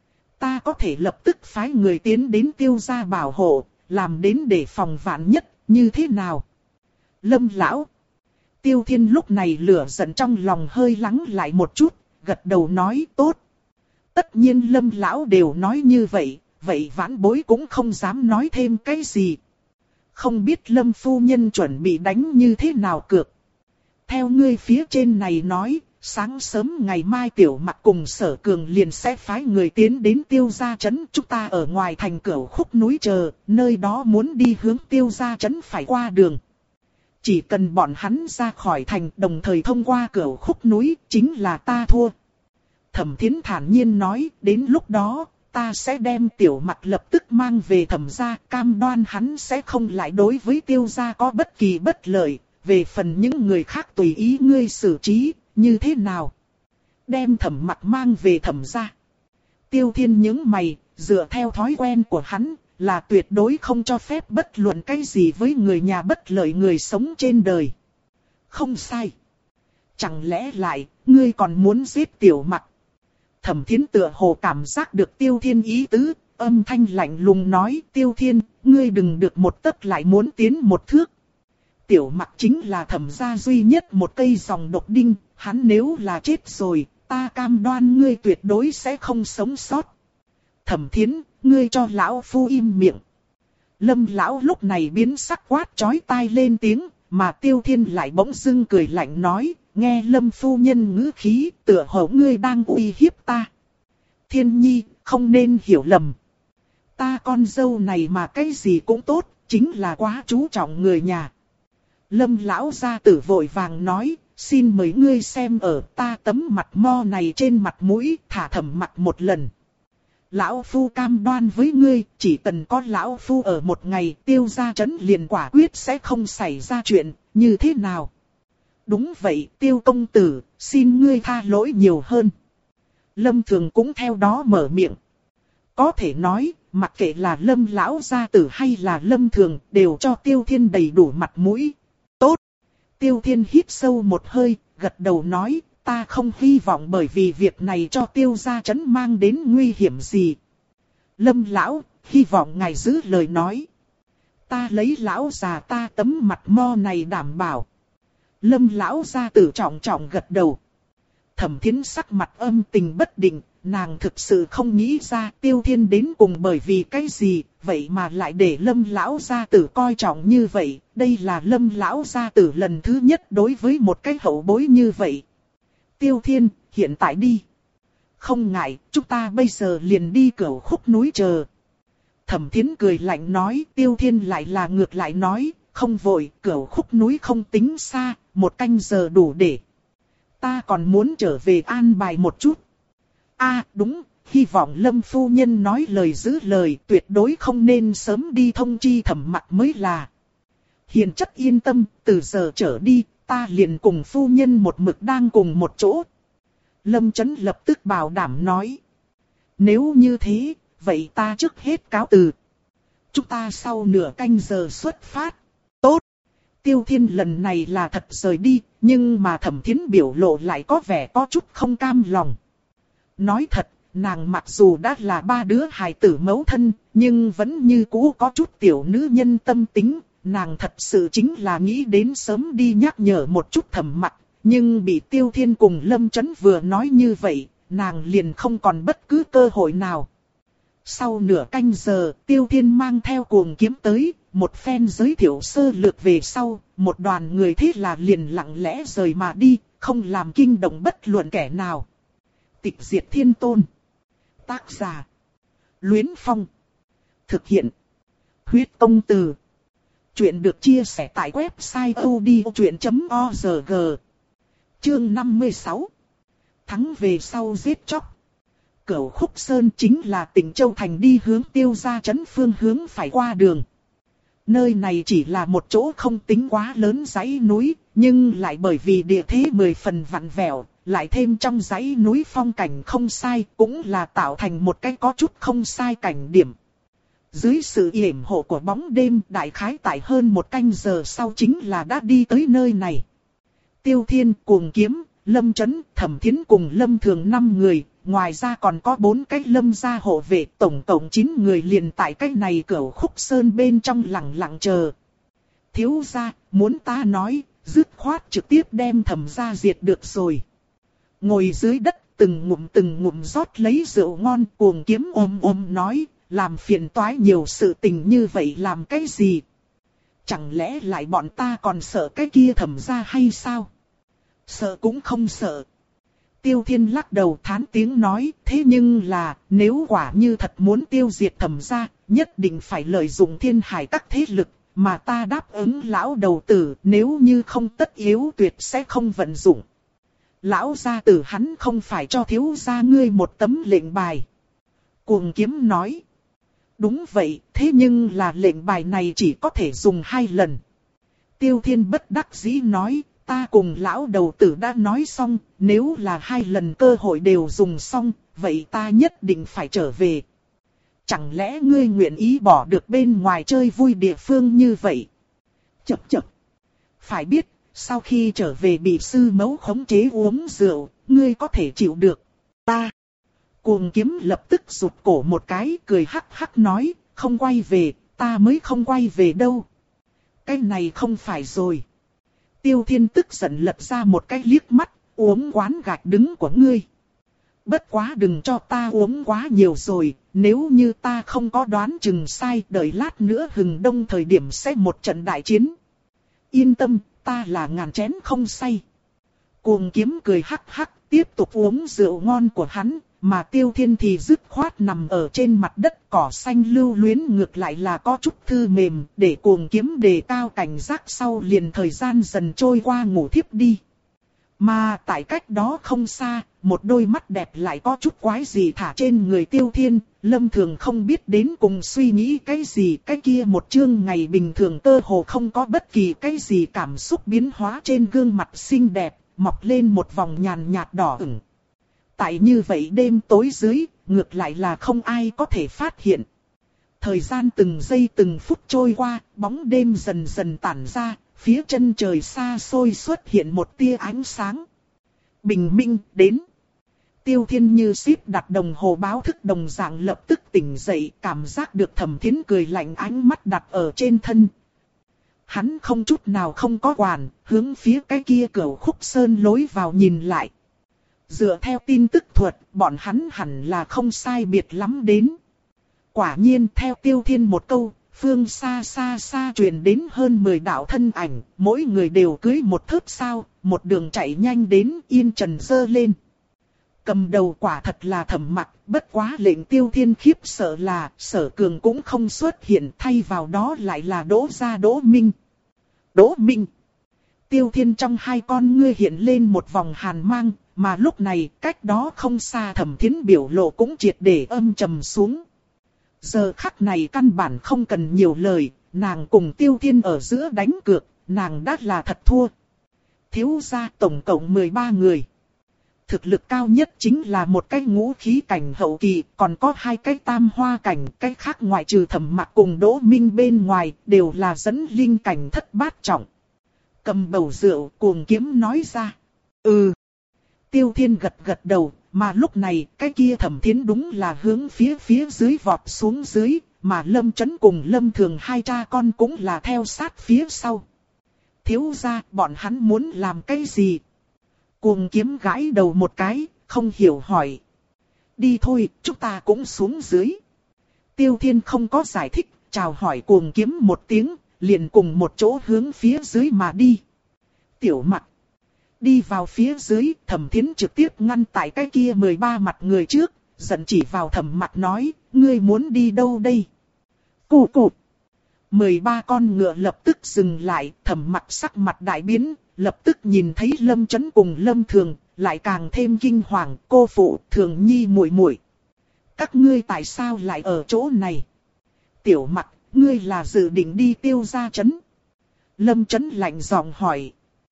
Ta có thể lập tức phái người tiến đến Tiêu gia bảo hộ, làm đến để phòng vạn nhất, như thế nào? Lâm lão. Tiêu Thiên lúc này lửa giận trong lòng hơi lắng lại một chút, gật đầu nói tốt. Tất nhiên Lâm lão đều nói như vậy, vậy vãn bối cũng không dám nói thêm cái gì. Không biết Lâm phu nhân chuẩn bị đánh như thế nào cược. Theo ngươi phía trên này nói, sáng sớm ngày mai Tiểu Mặc cùng Sở Cường liền sẽ phái người tiến đến Tiêu Gia Trấn. Chúng ta ở ngoài thành Cửu Khúc núi chờ, nơi đó muốn đi hướng Tiêu Gia Trấn phải qua đường. Chỉ cần bọn hắn ra khỏi thành đồng thời thông qua Cửu Khúc núi, chính là ta thua. Thẩm Thiến thản nhiên nói, đến lúc đó, ta sẽ đem Tiểu Mặc lập tức mang về Thẩm gia, cam đoan hắn sẽ không lại đối với Tiêu gia có bất kỳ bất lợi. Về phần những người khác tùy ý ngươi xử trí, như thế nào? Đem Thẩm Mặc mang về Thẩm gia. Tiêu Thiên nhướng mày, dựa theo thói quen của hắn, là tuyệt đối không cho phép bất luận cái gì với người nhà bất lợi người sống trên đời. Không sai. Chẳng lẽ lại, ngươi còn muốn giết Tiểu Mặc? Thẩm Thiến tựa hồ cảm giác được Tiêu Thiên ý tứ, âm thanh lạnh lùng nói, Tiêu Thiên, ngươi đừng được một tấc lại muốn tiến một thước. Tiểu Mặc chính là Thẩm gia duy nhất một cây dòng độc đinh, hắn nếu là chết rồi, ta cam đoan ngươi tuyệt đối sẽ không sống sót. Thẩm Thiến, ngươi cho lão phu im miệng. Lâm lão lúc này biến sắc quát chói tai lên tiếng, mà Tiêu Thiên lại bỗng dưng cười lạnh nói, nghe Lâm phu nhân ngữ khí, tựa hồ ngươi đang uy hiếp ta. Thiên nhi, không nên hiểu lầm. Ta con dâu này mà cái gì cũng tốt, chính là quá chú trọng người nhà. Lâm lão gia tử vội vàng nói, xin mời ngươi xem ở ta tấm mặt mo này trên mặt mũi, thả Thẩm Mặc một lần. Lão phu cam đoan với ngươi, chỉ cần có lão phu ở một ngày, Tiêu gia trấn liền quả quyết sẽ không xảy ra chuyện, như thế nào? Đúng vậy, Tiêu công tử, xin ngươi tha lỗi nhiều hơn. Lâm Thường cũng theo đó mở miệng. Có thể nói, mặc kệ là Lâm lão gia tử hay là Lâm Thường, đều cho Tiêu Thiên đầy đủ mặt mũi. Tốt. Tiêu Thiên hít sâu một hơi, gật đầu nói, ta không hy vọng bởi vì việc này cho Tiêu gia trấn mang đến nguy hiểm gì. Lâm lão, hy vọng ngài giữ lời nói. Ta lấy lão già ta tấm mặt mo này đảm bảo. Lâm lão gia tử trọng trọng gật đầu. Thẩm Thiến sắc mặt âm tình bất định, nàng thực sự không nghĩ ra Tiêu Thiên đến cùng bởi vì cái gì, vậy mà lại để Lâm lão gia tử coi trọng như vậy, đây là Lâm lão gia tử lần thứ nhất đối với một cái hậu bối như vậy. Tiêu Thiên, hiện tại đi. Không ngại, chúng ta bây giờ liền đi Cửu Khúc núi chờ. Thẩm Thiến cười lạnh nói, Tiêu Thiên lại là ngược lại nói, không vội, Cửu Khúc núi không tính xa, một canh giờ đủ để. Ta còn muốn trở về an bài một chút. A à, đúng, hy vọng Lâm phu nhân nói lời giữ lời, tuyệt đối không nên sớm đi thông chi Thẩm Mặc mới là. Hiền chất yên tâm, từ giờ trở đi, ta liền cùng phu nhân một mực đang cùng một chỗ. Lâm Chấn lập tức bảo đảm nói. Nếu như thế, vậy ta trước hết cáo từ. Chúng ta sau nửa canh giờ xuất phát. Tốt. Tiêu Thiên lần này là thật rời đi, nhưng mà Thẩm Thiến biểu lộ lại có vẻ có chút không cam lòng. Nói thật, nàng mặc dù đã là ba đứa hài tử mẫu thân, nhưng vẫn như cũ có chút tiểu nữ nhân tâm tính. Nàng thật sự chính là nghĩ đến sớm đi nhắc nhở một chút Thẩm Mặc, nhưng bị Tiêu Thiên cùng Lâm Chấn vừa nói như vậy, nàng liền không còn bất cứ cơ hội nào. Sau nửa canh giờ, Tiêu Thiên mang theo Cuồng Kiếm tới, một phen giới thiệu sơ lược về sau, một đoàn người thế là liền lặng lẽ rời mà đi, không làm kinh động bất luận kẻ nào. Tịch Diệt Thiên Tôn. Tác giả: Luyến Phong. Thực hiện: Huyết Công Từ. Chuyện được chia sẻ tại website odchuyện chấm org. Chương năm mươi sáu. Thắng về sau giết chóc. Cửu Khúc Sơn chính là tỉnh Châu Thành đi hướng Tiêu gia trấn phương hướng phải qua đường. Nơi này chỉ là một chỗ không tính quá lớn dãy núi, nhưng lại bởi vì địa thế mười phần vặn vẹo, lại thêm trong dãy núi phong cảnh không sai, cũng là tạo thành một cái có chút không sai cảnh điểm. Dưới sự yểm hộ của bóng đêm, đại khái tại hơn một canh giờ sau chính là đã đi tới nơi này. Tiêu Thiên, Cuồng Kiếm, Lâm Chấn, Thẩm Thiến cùng Lâm Thường năm người, ngoài ra còn có bốn cái Lâm gia hộ vệ, tổng cộng chín người liền tại cái này Cửu Khúc Sơn bên trong lặng lặng chờ. Thiếu gia, muốn ta nói, dứt khoát trực tiếp đem Thẩm gia diệt được rồi. Ngồi dưới đất, từng ngụm từng ngụm rót lấy rượu ngon, Cuồng Kiếm ôm ôm nói, làm phiền toái nhiều sự tình như vậy làm cái gì? Chẳng lẽ lại bọn ta còn sợ cái kia Thẩm gia hay sao? Sợ cũng không sợ. Tiêu Thiên lắc đầu thán tiếng nói, thế nhưng là, nếu quả như thật muốn tiêu diệt Thẩm gia, nhất định phải lợi dụng thiên hải các thế lực, mà ta đáp ứng lão đầu tử, nếu như không tất yếu tuyệt sẽ không vận dụng. Lão gia tử hắn không phải cho thiếu gia ngươi một tấm lệnh bài. Cuồng Kiếm nói. Đúng vậy, thế nhưng là lệnh bài này chỉ có thể dùng hai lần. Tiêu Thiên bất đắc dĩ nói, ta cùng lão đầu tử đã nói xong, nếu là hai lần cơ hội đều dùng xong, vậy ta nhất định phải trở về. Chẳng lẽ ngươi nguyện ý bỏ được bên ngoài chơi vui địa phương như vậy? Chậc chậc. Phải biết, sau khi trở về bị sư mẫu khống chế uống rượu, ngươi có thể chịu được. Ta. Cuồng Kiếm lập tức rụt cổ một cái, cười hắc hắc nói, không quay về, ta mới không quay về đâu. Cái này không phải rồi. Tiêu Thiên tức giận lật ra một cái liếc mắt, uống quán gạch đứng của ngươi. Bất quá đừng cho ta uống quá nhiều rồi, nếu như ta không có đoán chừng sai, đợi lát nữa hừng đông thời điểm sẽ một trận đại chiến. Yên tâm, ta là ngàn chén không say. Cuồng Kiếm cười hắc hắc, tiếp tục uống rượu ngon của hắn, mà Tiêu Thiên thì dứt khoát nằm ở trên mặt đất, cỏ xanh lưu luyến ngược lại là có chút thư mềm, để Cuồng Kiếm đề cao cảnh giác, sau liền thời gian dần trôi qua ngủ thiếp đi. Mà tại cách đó không xa, một đôi mắt đẹp lại có chút quái gì thả trên người Tiêu Thiên, Lâm Thường không biết đến cùng suy nghĩ cái gì, cái kia một chương ngày bình thường cơ hồ không có bất kỳ cái gì cảm xúc biến hóa trên gương mặt xinh đẹp, mọc lên một vòng nhàn nhạt đỏ ửng. Tại như vậy đêm tối dưới, ngược lại là không ai có thể phát hiện. Thời gian từng giây từng phút trôi qua, bóng đêm dần dần tản ra, phía chân trời xa xôi xuất hiện một tia ánh sáng. Bình minh đến. Tiêu Thiên như ship đặt đồng hồ báo thức đồng dạng lập tức tỉnh dậy, cảm giác được Thẩm Thiến cười lạnh ánh mắt đặt ở trên thân. Hắn không chút nào không có quản, hướng phía cái kia Cửu Khúc Sơn lối vào nhìn lại. Dựa theo tin tức thuật, bọn hắn hẳn là không sai biệt lắm đến. Quả nhiên theo Tiêu Thiên một câu, phương xa xa xa truyền đến hơn mười đạo thân ảnh, mỗi người đều cưỡi một thớt sao, một đường chạy nhanh đến yên trần dơ lên. Cầm đầu quả thật là Thẩm Mặc, bất quá lệnh Tiêu Thiên khiếp sợ là Sở Cường cũng không xuất hiện, thay vào đó lại là Đỗ Gia Đỗ Minh. Đỗ Minh. Tiêu Thiên trong hai con ngươi hiện lên một vòng hàn mang, mà lúc này cách đó không xa Thẩm Thiến biểu lộ cũng triệt để âm trầm xuống. Giờ khắc này căn bản không cần nhiều lời, nàng cùng Tiêu Thiên ở giữa đánh cược, nàng đã là thật thua. Thiếu gia tổng cộng mười ba người. Thực lực cao nhất chính là một cái ngũ khí cảnh hậu kỳ, còn có hai cái tam hoa cảnh, cái khác ngoại trừ Thẩm Mặc cùng Đỗ Minh bên ngoài, đều là dẫn linh cảnh thất bát trọng. Cầm bầu rượu, Cuồng Kiếm nói ra. Ừ. Tiêu Thiên gật gật đầu, mà lúc này cái kia Thẩm Thiến đúng là hướng phía phía dưới vọt xuống dưới, mà Lâm Chấn cùng Lâm Thường hai cha con cũng là theo sát phía sau. Thiếu gia, bọn hắn muốn làm cái gì? Cuồng Kiếm gãi đầu một cái, không hiểu hỏi. Đi thôi, chúng ta cũng xuống dưới. Tiêu Thiên không có giải thích, chào hỏi Cuồng Kiếm một tiếng, liền cùng một chỗ hướng phía dưới mà đi. Tiểu Mặc. Đi vào phía dưới, Thẩm Thiến trực tiếp ngăn tại cái kia mười ba mặt người trước, giận chỉ vào Thẩm Mặc nói, ngươi muốn đi đâu đây? Cụ cụ. mười ba con ngựa lập tức dừng lại, Thẩm Mặc sắc mặt đại biến, lập tức nhìn thấy Lâm Chấn cùng Lâm Thường, lại càng thêm kinh hoàng, cô phụ, Thường Nhi muội muội. Các ngươi tại sao lại ở chỗ này? Tiểu Mặc, ngươi là dự định đi Tiêu gia trấn? Lâm Chấn lạnh giọng hỏi.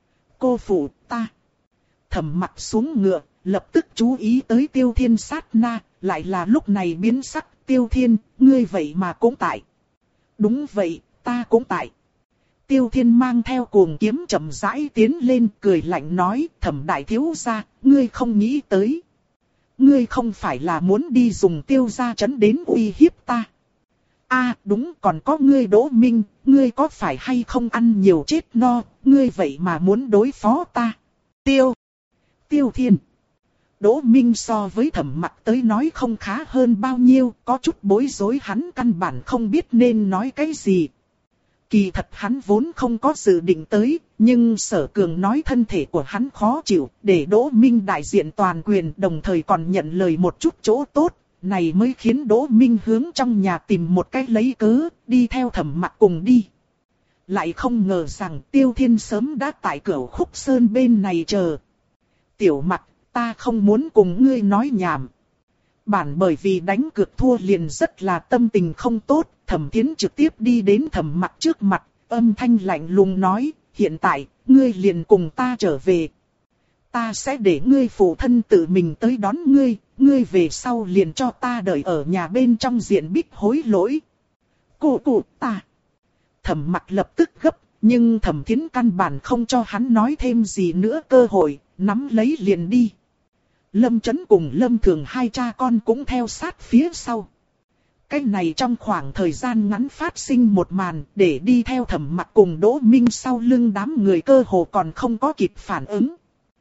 Cô phụ, ta. Thẩm Mặc xuống ngựa, lập tức chú ý tới Tiêu Thiên sát na, lại là lúc này biến sắc, Tiêu Thiên, ngươi vậy mà cũng tại. Đúng vậy, ta cũng tại. Tiêu Thiên mang theo Cuồng Kiếm chậm rãi tiến lên, cười lạnh nói, Thẩm đại thiếu gia, ngươi không nghĩ tới. Ngươi không phải là muốn đi dùng Tiêu gia trấn đến uy hiếp ta. À đúng, còn có ngươi Đỗ Minh, ngươi có phải hay không ăn nhiều chết no, ngươi vậy mà muốn đối phó ta. Tiêu. Tiêu Thiên. Đỗ Minh so với Thẩm Mặc tới nói không khá hơn bao nhiêu, có chút bối rối, hắn căn bản không biết nên nói cái gì. Kỳ thật hắn vốn không có dự định tới, nhưng Sở Cường nói thân thể của hắn khó chịu, để Đỗ Minh đại diện toàn quyền, đồng thời còn nhận lời một chút chỗ tốt, này mới khiến Đỗ Minh hướng trong nhà tìm một cách lấy cớ, đi theo Thẩm Mặc cùng đi. Lại không ngờ rằng Tiêu Thiên sớm đã tại cửa Khúc Sơn bên này chờ. Tiểu Mặc, ta không muốn cùng ngươi nói nhảm. Bản bởi vì đánh cược thua liền rất là tâm tình không tốt, Thẩm Thiến trực tiếp đi đến Thẩm Mặc trước mặt, âm thanh lạnh lùng nói, hiện tại, ngươi liền cùng ta trở về. Ta sẽ để ngươi phụ thân tự mình tới đón ngươi, ngươi về sau liền cho ta đợi ở nhà bên trong diện bích hối lỗi. Cô cụ ta. Thẩm Mặc lập tức gấp, nhưng Thẩm Thiến căn bản không cho hắn nói thêm gì nữa cơ hội, nắm lấy liền đi. Lâm Chấn cùng Lâm Thường hai cha con cũng theo sát phía sau. Cái này trong khoảng thời gian ngắn phát sinh một màn, để đi theo Thẩm Mặc cùng Đỗ Minh sau lưng đám người cơ hồ còn không có kịp phản ứng.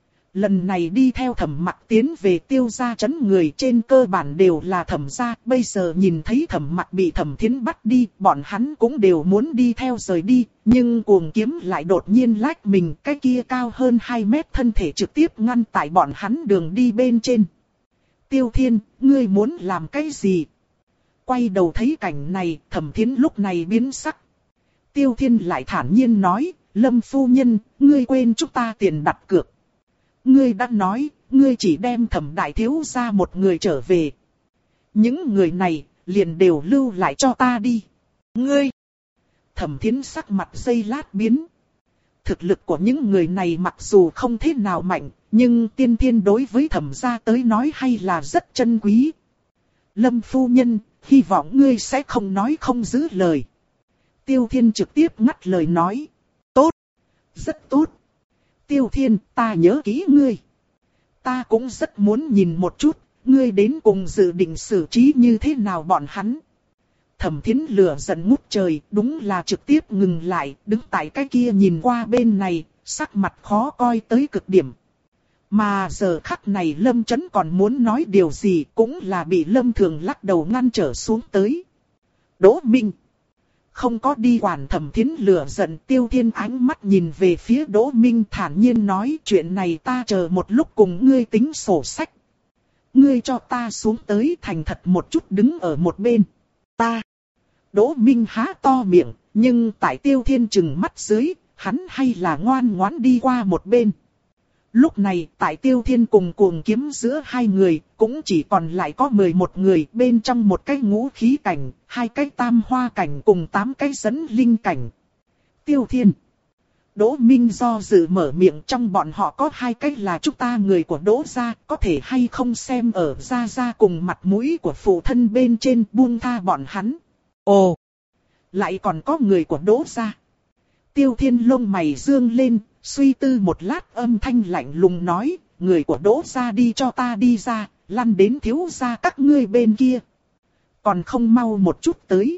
Lần này đi theo Thẩm Mặc tiến về Tiêu gia trấn người trên cơ bản đều là Thẩm gia, bây giờ nhìn thấy Thẩm Mặc bị Thẩm Thiến bắt đi, bọn hắn cũng đều muốn đi theo rời đi, nhưng Cuồng Kiếm lại đột nhiên lách mình, cái kia cao hơn hai mét thân thể trực tiếp ngăn tại bọn hắn đường đi bên trên. Tiêu Thiên, ngươi muốn làm cái gì? Quay đầu thấy cảnh này, Thẩm Thiến lúc này biến sắc. Tiêu Thiên lại thản nhiên nói, Lâm phu nhân, ngươi quên chúng ta tiền đặt cược. Ngươi đã nói, ngươi chỉ đem Thẩm đại thiếu gia một người trở về. Những người này, liền đều lưu lại cho ta đi. Ngươi! Thẩm Thiến sắc mặt giây lát biến. Thực lực của những người này mặc dù không thế nào mạnh, nhưng tiên thiên đối với Thẩm gia tới nói hay là rất chân quý. Lâm phu nhân, hy vọng ngươi sẽ không nói không giữ lời. Tiêu Thiên trực tiếp ngắt lời nói. Tốt! Rất tốt! Tiêu Thiên, ta nhớ kỹ ngươi. Ta cũng rất muốn nhìn một chút, ngươi đến cùng dự định xử trí như thế nào bọn hắn. Thẩm Thiến lửa giận ngút trời, đúng là trực tiếp ngừng lại, đứng tại cái kia nhìn qua bên này, sắc mặt khó coi tới cực điểm. Mà giờ khắc này Lâm Chấn còn muốn nói điều gì cũng là bị Lâm Thường lắc đầu ngăn trở xuống tới. Đỗ Minh. Không có đi quản Thẩm Thiến lửa giận, Tiêu Thiên ánh mắt nhìn về phía Đỗ Minh thản nhiên nói chuyện này ta chờ một lúc cùng ngươi tính sổ sách. Ngươi cho ta xuống tới thành thật một chút đứng ở một bên. Ta. Đỗ Minh há to miệng, nhưng tại Tiêu Thiên trừng mắt dưới, hắn hay là ngoan ngoãn đi qua một bên. Lúc này, tại Tiêu Thiên cùng Cuồng Kiếm giữa hai người, cũng chỉ còn lại có mười một người, bên trong một cái ngũ khí cảnh, hai cái tam hoa cảnh cùng tám cái dẫn linh cảnh. Tiêu Thiên. Đỗ Minh do dự mở miệng, trong bọn họ có hai cái là chúng ta người của Đỗ gia, có thể hay không xem ở gia gia cùng mặt mũi của phụ thân bên trên buông tha bọn hắn. Ồ! Lại còn có người của Đỗ gia. Tiêu Thiên lông mày dương lên, suy tư một lát âm thanh lạnh lùng nói, người của Đỗ gia đi cho ta đi ra, lăn đến thiếu gia các ngươi bên kia. Còn không mau một chút tới.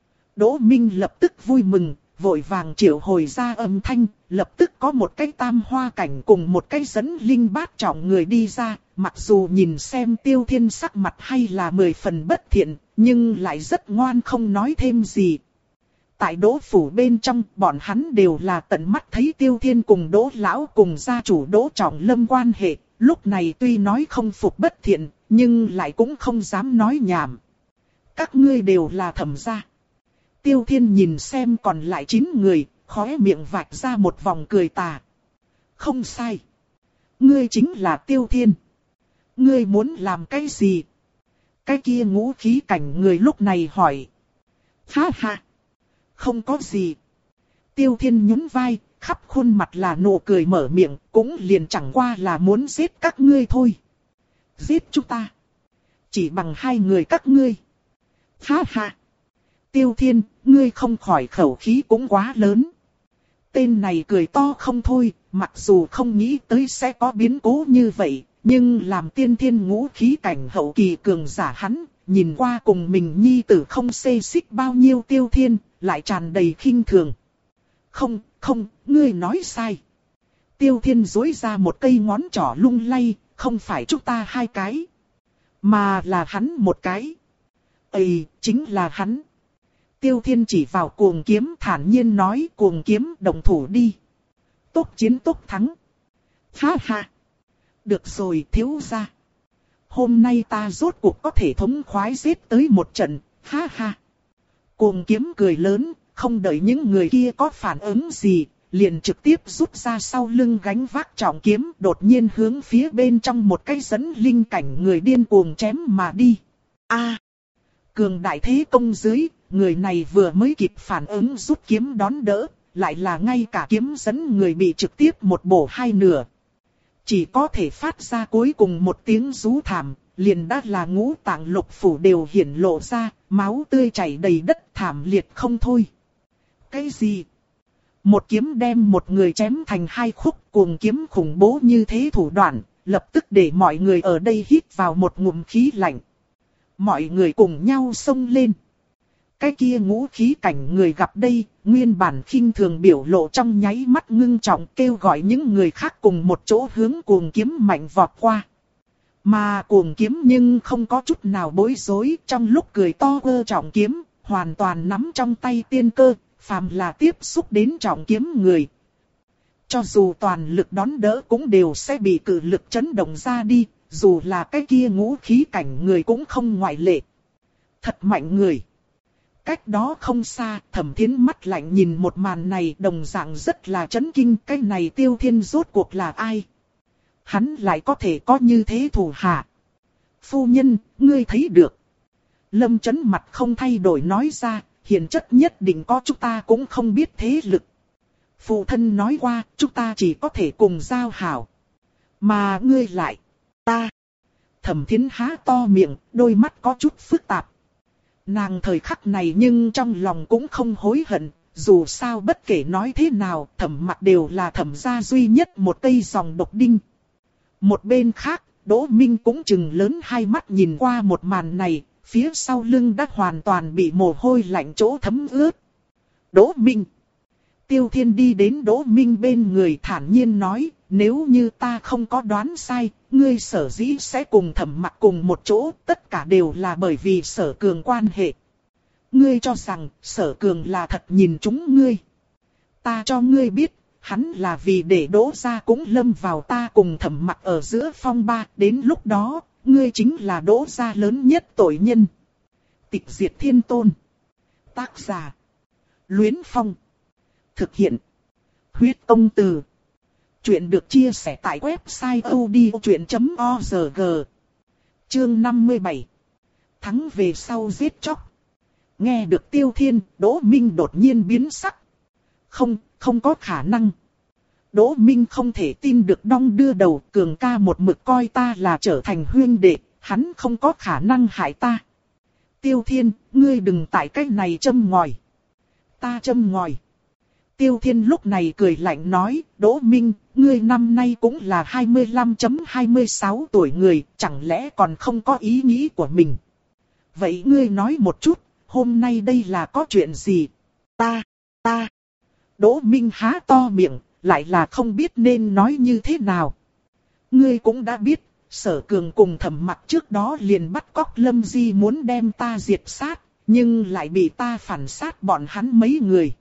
Đỗ Minh lập tức vui mừng, vội vàng triệu hồi ra âm thanh, lập tức có một cái tam hoa cảnh cùng một cái dẫn linh bát trọng người đi ra, mặc dù nhìn xem Tiêu Thiên sắc mặt hay là mười phần bất thiện, nhưng lại rất ngoan không nói thêm gì. Tại Đỗ phủ bên trong, bọn hắn đều là tận mắt thấy Tiêu Thiên cùng Đỗ lão cùng gia chủ Đỗ Trọng Lâm quan hệ, lúc này tuy nói không phục bất thiện, nhưng lại cũng không dám nói nhảm. Các ngươi đều là Thẩm gia. Tiêu Thiên nhìn xem còn lại chín người, khóe miệng vạch ra một vòng cười tà. Không sai. Ngươi chính là Tiêu Thiên. Ngươi muốn làm cái gì? Cái kia ngũ khí cảnh người lúc này hỏi. Ha ha. Không có gì. Tiêu Thiên nhún vai, khắp khuôn mặt là nụ cười mở miệng, cũng liền chẳng qua là muốn giết các ngươi thôi. Giết chúng ta. Chỉ bằng hai người các ngươi. Ha ha. Tiêu Thiên, ngươi không khỏi khẩu khí cũng quá lớn. Tên này cười to không thôi, mặc dù không nghĩ tới sẽ có biến cố như vậy, nhưng làm tiên thiên ngũ khí cảnh hậu kỳ cường giả hắn, nhìn qua cùng mình nhi tử không xê xích bao nhiêu Tiêu Thiên, lại tràn đầy khinh thường. Không, không, ngươi nói sai. Tiêu Thiên duỗi ra một cây ngón trỏ lung lay, không phải chúng ta hai cái, mà là hắn một cái. Ây, chính là hắn. Tiêu Thiên chỉ vào cuồng kiếm thản nhiên nói, cuồng kiếm động thủ đi. Tốc chiến tốc thắng. Ha ha. Được rồi thiếu gia. Hôm nay ta rốt cuộc có thể thống khoái giết tới một trận, ha ha. Cuồng kiếm cười lớn, không đợi những người kia có phản ứng gì, liền trực tiếp rút ra sau lưng gánh vác trọng kiếm, đột nhiên hướng phía bên trong một cái dẫn linh cảnh người điên cuồng chém mà đi. A, cường đại thế công dưới, người này vừa mới kịp phản ứng rút kiếm đón đỡ, lại là ngay cả kiếm dẫn người bị trực tiếp một bổ hai nửa. Chỉ có thể phát ra cuối cùng một tiếng rú thảm, liền đã là ngũ tạng lục phủ đều hiển lộ ra, máu tươi chảy đầy đất thảm liệt không thôi. Cái gì? Một kiếm đem một người chém thành hai khúc, cuồng kiếm khủng bố như thế thủ đoạn, lập tức để mọi người ở đây hít vào một ngụm khí lạnh. Mọi người cùng nhau xông lên. Cái kia ngũ khí cảnh người gặp đây, nguyên bản khinh thường biểu lộ trong nháy mắt ngưng trọng, kêu gọi những người khác cùng một chỗ hướng cuồng kiếm mạnh vọt qua. Mà cuồng kiếm nhưng không có chút nào bối rối, trong lúc cười to ơ trọng kiếm, hoàn toàn nắm trong tay tiên cơ, phàm là tiếp xúc đến trọng kiếm người. Cho dù toàn lực đón đỡ cũng đều sẽ bị cự lực chấn động ra đi, dù là cái kia ngũ khí cảnh người cũng không ngoại lệ. Thật mạnh người. Cách đó không xa, Thẩm Thiến mắt lạnh nhìn một màn này, đồng dạng rất là chấn kinh. Cái này Tiêu Thiên rốt cuộc là ai? Hắn lại có thể có như thế thủ hạ. Phu nhân, ngươi thấy được. Lâm Chấn mặt không thay đổi nói ra, hiền chất nhất định có, chúng ta cũng không biết thế lực. Phụ thân nói qua, chúng ta chỉ có thể cùng giao hảo. Mà ngươi lại, ta. Thẩm Thiến há to miệng, đôi mắt có chút phức tạp. Nàng thời khắc này nhưng trong lòng cũng không hối hận, dù sao bất kể nói thế nào, Thẩm Mặc đều là Thẩm gia duy nhất một cây dòng độc đinh. Một bên khác, Đỗ Minh cũng chừng lớn hai mắt nhìn qua một màn này, phía sau lưng đã hoàn toàn bị mồ hôi lạnh chỗ thấm ướt. Đỗ Minh. Tiêu Thiên đi đến Đỗ Minh bên người thản nhiên nói, nếu như ta không có đoán sai, ngươi Sở dĩ sẽ cùng Thẩm Mặc cùng một chỗ, tất cả đều là bởi vì Sở Cường quan hệ. Ngươi cho rằng Sở Cường là thật nhìn chúng ngươi. Ta cho ngươi biết, hắn là vì để Đỗ gia cũng lâm vào ta cùng Thẩm Mặc ở giữa phong ba, đến lúc đó, ngươi chính là Đỗ gia lớn nhất tội nhân. Tịch diệt thiên tôn. Tác giả. Luyến Phong. Thực hiện. Huyết công từ. Chuyện được chia sẻ tại website odchuyện chấm org. Chương năm mươi bảy. Thắng về sau giết chóc. Nghe được Tiêu Thiên, Đỗ Minh đột nhiên biến sắc. Không, không có khả năng. Đỗ Minh không thể tin được, đong đưa đầu, Cường ca một mực coi ta là trở thành huynh đệ, hắn không có khả năng hại ta. Tiêu Thiên, ngươi đừng tại cách này châm ngòi. Ta châm ngòi. Tiêu Thiên lúc này cười lạnh nói, Đỗ Minh, ngươi năm nay cũng là hai mươi lăm hai mươi sáu tuổi người, chẳng lẽ còn không có ý nghĩ của mình. Vậy ngươi nói một chút, hôm nay đây là có chuyện gì? Ta, ta. Đỗ Minh há to miệng, lại là không biết nên nói như thế nào. Ngươi cũng đã biết, Sở Cường cùng Thẩm Mặc trước đó liền bắt cóc Lâm Di muốn đem ta diệt sát, nhưng lại bị ta phản sát bọn hắn mấy người.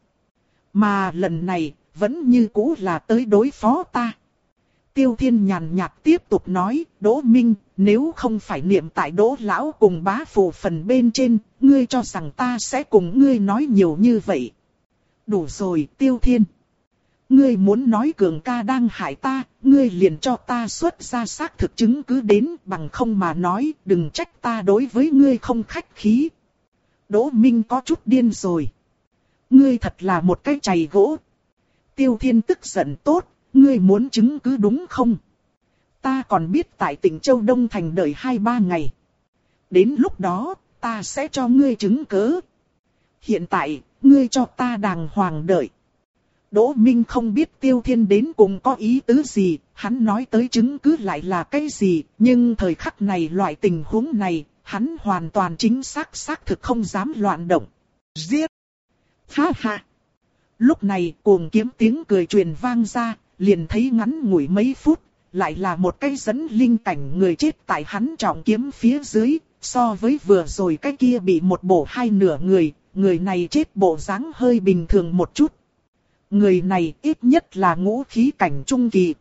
Mà lần này, vẫn như cũ là tới đối phó ta. Tiêu Thiên nhàn nhạt tiếp tục nói, Đỗ Minh, nếu không phải niệm tại Đỗ Lão cùng bá phụ phần bên trên, ngươi cho rằng ta sẽ cùng ngươi nói nhiều như vậy. Đủ rồi, Tiêu Thiên. Ngươi muốn nói Cường ca đang hại ta, ngươi liền cho ta xuất ra xác thực chứng cứ đến, bằng không mà nói, đừng trách ta đối với ngươi không khách khí. Đỗ Minh có chút điên rồi. Ngươi thật là một cái chày gỗ. Tiêu Thiên tức giận, tốt, ngươi muốn chứng cứ đúng không? Ta còn biết tại tỉnh Châu Đông Thành đợi hai ba ngày. Đến lúc đó, ta sẽ cho ngươi chứng cứ. Hiện tại, ngươi cho ta đàng hoàng đợi. Đỗ Minh không biết Tiêu Thiên đến cùng có ý tứ gì, hắn nói tới chứng cứ lại là cái gì, nhưng thời khắc này loại tình huống này, hắn hoàn toàn chính xác xác thực không dám loạn động. Giết! Ha ha! Lúc này cuồng kiếm tiếng cười truyền vang ra, liền thấy ngắn ngủi mấy phút, lại là một cái dẫn linh cảnh người chết tại hắn trọng kiếm phía dưới, so với vừa rồi cái kia bị một bổ hai nửa người, người này chết bộ dáng hơi bình thường một chút. Người này ít nhất là ngũ khí cảnh trung kỳ.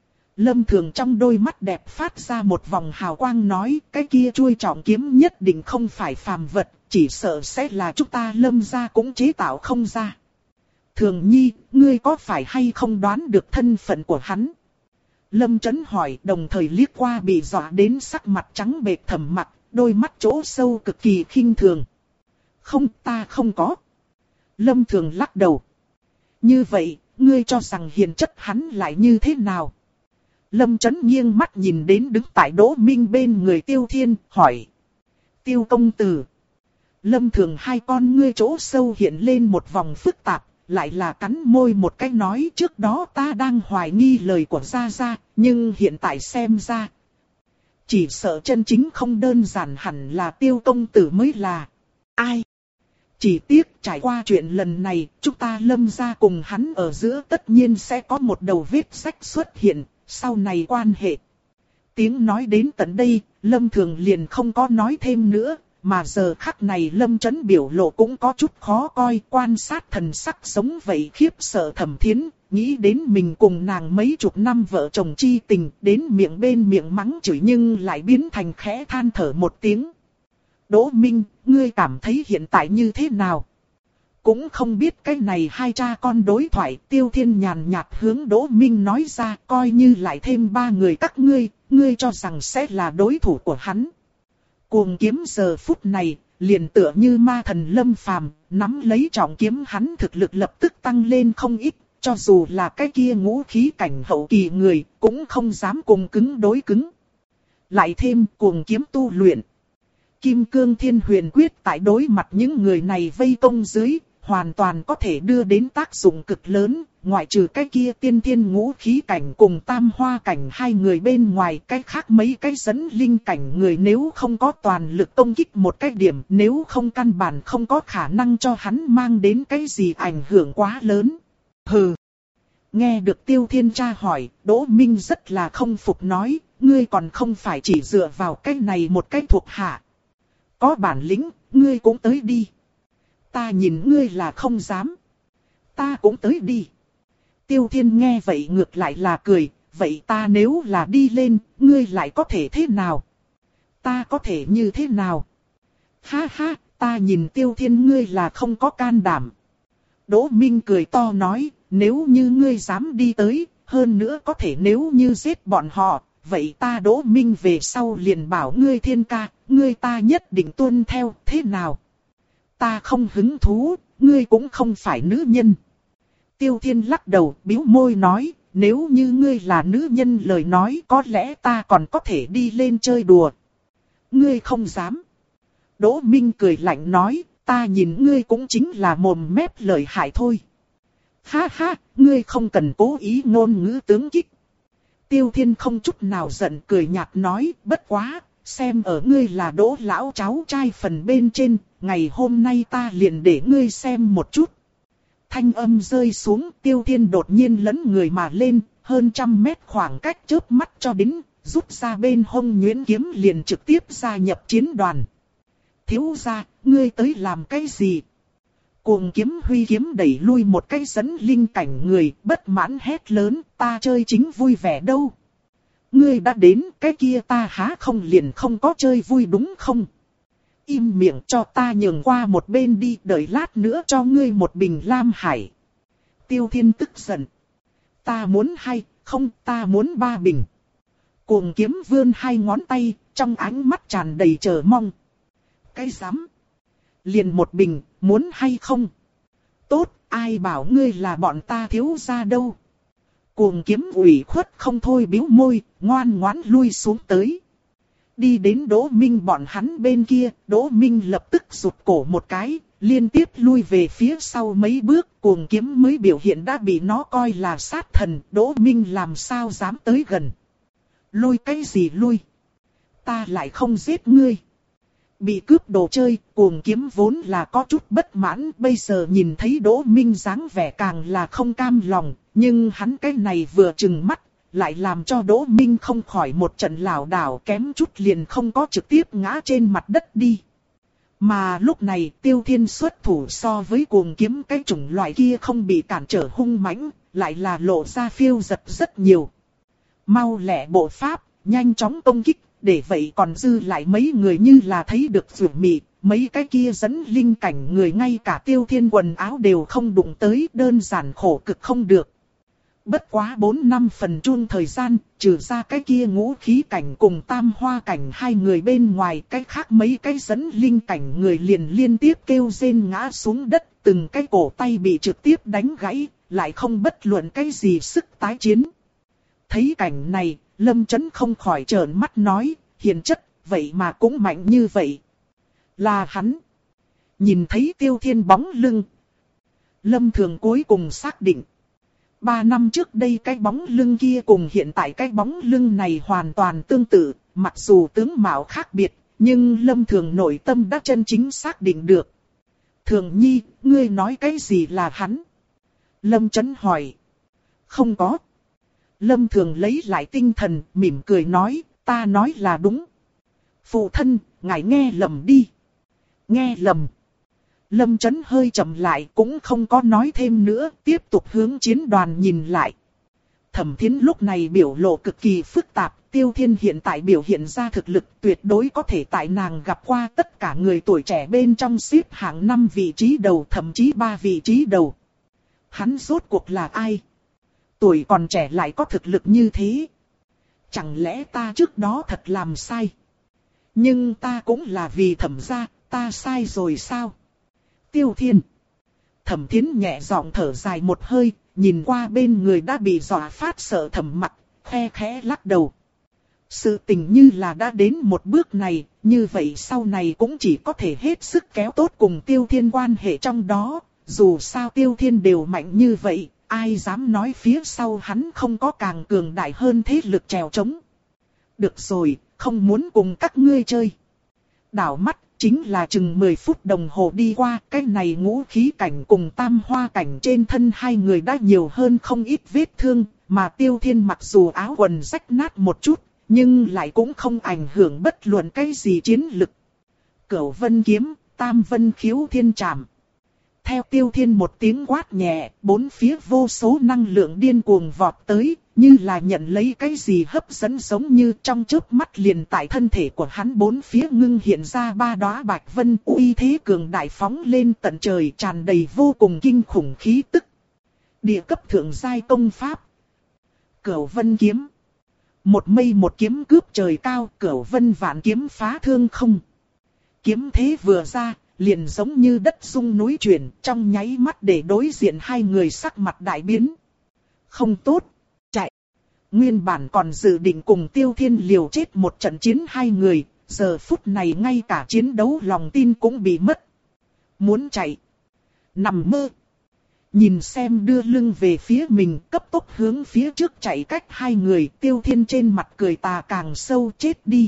Lâm Thường trong đôi mắt đẹp phát ra một vòng hào quang nói, cái kia chuôi trọng kiếm nhất định không phải phàm vật, chỉ sợ sẽ là chúng ta Lâm gia cũng chế tạo không ra. Thường Nhi, ngươi có phải hay không đoán được thân phận của hắn? Lâm Chấn hỏi, đồng thời liếc qua bị dọa đến sắc mặt trắng bệch Thẩm Mặc, đôi mắt chỗ sâu cực kỳ khinh thường. Không, ta không có. Lâm Thường lắc đầu. Như vậy, ngươi cho rằng hiền chất hắn lại như thế nào? Lâm Chấn nghiêng mắt nhìn đến đứng tại Đỗ Minh bên người Tiêu Thiên, hỏi. Tiêu công tử. Lâm Thường hai con ngươi chỗ sâu hiện lên một vòng phức tạp, lại là cắn môi một cái nói, trước đó ta đang hoài nghi lời của Gia Gia, nhưng hiện tại xem ra. Chỉ sợ chân chính không đơn giản hẳn là Tiêu công tử mới là. Ai? Chỉ tiếc trải qua chuyện lần này, chúng ta Lâm gia cùng hắn ở giữa tất nhiên sẽ có một đầu vết sách xuất hiện, sau này quan hệ. Tiếng nói đến tận đây, Lâm Thường liền không có nói thêm nữa, mà giờ khắc này Lâm Chấn biểu lộ cũng có chút khó coi, quan sát thần sắc sống vậy khiếp sợ Thẩm Thiến, nghĩ đến mình cùng nàng mấy chục năm vợ chồng chi tình, đến miệng bên miệng mắng chửi nhưng lại biến thành khẽ than thở một tiếng. Đỗ Minh, ngươi cảm thấy hiện tại như thế nào? Cũng không biết cái này hai cha con đối thoại, Tiêu Thiên nhàn nhạt hướng Đỗ Minh nói ra, coi như lại thêm ba người các ngươi, ngươi cho rằng sẽ là đối thủ của hắn. Cuồng kiếm giờ phút này, liền tựa như ma thần lâm phàm, nắm lấy trọng kiếm hắn thực lực lập tức tăng lên không ít, cho dù là cái kia ngũ khí cảnh hậu kỳ người, cũng không dám cùng cứng đối cứng. Lại thêm cuồng kiếm tu luyện. Kim Cương Thiên Huyền Quyết tại đối mặt những người này vây công dưới, hoàn toàn có thể đưa đến tác dụng cực lớn, ngoại trừ cái kia tiên thiên ngũ khí cảnh cùng tam hoa cảnh hai người bên ngoài, cái khác mấy cái dẫn linh cảnh người nếu không có toàn lực công kích một cái điểm, nếu không căn bản không có khả năng cho hắn mang đến cái gì ảnh hưởng quá lớn. Hừ. Nghe được Tiêu Thiên tra hỏi, Đỗ Minh rất là không phục nói, ngươi còn không phải chỉ dựa vào cái này một cái thuộc hạ. Có bản lĩnh, ngươi cũng tới đi. Ta nhìn ngươi là không dám. Ta cũng tới đi. Tiêu Thiên nghe vậy ngược lại là cười, vậy ta nếu là đi lên, ngươi lại có thể thế nào? Ta có thể như thế nào? Ha ha, ta nhìn Tiêu Thiên ngươi là không có can đảm. Đỗ Minh cười to nói, nếu như ngươi dám đi tới, hơn nữa có thể nếu như giết bọn họ, vậy ta Đỗ Minh về sau liền bảo ngươi Thiên ca, ngươi ta nhất định tuân theo, thế nào? Ta không hứng thú, ngươi cũng không phải nữ nhân. Tiêu Thiên lắc đầu, bĩu môi nói, nếu như ngươi là nữ nhân lời nói có lẽ ta còn có thể đi lên chơi đùa. Ngươi không dám. Đỗ Minh cười lạnh nói, ta nhìn ngươi cũng chính là mồm mép lợi hại thôi. Ha ha, ngươi không cần cố ý ngôn ngữ tướng kích. Tiêu Thiên không chút nào giận cười nhạt nói, bất quá, xem ở ngươi là Đỗ lão cháu trai phần bên trên, ngày hôm nay ta liền để ngươi xem một chút. Thanh âm rơi xuống, Tiêu Thiên đột nhiên lấn người mà lên, hơn trăm mét khoảng cách chớp mắt cho đến, rút ra bên hông nhuyễn kiếm liền trực tiếp gia nhập chiến đoàn. Thiếu gia, ngươi tới làm cái gì? Cuồng kiếm huy kiếm đẩy lui một cái dẫn linh cảnh người, bất mãn hét lớn, ta chơi chính vui vẻ đâu. Ngươi đã đến, cái kia ta há không liền không có chơi vui đúng không? Im miệng cho ta nhường qua một bên đi, đợi lát nữa cho ngươi một bình lam hải. Tiêu Thiên tức giận. Ta muốn hai, không ta muốn ba bình. Cuồng kiếm vươn hai ngón tay, trong ánh mắt tràn đầy chờ mong. Cái dám? Liền một bình, muốn hay không? Tốt, ai bảo ngươi là bọn ta thiếu gia đâu? Cuồng kiếm ủy khuất không thôi bĩu môi, ngoan ngoãn lui xuống tới. Đi đến Đỗ Minh bọn hắn bên kia, Đỗ Minh lập tức rụt cổ một cái, liên tiếp lui về phía sau mấy bước, cuồng kiếm mới biểu hiện đã bị nó coi là sát thần, Đỗ Minh làm sao dám tới gần. Lui cái gì lui? Ta lại không giết ngươi. Bị cướp đồ chơi, cuồng kiếm vốn là có chút bất mãn, bây giờ nhìn thấy Đỗ Minh dáng vẻ càng là không cam lòng, nhưng hắn cái này vừa trừng mắt, lại làm cho Đỗ Minh không khỏi một trận lảo đảo kém chút liền không có trực tiếp ngã trên mặt đất đi. Mà lúc này Tiêu Thiên xuất thủ so với cuồng kiếm cái chủng loại kia không bị cản trở hung mãnh, lại là lộ ra phiêu giật rất nhiều. Mau lẹ bộ pháp, nhanh chóng công kích, để vậy còn dư lại mấy người như là thấy được rủi mị, mấy cái kia dẫn linh cảnh người ngay cả Tiêu Thiên quần áo đều không đụng tới, đơn giản khổ cực không được. Bất quá bốn năm phần chuông thời gian, trừ ra cái kia ngũ khí cảnh cùng tam hoa cảnh hai người bên ngoài, cái khác mấy cái dẫn linh cảnh người liền liên tiếp kêu rên ngã xuống đất, từng cái cổ tay bị trực tiếp đánh gãy, lại không bất luận cái gì sức tái chiến. Thấy cảnh này, Lâm Chấn không khỏi trợn mắt nói, hiền chất, vậy mà cũng mạnh như vậy. Là hắn. Nhìn thấy Tiêu Thiên bóng lưng, Lâm Thường cuối cùng xác định. Ba năm trước đây cái bóng lưng kia cùng hiện tại cái bóng lưng này hoàn toàn tương tự, mặc dù tướng mạo khác biệt, nhưng Lâm Thường nội tâm đã chân chính xác định được. Thường Nhi, ngươi nói cái gì là hắn? Lâm Chấn hỏi. Không có. Lâm Thường lấy lại tinh thần, mỉm cười nói, ta nói là đúng. Phụ thân, ngài nghe lầm đi. Nghe lầm. Lâm Chấn hơi chậm lại cũng không có nói thêm nữa, tiếp tục hướng chiến đoàn nhìn lại. Thẩm Thiến lúc này biểu lộ cực kỳ phức tạp, Tiêu Thiên hiện tại biểu hiện ra thực lực tuyệt đối có thể tại nàng gặp qua tất cả người tuổi trẻ bên trong xếp hạng năm vị trí đầu, thậm chí ba vị trí đầu. Hắn rốt cuộc là ai? Tuổi còn trẻ lại có thực lực như thế. Chẳng lẽ ta trước đó thật làm sai? Nhưng ta cũng là vì Thẩm gia, ta sai rồi sao? Tiêu Thiên. Thẩm Thiến nhẹ giọng thở dài một hơi, nhìn qua bên người đã bị dọa phát sợ Thẩm Mặc, khe khẽ lắc đầu. Sự tình như là đã đến một bước này, như vậy sau này cũng chỉ có thể hết sức kéo tốt cùng Tiêu Thiên quan hệ trong đó. Dù sao Tiêu Thiên đều mạnh như vậy, ai dám nói phía sau hắn không có càng cường đại hơn thế lực trèo trống. Được rồi, không muốn cùng các ngươi chơi. Đảo mắt, chính là chừng mười phút đồng hồ đi qua, cái này ngũ khí cảnh cùng tam hoa cảnh trên thân hai người đã nhiều hơn không ít vết thương, mà Tiêu Thiên mặc dù áo quần rách nát một chút, nhưng lại cũng không ảnh hưởng bất luận cái gì chiến lực. Cửu vân kiếm, tam vân khiếu thiên trảm. Theo Tiêu Thiên một tiếng quát nhẹ, bốn phía vô số năng lượng điên cuồng vọt tới, như là nhận lấy cái gì hấp dẫn, giống như trong chớp mắt liền tại thân thể của hắn bốn phía ngưng hiện ra ba đóa bạch vân, uy thế cường đại phóng lên tận trời, tràn đầy vô cùng kinh khủng khí tức. Địa cấp thượng giai công pháp. Cửu vân kiếm. Một mây một kiếm cướp trời cao, cửu vân vạn kiếm phá thương không. Kiếm thế vừa ra, liền giống như đất rung núi chuyển, trong nháy mắt để đối diện hai người sắc mặt đại biến. Không tốt, chạy. Nguyên bản còn dự định cùng Tiêu Thiên liều chết một trận chiến hai người, giờ phút này ngay cả chiến đấu lòng tin cũng bị mất. Muốn chạy. Nằm mơ. Nhìn xem đưa lưng về phía mình, cấp tốc hướng phía trước chạy cách hai người, Tiêu Thiên trên mặt cười tà càng sâu, chết đi.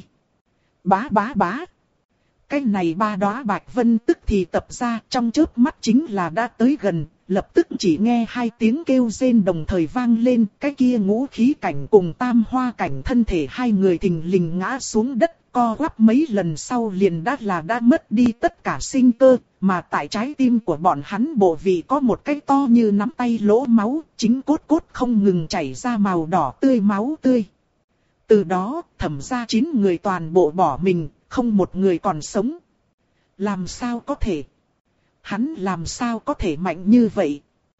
Bá bá bá. Cái này ba đóa bạch vân tức thì tập ra, trong chớp mắt chính là đã tới gần, lập tức chỉ nghe hai tiếng kêu rên đồng thời vang lên, cái kia ngũ khí cảnh cùng tam hoa cảnh thân thể hai người thình lình ngã xuống đất, co quắp mấy lần sau liền đã là đã mất đi tất cả sinh cơ, mà tại trái tim của bọn hắn bộ vị có một cái to như nắm tay lỗ máu, chính cốt cốt không ngừng chảy ra màu đỏ tươi máu tươi. Từ đó, Thẩm gia chín người toàn bộ bỏ mình, không một người còn sống. Làm sao có thể? Hắn làm sao có thể mạnh như vậy?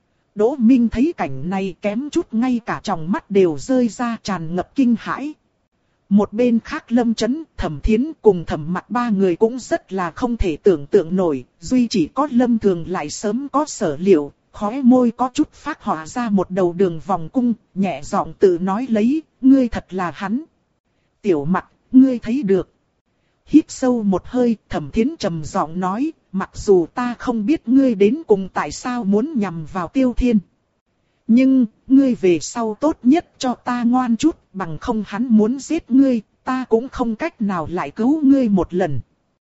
Đỗ Minh thấy cảnh này kém chút ngay cả tròng mắt đều rơi ra, tràn ngập kinh hãi. Một bên khác Lâm Chấn, Thẩm Thiến cùng Thẩm Mặc ba người cũng rất là không thể tưởng tượng nổi, duy chỉ có Lâm Thường lại sớm có sở liệu, khóe môi có chút phát họa ra một đầu đường vòng cung, nhẹ giọng tự nói lấy, ngươi thật là hắn. Tiểu Mặc, ngươi thấy được. Hít sâu một hơi, Thẩm Thiến trầm giọng nói, mặc dù ta không biết ngươi đến cùng tại sao muốn nhằm vào Tiêu Thiên. Nhưng, ngươi về sau tốt nhất cho ta ngoan chút, bằng không hắn muốn giết ngươi, ta cũng không cách nào lại cứu ngươi một lần.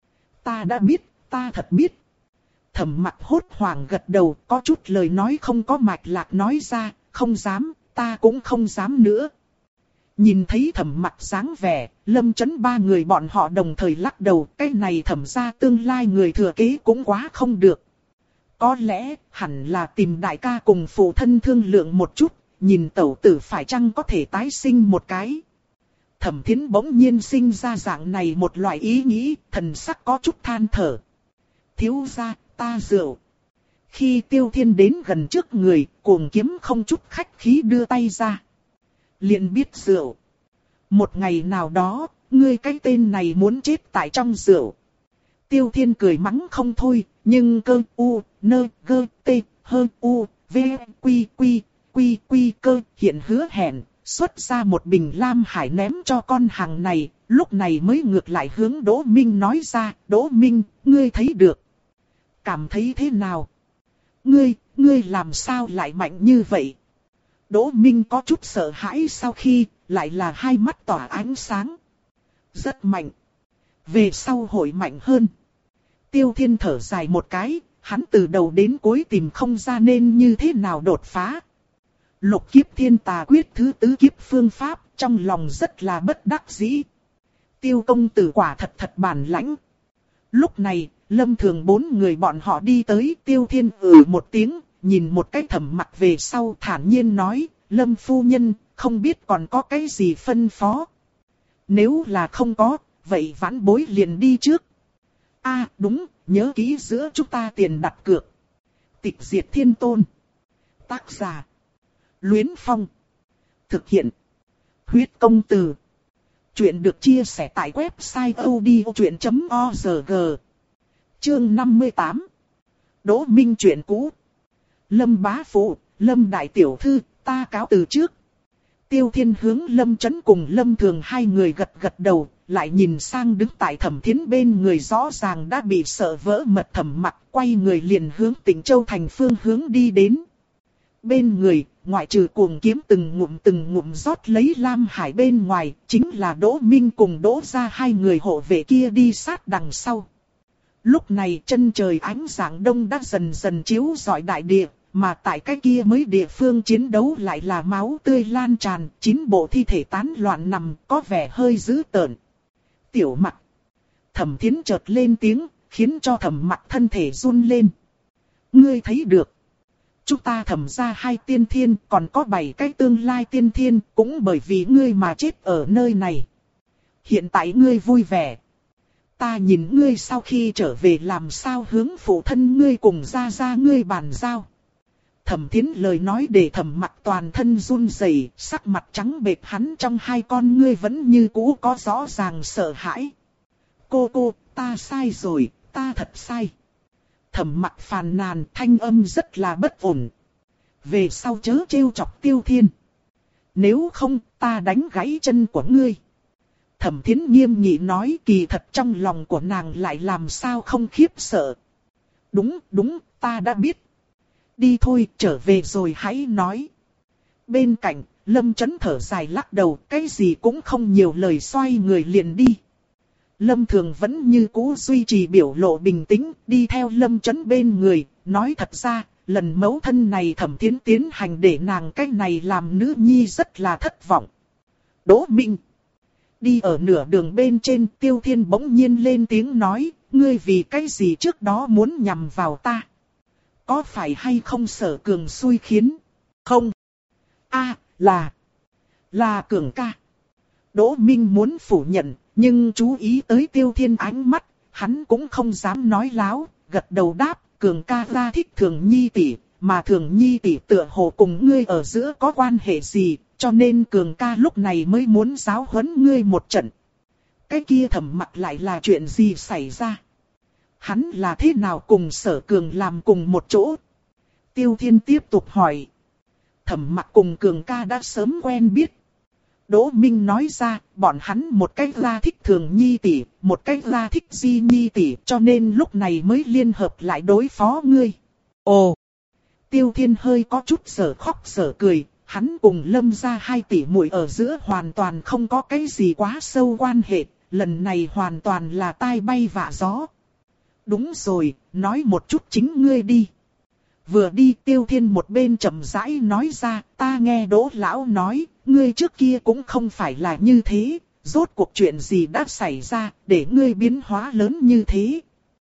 Ta đã biết, ta thật biết. Thẩm Mặc hốt hoảng gật đầu, có chút lời nói không có mạch lạc nói ra, không dám, ta cũng không dám nữa. Nhìn thấy Thẩm Mặc dáng vẻ, Lâm Chấn ba người bọn họ đồng thời lắc đầu, cái này Thẩm gia tương lai người thừa kế cũng quá không được. Có lẽ, hẳn là tìm đại ca cùng phụ thân thương lượng một chút, nhìn tẩu tử phải chăng có thể tái sinh một cái. Thẩm Thiến bỗng nhiên sinh ra dạng này một loại ý nghĩ, thần sắc có chút than thở. Thiếu gia, ta rượu. Khi Tiêu Thiên đến gần trước người, cuồng kiếm không chút khách khí đưa tay ra. Liền biết rượu. Một ngày nào đó, ngươi cái tên này muốn chết tại trong rượu. Tiêu Thiên cười mắng không thôi, nhưng cơ u, nơ, gơ, tê, hơ, u, v, quy, quy, quy, quy cơ hiện hứa hẹn, xuất ra một bình lam hải ném cho con hàng này, lúc này mới ngược lại hướng Đỗ Minh nói ra, Đỗ Minh, ngươi thấy được. Cảm thấy thế nào? Ngươi, ngươi làm sao lại mạnh như vậy? Đỗ Minh có chút sợ hãi sau khi, lại là hai mắt tỏa ánh sáng. Rất mạnh. Về sau hội mạnh hơn. Tiêu Thiên thở dài một cái, hắn từ đầu đến cuối tìm không ra nên như thế nào đột phá. Lục kiếp thiên tà quyết thứ tứ kiếp phương pháp, trong lòng rất là bất đắc dĩ. Tiêu công tử quả thật thật bản lãnh. Lúc này, Lâm Thường bốn người bọn họ đi tới, Tiêu Thiên ừ một tiếng, nhìn một cái Thẩm Mặc về sau thản nhiên nói, Lâm phu nhân, không biết còn có cái gì phân phó. Nếu là không có, vậy vãn bối liền đi trước. A à, đúng, nhớ kỹ giữa chúng ta tiền đặt cược. Tịch diệt thiên tôn. Tác giả. Luyến Phong. Thực hiện. Huyết công từ. Chuyện được chia sẻ tại website odchuyện chấm org. Chương năm mươi tám. Đỗ Minh chuyện cũ. Lâm bá phụ, Lâm đại tiểu thư, ta cáo từ trước. Tiêu Thiên hướng Lâm Chấn cùng Lâm Thường hai người gật gật đầu, lại nhìn sang đứng tại Thẩm Thiến bên người rõ ràng đã bị sợ vỡ mật Thẩm Mặc, quay người liền hướng Tịnh Châu thành phương hướng đi đến. Bên người, ngoại trừ cuồng kiếm từng ngụm từng ngụm rót lấy lam hải bên ngoài, chính là Đỗ Minh cùng Đỗ gia hai người hộ vệ kia đi sát đằng sau. Lúc này chân trời ánh sáng đông đã dần dần chiếu rọi đại địa, mà tại cái kia mới địa phương chiến đấu lại là máu tươi lan tràn, chín bộ thi thể tán loạn nằm, có vẻ hơi dữ tợn. Tiểu Mặc. Thẩm Thiến chợt lên tiếng, khiến cho Thẩm Mặc thân thể run lên. Ngươi thấy được. Chúng ta Thẩm ra hai tiên thiên, còn có bảy cái tương lai tiên thiên, cũng bởi vì ngươi mà chết ở nơi này. Hiện tại ngươi vui vẻ. Ta nhìn ngươi sau khi trở về làm sao hướng phụ thân ngươi cùng ra ra ngươi bàn giao. Thẩm Thiến lời nói để Thẩm Mặc toàn thân run rẩy, sắc mặt trắng bệch, hắn trong hai con ngươi vẫn như cũ có rõ ràng sợ hãi. Cô cô, ta sai rồi, ta thật sai. Thẩm Mặc phàn nàn, thanh âm rất là bất ổn. Về sau chớ trêu chọc Tiêu Thiên. Nếu không, ta đánh gãy chân của ngươi. Thẩm Thiến nghiêm nghị nói, kỳ thật trong lòng của nàng lại làm sao không khiếp sợ. Đúng, đúng, ta đã biết. Đi thôi, trở về rồi hãy nói. Bên cạnh, Lâm Chấn thở dài lắc đầu, cái gì cũng không nhiều lời, xoay người liền đi. Lâm Thường vẫn như cũ duy trì biểu lộ bình tĩnh, đi theo Lâm Chấn bên người, nói thật ra, lần mẫu thân này Thẩm Thiến tiến hành để nàng cách này làm nữ nhi rất là thất vọng. Đỗ Minh. Đi ở nửa đường bên trên, Tiêu Thiên bỗng nhiên lên tiếng nói, ngươi vì cái gì trước đó muốn nhằm vào ta? Có phải hay không Sở Cường xui khiến? Không. A, à, là. Là Cường ca. Đỗ Minh muốn phủ nhận, nhưng chú ý tới Tiêu Thiên ánh mắt, hắn cũng không dám nói láo, gật đầu đáp, Cường ca ra thích Thường Nhi tỷ, mà Thường Nhi tỷ tựa hồ cùng ngươi ở giữa có quan hệ gì, cho nên Cường ca lúc này mới muốn giáo huấn ngươi một trận. Cái kia Thẩm Mặc lại là chuyện gì xảy ra? Hắn là thế nào cùng Sở Cường làm cùng một chỗ? Tiêu Thiên tiếp tục hỏi. Thẩm Mặc cùng Cường ca đã sớm quen biết. Đỗ Minh nói ra, bọn hắn một cách ra thích Thường Nhi tỷ, một cách ra thích Di Nhi tỷ, cho nên lúc này mới liên hợp lại đối phó ngươi. Ồ! Tiêu Thiên hơi có chút sở khóc sở cười, hắn cùng Lâm gia hai tỷ muội ở giữa hoàn toàn không có cái gì quá sâu quan hệ, lần này hoàn toàn là tai bay vạ gió. Đúng rồi, nói một chút chính ngươi đi. Vừa đi Tiêu Thiên một bên chậm rãi nói ra, ta nghe Đỗ lão nói, ngươi trước kia cũng không phải là như thế, rốt cuộc chuyện gì đã xảy ra, để ngươi biến hóa lớn như thế.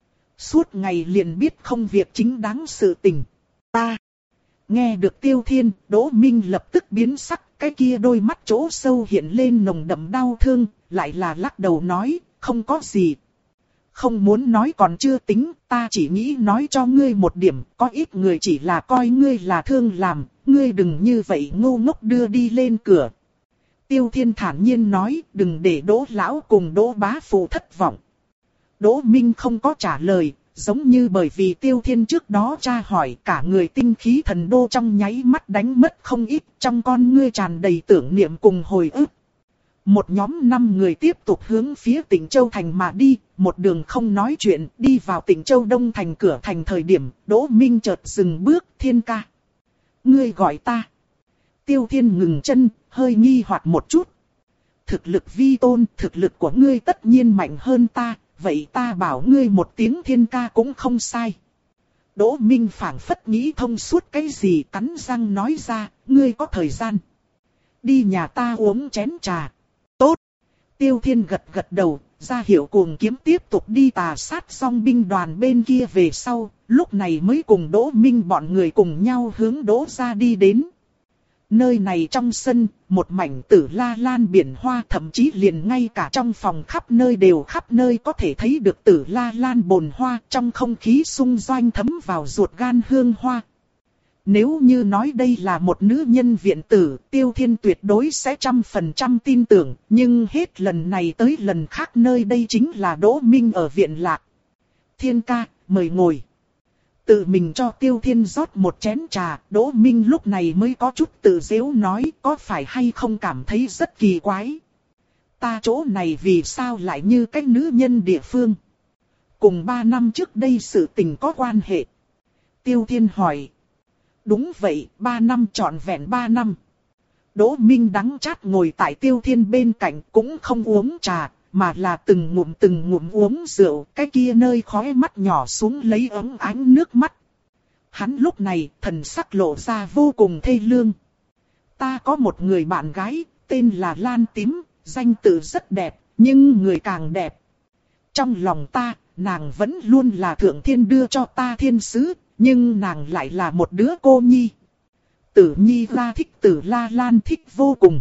Suốt ngày liền biết không việc chính đáng sự tình. Ta nghe được Tiêu Thiên, Đỗ Minh lập tức biến sắc, cái kia đôi mắt chỗ sâu hiện lên nồng đậm đau thương, lại là lắc đầu nói, không có gì. Không muốn nói còn chưa tính, ta chỉ nghĩ nói cho ngươi một điểm, có ít người chỉ là coi ngươi là thương làm, ngươi đừng như vậy ngu ngốc đưa đi lên cửa. Tiêu Thiên thản nhiên nói, đừng để Đỗ lão cùng Đỗ bá phụ thất vọng. Đỗ Minh không có trả lời, giống như bởi vì Tiêu Thiên trước đó tra hỏi, cả người tinh khí thần đô trong nháy mắt đánh mất không ít, trong con ngươi tràn đầy tưởng niệm cùng hồi ức. Một nhóm năm người tiếp tục hướng phía Tịnh Châu Thành mà đi, một đường không nói chuyện, đi vào Tịnh Châu Đông Thành cửa thành thời điểm, Đỗ Minh chợt dừng bước, Thiên ca. Ngươi gọi ta. Tiêu Thiên ngừng chân, hơi nghi hoặc một chút. Thực lực vi tôn, thực lực của ngươi tất nhiên mạnh hơn ta, vậy ta bảo ngươi một tiếng Thiên ca cũng không sai. Đỗ Minh phảng phất nghĩ thông suốt cái gì, cắn răng nói ra, ngươi có thời gian. Đi nhà ta uống chén trà. Tốt. Tiêu Thiên gật gật đầu, ra hiệu cuồng kiếm tiếp tục đi tà sát song binh đoàn bên kia về sau, lúc này mới cùng Đỗ Minh bọn người cùng nhau hướng Đỗ ra đi đến. Nơi này trong sân, một mảnh tử la lan biển hoa, thậm chí liền ngay cả trong phòng khắp nơi đều khắp nơi có thể thấy được tử la lan bồn hoa, trong không khí xung doanh thấm vào ruột gan hương hoa. Nếu như nói đây là một nữ nhân viện tử, Tiêu Thiên tuyệt đối sẽ trăm phần trăm tin tưởng, nhưng hết lần này tới lần khác nơi đây chính là Đỗ Minh ở viện lạc. Thiên ca, mời ngồi. Tự mình cho Tiêu Thiên rót một chén trà, Đỗ Minh lúc này mới có chút tự giễu nói, có phải hay không cảm thấy rất kỳ quái. Ta chỗ này vì sao lại như cái nữ nhân địa phương? Cùng ba năm trước đây sự tình có quan hệ. Tiêu Thiên hỏi. Đúng vậy, ba năm trọn vẹn ba năm. Đỗ Minh đắng chát ngồi tại Tiêu Thiên bên cạnh cũng không uống trà, mà là từng ngụm từng ngụm uống rượu, cái kia nơi khóe mắt nhỏ xuống lấy ấm ánh nước mắt. Hắn lúc này thần sắc lộ ra vô cùng thê lương. Ta có một người bạn gái, tên là Lan Tím, danh tự rất đẹp, nhưng người càng đẹp. Trong lòng ta, nàng vẫn luôn là thượng thiên đưa cho ta thiên sứ, nhưng nàng lại là một đứa cô nhi. Tử Nhi la thích Tử La Lan thích vô cùng.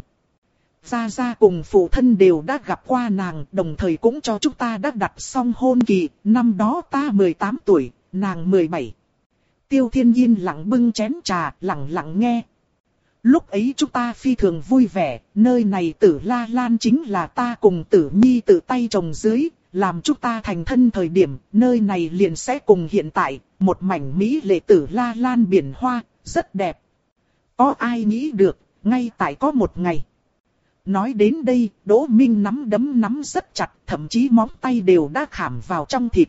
Gia Gia cùng phụ thân đều đã gặp qua nàng, đồng thời cũng cho chúng ta đã đặt xong hôn kỳ, năm đó ta mười tám tuổi, nàng mười bảy. Tiêu Thiên yên lặng bưng chén trà, lặng lặng nghe. Lúc ấy chúng ta phi thường vui vẻ, nơi này Tử La Lan chính là ta cùng Tử Nhi tự tay trồng dưới, làm chúng ta thành thân thời điểm, nơi này liền sẽ cùng hiện tại, một mảnh mỹ lệ Tử La Lan biển hoa, rất đẹp. Có ai nghĩ được, ngay tại có một ngày. Nói đến đây, Đỗ Minh nắm đấm nắm rất chặt, thậm chí móng tay đều đã khảm vào trong thịt.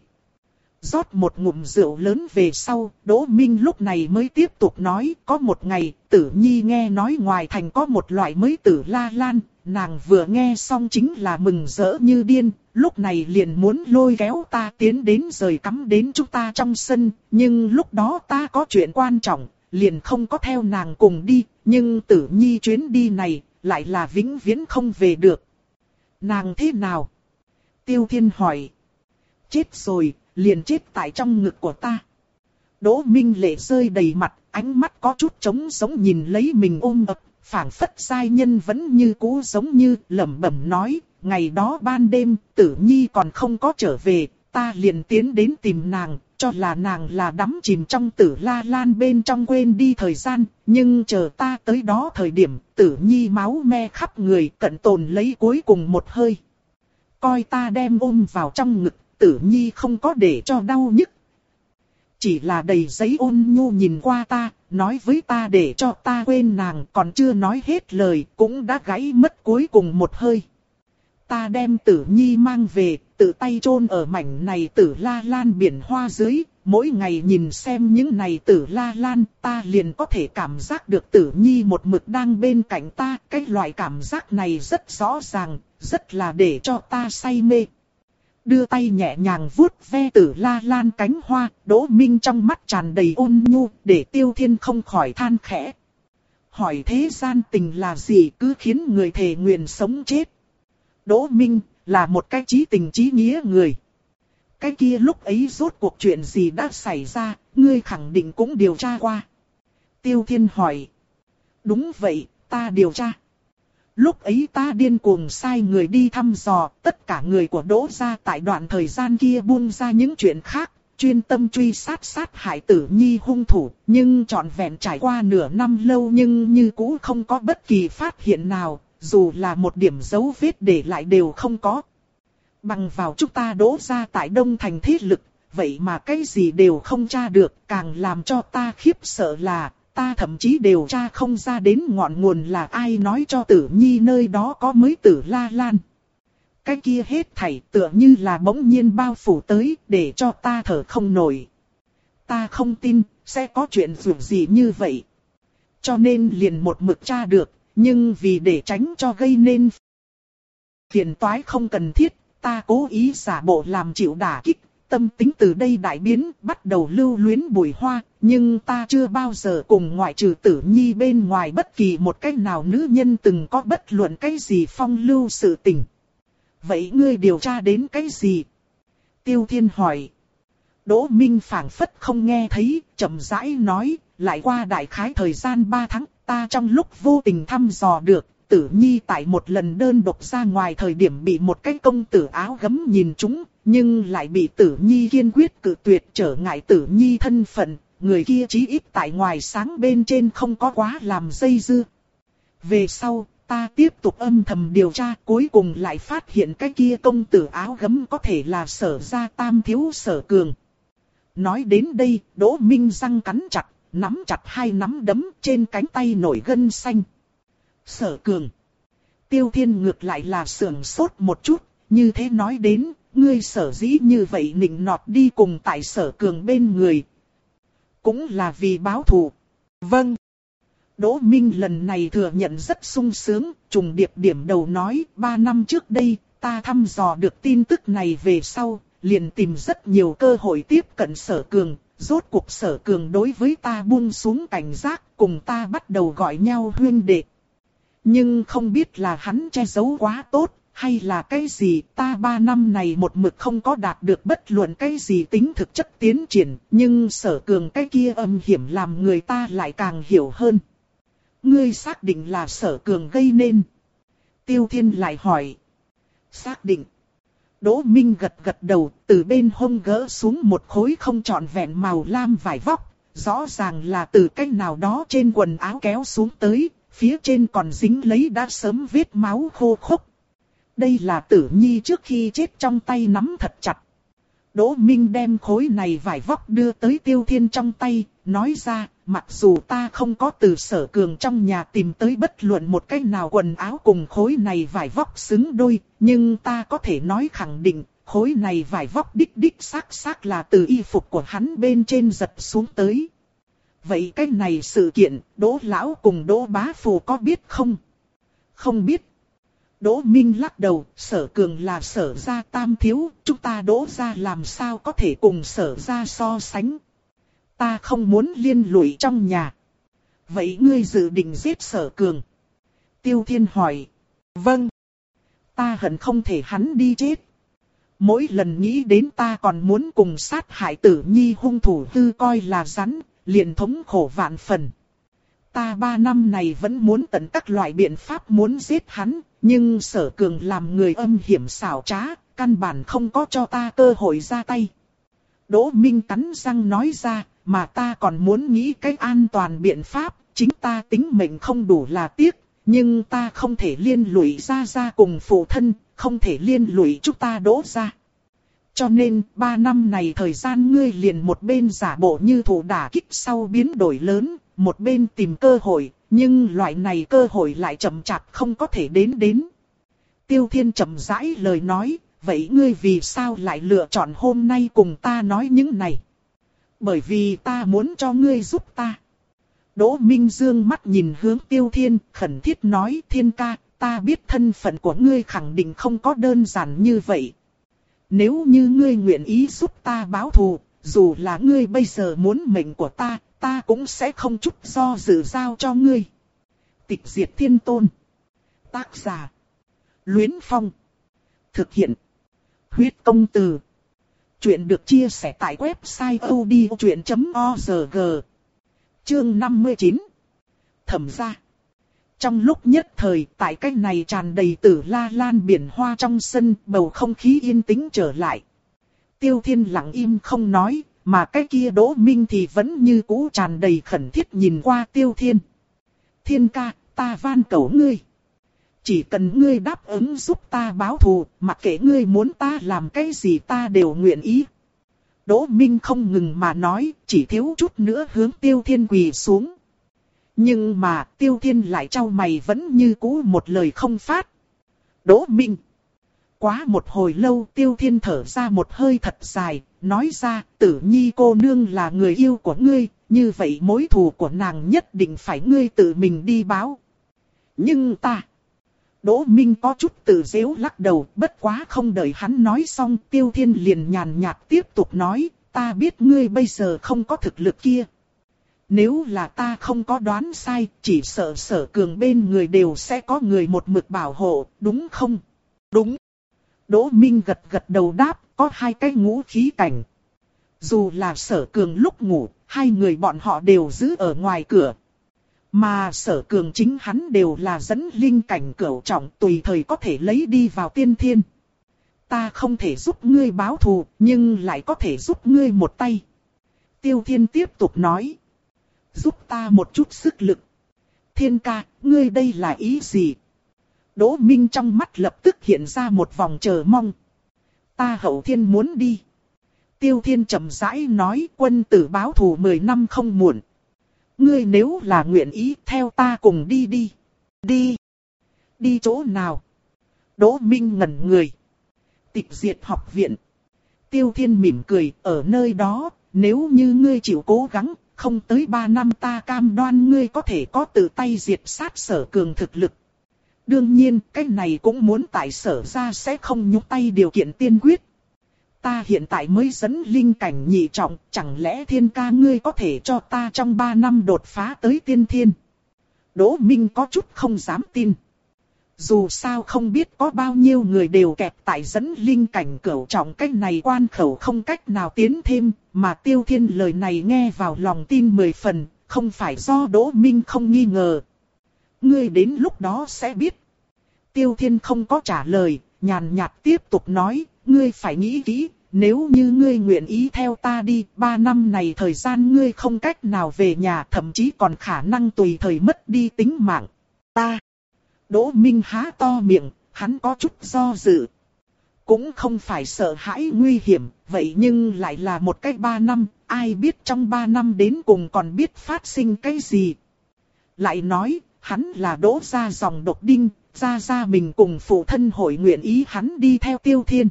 Rót một ngụm rượu lớn về sau, Đỗ Minh lúc này mới tiếp tục nói, có một ngày, Tử Nhi nghe nói ngoài thành có một loại mới Tử La Lan, nàng vừa nghe xong chính là mừng rỡ như điên, lúc này liền muốn lôi kéo ta tiến đến rời cắm đến chúng ta trong sân, nhưng lúc đó ta có chuyện quan trọng, liền không có theo nàng cùng đi, nhưng Tử Nhi chuyến đi này, lại là vĩnh viễn không về được. Nàng thế nào? Tiêu Thiên hỏi. Chết rồi, liền chết tại trong ngực của ta. Đỗ Minh lệ rơi đầy mặt, ánh mắt có chút trống giống nhìn lấy mình ôm ập, phảng phất giai nhân vẫn như cũ giống như lẩm bẩm nói, ngày đó ban đêm, Tử Nhi còn không có trở về, ta liền tiến đến tìm nàng, cho là nàng là đắm chìm trong Tử La Lan bên trong quên đi thời gian, nhưng chờ ta tới đó thời điểm, Tử Nhi máu me khắp người, cận tồn lấy cuối cùng một hơi. Coi ta đem ôm vào trong ngực, Tử Nhi không có để cho đau nhức. Chỉ là đầy giấy ôn nhu nhìn qua ta, nói với ta để cho ta quên nàng, còn chưa nói hết lời, cũng đã gãy mất cuối cùng một hơi. Ta đem Tử Nhi mang về, tự tay chôn ở mảnh này Tử La Lan biển hoa dưới, mỗi ngày nhìn xem những này Tử La Lan, ta liền có thể cảm giác được Tử Nhi một mực đang bên cạnh ta, cái loại cảm giác này rất rõ ràng, rất là để cho ta say mê. Đưa tay nhẹ nhàng vuốt ve Tử La Lan cánh hoa, Đỗ Minh trong mắt tràn đầy ôn nhu, để Tiêu Thiên không khỏi than khẽ. Hỏi thế gian tình là gì cứ khiến người thề nguyện sống chết. Đỗ Minh là một cái chí tình chí nghĩa người. Cái kia lúc ấy rốt cuộc chuyện gì đã xảy ra, ngươi khẳng định cũng điều tra qua. Tiêu Thiên hỏi. Đúng vậy, ta điều tra. Lúc ấy ta điên cuồng sai người đi thăm dò, tất cả người của Đỗ gia tại đoạn thời gian kia buông ra những chuyện khác, chuyên tâm truy sát sát hại Tử Nhi hung thủ, nhưng trọn vẹn trải qua nửa năm lâu nhưng như cũ không có bất kỳ phát hiện nào, dù là một điểm dấu vết để lại đều không có. Bằng vào chúng ta Đỗ gia tại Đông Thành thế lực, vậy mà cái gì đều không tra được, càng làm cho ta khiếp sợ là, ta thậm chí điều tra không ra đến ngọn nguồn là ai nói cho Tử Nhi nơi đó có mới Tử La Lan. Cái kia hết thảy tựa như là bỗng nhiên bao phủ tới để cho ta thở không nổi. Ta không tin sẽ có chuyện dù gì như vậy. Cho nên liền một mực tra được, nhưng vì để tránh cho gây nên phiền toái không cần thiết, ta cố ý giả bộ làm chịu đả kích. Tâm tính từ đây đại biến, bắt đầu lưu luyến Bùi Hoa, nhưng ta chưa bao giờ cùng ngoại trừ Tử Nhi bên ngoài bất kỳ một cách nào nữ nhân từng có bất luận cái gì phong lưu sự tình. Vậy ngươi điều tra đến cái gì? Tiêu Thiên hỏi. Đỗ Minh phảng phất không nghe thấy, chậm rãi nói, lại qua đại khái thời gian ba tháng, ta trong lúc vô tình thăm dò được, Tử Nhi tại một lần đơn độc ra ngoài thời điểm bị một cái công tử áo gấm nhìn trúng, nhưng lại bị Tử Nhi kiên quyết cự tuyệt trở ngại Tử Nhi thân phận, người kia chí ít tại ngoài sáng bên trên không có quá làm dây dưa. Về sau, ta tiếp tục âm thầm điều tra, cuối cùng lại phát hiện cái kia công tử áo gấm có thể là Sở gia tam thiếu Sở Cường. Nói đến đây, Đỗ Minh răng cắn chặt, nắm chặt hai nắm đấm trên cánh tay nổi gân xanh. Sở Cường. Tiêu Thiên ngược lại là sưởng sốt một chút, như thế nói đến, ngươi sở dĩ như vậy nịnh nọt đi cùng tại Sở Cường bên người. Cũng là vì báo thù. Vâng. Đỗ Minh lần này thừa nhận rất sung sướng, trùng điệp điểm đầu nói, ba năm trước đây, ta thăm dò được tin tức này về sau, liền tìm rất nhiều cơ hội tiếp cận Sở Cường, rốt cuộc Sở Cường đối với ta buông xuống cảnh giác, cùng ta bắt đầu gọi nhau huynh đệ. Nhưng không biết là hắn che giấu quá tốt, hay là cái gì, ta ba năm này một mực không có đạt được bất luận cái gì tính thực chất tiến triển, nhưng Sở Cường cái kia âm hiểm làm người ta lại càng hiểu hơn. Ngươi xác định là Sở Cường gây nên. Tiêu Thiên lại hỏi. Xác định. Đỗ Minh gật gật đầu, từ bên hông gỡ xuống một khối không trọn vẹn màu lam vải vóc, rõ ràng là từ cách nào đó trên quần áo kéo xuống tới, phía trên còn dính lấy đã sớm vết máu khô khốc. Đây là Tử Nhi trước khi chết trong tay nắm thật chặt. Đỗ Minh đem khối này vải vóc đưa tới Tiêu Thiên trong tay, nói ra, mặc dù ta không có từ Sở Cường trong nhà tìm tới bất luận một cái nào quần áo cùng khối này vải vóc xứng đôi, nhưng ta có thể nói khẳng định, khối này vải vóc đích đích xác xác là từ y phục của hắn bên trên giật xuống tới. Vậy cái này sự kiện, Đỗ Lão cùng Đỗ Bá Phù có biết không? Không biết. Đỗ Minh lắc đầu, Sở Cường là Sở gia tam thiếu, chúng ta Đỗ gia làm sao có thể cùng Sở gia so sánh. Ta không muốn liên lụy trong nhà. Vậy ngươi dự định giết Sở Cường? Tiêu Thiên hỏi. Vâng. Ta hận không thể hắn đi chết. Mỗi lần nghĩ đến ta còn muốn cùng sát hại Tử Nhi hung thủ tư coi là rắn, liền thống khổ vạn phần. Ta ba năm này vẫn muốn tận các loại biện pháp muốn giết hắn, nhưng Sở Cường làm người âm hiểm xảo trá, căn bản không có cho ta cơ hội ra tay. Đỗ Minh cắn răng nói ra, mà ta còn muốn nghĩ cách an toàn biện pháp, chính ta tính mệnh không đủ là tiếc, nhưng ta không thể liên lụy ra ra cùng phụ thân, không thể liên lụy chúng ta Đỗ gia. Cho nên, ba năm này thời gian ngươi liền một bên giả bộ như thủ đả kích sau biến đổi lớn, một bên tìm cơ hội, nhưng loại này cơ hội lại chậm chạp không có thể đến đến. Tiêu Thiên chậm rãi lời nói, vậy ngươi vì sao lại lựa chọn hôm nay cùng ta nói những này? Bởi vì ta muốn cho ngươi giúp ta. Đỗ Minh Dương mắt nhìn hướng Tiêu Thiên, khẩn thiết nói, Thiên ca, ta biết thân phận của ngươi khẳng định không có đơn giản như vậy. Nếu như ngươi nguyện ý giúp ta báo thù, dù là ngươi bây giờ muốn mệnh của ta, ta cũng sẽ không chút do dự giao cho ngươi. Tịch diệt thiên tôn. Tác giả. Luyến Phong. Thực hiện. Huyết công từ. Chuyện được chia sẻ tại website odchuyện chấm org. Chương năm mươi chín. Thẩm gia. Trong lúc nhất thời, tại cách này tràn đầy tử la lan biển hoa trong sân, bầu không khí yên tĩnh trở lại. Tiêu Thiên lặng im không nói, mà cái kia Đỗ Minh thì vẫn như cũ tràn đầy khẩn thiết nhìn qua Tiêu Thiên. Thiên ca, ta van cầu ngươi. Chỉ cần ngươi đáp ứng giúp ta báo thù, mặc kệ ngươi muốn ta làm cái gì ta đều nguyện ý. Đỗ Minh không ngừng mà nói, chỉ thiếu chút nữa hướng Tiêu Thiên quỳ xuống. Nhưng mà Tiêu Thiên lại trao mày vẫn như cũ một lời không phát. Đỗ Minh. Quá một hồi lâu Tiêu Thiên thở ra một hơi thật dài, nói ra Tử Nhi cô nương là người yêu của ngươi, như vậy mối thù của nàng nhất định phải ngươi tự mình đi báo. Nhưng ta... Đỗ Minh có chút tự giễu lắc đầu, bất quá không đợi hắn nói xong Tiêu Thiên liền nhàn nhạt tiếp tục nói, ta biết ngươi bây giờ không có thực lực kia. Nếu là ta không có đoán sai, chỉ sợ Sở Cường bên người đều sẽ có người một mực bảo hộ, đúng không? Đúng. Đỗ Minh gật gật đầu đáp, có hai cái ngũ khí cảnh. Dù là Sở Cường lúc ngủ, hai người bọn họ đều giữ ở ngoài cửa. Mà Sở Cường chính hắn đều là dẫn linh cảnh cửu trọng tùy thời có thể lấy đi vào tiên thiên. Ta không thể giúp ngươi báo thù, nhưng lại có thể giúp ngươi một tay. Tiêu Thiên tiếp tục nói. Giúp ta một chút sức lực. Thiên ca, ngươi đây là ý gì? Đỗ Minh trong mắt lập tức hiện ra một vòng chờ mong. Ta hậu thiên muốn đi. Tiêu Thiên chậm rãi nói quân tử báo thù mười năm không muộn. Ngươi nếu là nguyện ý theo ta cùng đi đi. Đi. Đi chỗ nào? Đỗ Minh ngẩn người. Tịch diệt học viện. Tiêu Thiên mỉm cười, ở nơi đó, nếu như ngươi chịu cố gắng, không tới ba năm ta cam đoan ngươi có thể có tự tay diệt sát Sở Cường thực lực. Đương nhiên, cái này cũng muốn tại Sở gia sẽ không nhúc tay điều kiện tiên quyết. Ta hiện tại mới dẫn linh cảnh nhị trọng, chẳng lẽ Thiên ca ngươi có thể cho ta trong ba năm đột phá tới tiên thiên? Đỗ Minh có chút không dám tin. Dù sao không biết có bao nhiêu người đều kẹt tại dẫn linh cảnh cửu trọng, cách này quan khẩu không cách nào tiến thêm, mà Tiêu Thiên lời này nghe vào lòng tin mười phần, không phải do Đỗ Minh không nghi ngờ. Ngươi đến lúc đó sẽ biết. Tiêu Thiên không có trả lời, nhàn nhạt tiếp tục nói, ngươi phải nghĩ kỹ, nếu như ngươi nguyện ý theo ta đi, ba năm này thời gian ngươi không cách nào về nhà, thậm chí còn khả năng tùy thời mất đi tính mạng. Ta. Đỗ Minh há to miệng, hắn có chút do dự. Cũng không phải sợ hãi nguy hiểm, vậy nhưng lại là một cái ba năm, ai biết trong ba năm đến cùng còn biết phát sinh cái gì. Lại nói, hắn là Đỗ gia dòng độc đinh, gia gia mình cùng phụ thân hội nguyện ý hắn đi theo Tiêu Thiên.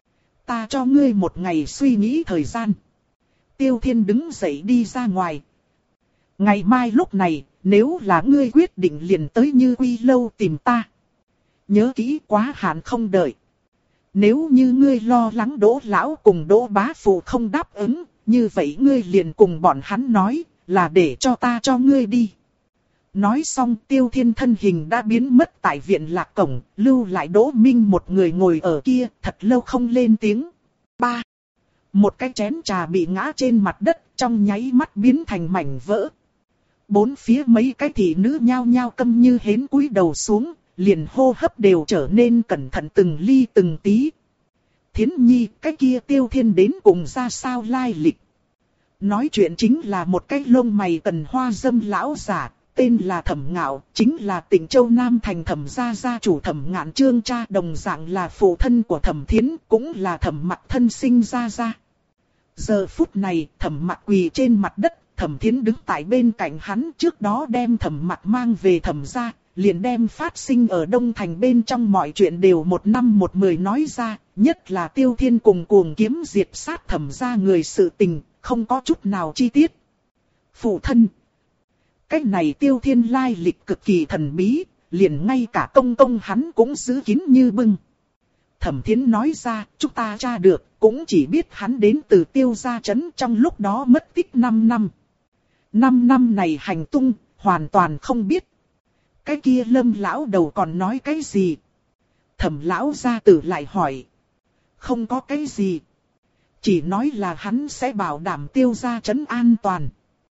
Ta cho ngươi một ngày suy nghĩ thời gian. Tiêu Thiên đứng dậy đi ra ngoài. Ngày mai lúc này, nếu là ngươi quyết định liền tới Như Quy lâu tìm ta. Nhớ kỹ quá hạn không đợi. Nếu như ngươi lo lắng Đỗ lão cùng Đỗ bá phụ không đáp ứng, như vậy ngươi liền cùng bọn hắn nói, là để cho ta cho ngươi đi. Nói xong Tiêu Thiên thân hình đã biến mất tại viện lạc cổng, lưu lại Đỗ Minh một người ngồi ở kia, thật lâu không lên tiếng. Ba. Một cái chén trà bị ngã trên mặt đất, trong nháy mắt biến thành mảnh vỡ. Bốn phía mấy cái thị nữ nhao nhao câm như hến cúi đầu xuống, liền hô hấp đều trở nên cẩn thận từng ly từng tí. Thiến Nhi, cái kia Tiêu Thiên đến cùng ra sao lai lịch? Nói chuyện chính là một cái lông mày tần hoa dâm lão giả, tên là Thẩm Ngạo, chính là Tỉnh Châu Nam thành Thẩm gia gia chủ Thẩm Ngạn Trương cha, đồng dạng là phụ thân của Thẩm Thiến, cũng là Thẩm Mặc thân sinh gia gia. Giờ phút này, Thẩm Mặc quỳ trên mặt đất, Thẩm Thiến đứng tại bên cạnh hắn, trước đó đem Thẩm Mặc mang về Thẩm gia, liền đem phát sinh ở Đông Thành bên trong mọi chuyện đều một năm một mười nói ra, nhất là Tiêu Thiên cùng cuồng kiếm diệt sát Thẩm gia người sự tình, không có chút nào chi tiết. Phụ thân. Cái này Tiêu Thiên lai lịch cực kỳ thần bí, liền ngay cả công công hắn cũng giữ kín như bưng. Thẩm Thiến nói ra, chúng ta tra được, cũng chỉ biết hắn đến từ Tiêu Gia Trấn trong lúc đó mất tích năm năm. năm năm này hành tung, hoàn toàn không biết. Cái kia Lâm lão đầu còn nói cái gì? Thẩm lão gia tử lại hỏi. Không có cái gì. Chỉ nói là hắn sẽ bảo đảm Tiêu Gia Trấn an toàn.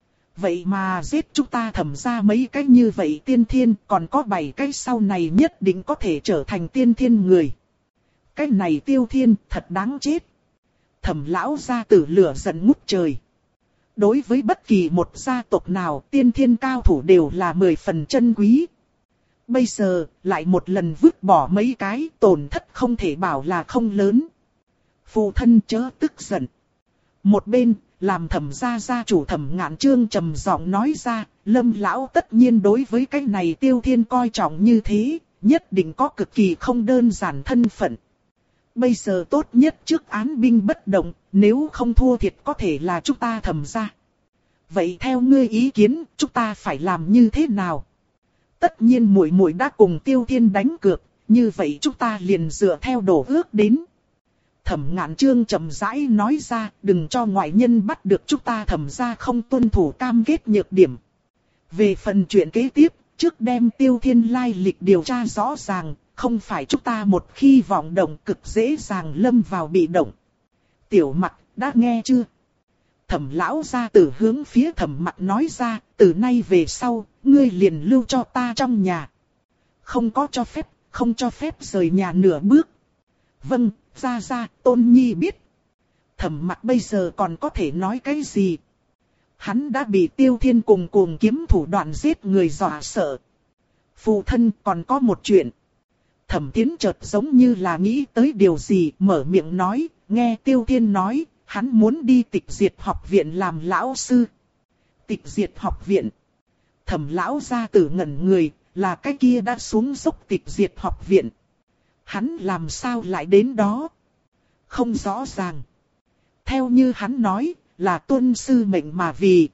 Vậy mà giết chúng ta Thẩm gia mấy cái như vậy tiên thiên, còn có bảy cái sau này nhất định có thể trở thành tiên thiên người. Cái này Tiêu Thiên thật đáng chết. Thẩm lão gia tử lửa giận ngút trời. Đối với bất kỳ một gia tộc nào, tiên thiên cao thủ đều là mười phần chân quý. Bây giờ, lại một lần vứt bỏ mấy cái, tổn thất không thể bảo là không lớn. Phụ thân chớ tức giận. Một bên, làm Thẩm gia gia chủ Thẩm Ngạn Chương trầm giọng nói ra, Lâm lão tất nhiên đối với cái này Tiêu Thiên coi trọng như thế, nhất định có cực kỳ không đơn giản thân phận. Bây giờ tốt nhất trước án binh bất động, nếu không thua thiệt có thể là chúng ta Thẩm gia. Vậy theo ngươi ý kiến, chúng ta phải làm như thế nào? Tất nhiên muội muội đã cùng Tiêu Thiên đánh cược, như vậy chúng ta liền dựa theo đổ ước đến. Thẩm Ngạn Chương chậm rãi nói ra, đừng cho ngoại nhân bắt được chúng ta Thẩm gia không tuân thủ cam kết nhược điểm. Về phần chuyện kế tiếp, trước đem Tiêu Thiên lai lịch điều tra rõ ràng, không phải chúng ta một khi vọng động cực dễ dàng lâm vào bị động. Tiểu Mặc, đã nghe chưa? Thẩm lão gia tử hướng phía Thẩm Mặc nói ra, từ nay về sau, ngươi liền lưu cho ta trong nhà. Không có cho phép, không cho phép rời nhà nửa bước. Vâng, gia gia, Tôn Nhi biết. Thẩm Mặc bây giờ còn có thể nói cái gì? Hắn đã bị Tiêu Thiên cùng cuồng kiếm thủ đoạn giết người dọa sợ. Phụ thân còn có một chuyện. Thẩm Thiến chợt giống như là nghĩ tới điều gì, mở miệng nói, nghe Tiêu Thiên nói, hắn muốn đi Tịch Diệt học viện làm lão sư. Tịch Diệt học viện. Thẩm lão gia tử ngẩn người, là cái kia đã xuống dốc Tịch Diệt học viện. Hắn làm sao lại đến đó? Không rõ ràng. Theo như hắn nói, là tuân sư mệnh mà vì.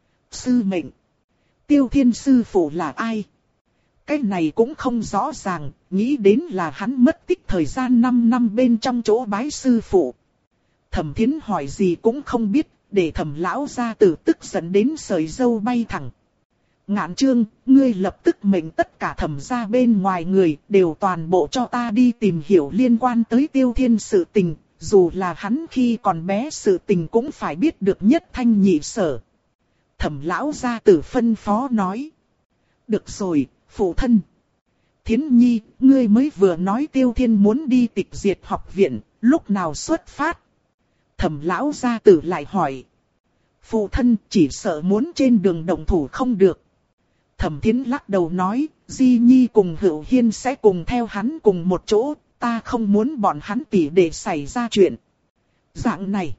Sư mệnh. Tiêu Thiên sư phụ là ai? Cái này cũng không rõ ràng, nghĩ đến là hắn mất tích thời gian năm năm bên trong chỗ bái sư phụ. Thẩm Thiến hỏi gì cũng không biết, để Thẩm lão gia tử tức giận đến sợi râu bay thẳng. Ngạn Chương, ngươi lập tức mệnh tất cả Thẩm gia bên ngoài người đều toàn bộ cho ta đi tìm hiểu liên quan tới Tiêu Thiên sự tình, dù là hắn khi còn bé sự tình cũng phải biết được nhất thanh nhị sở. Thẩm lão gia tử phân phó nói. Được rồi, phụ thân. Thiến Nhi, ngươi mới vừa nói Tiêu Thiên muốn đi Tịch Diệt học viện, lúc nào xuất phát? Thẩm lão gia tử lại hỏi. Phụ thân chỉ sợ muốn trên đường động thủ không được. Thẩm Thiến lắc đầu nói, Di Nhi cùng Hữu Hiên sẽ cùng theo hắn cùng một chỗ, ta không muốn bọn hắn tỉ để xảy ra chuyện. Dạng này.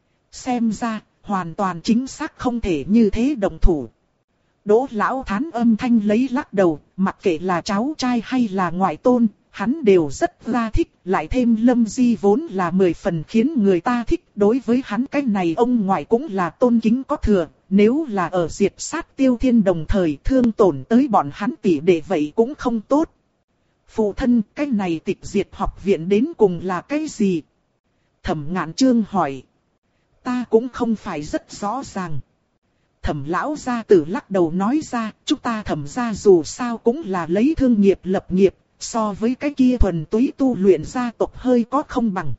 Xem ra, hoàn toàn chính xác không thể như thế động thủ. Đỗ lão thán âm thanh lấy lắc đầu, mặc kệ là cháu trai hay là ngoại tôn, hắn đều rất ra thích, lại thêm Lâm Di vốn là mười phần khiến người ta thích, đối với hắn cái này ông ngoại cũng là tôn kính có thừa, nếu là ở diệt sát Tiêu Thiên đồng thời thương tổn tới bọn hắn tỷ đệ vậy cũng không tốt. Phụ thân, cái này Tịch Diệt học viện đến cùng là cái gì? Thẩm Ngạn Chương hỏi. Ta cũng không phải rất rõ ràng. Thẩm lão gia tử lắc đầu nói ra, chúng ta Thẩm gia dù sao cũng là lấy thương nghiệp lập nghiệp, so với cái kia thuần túy tu luyện gia tộc hơi có không bằng.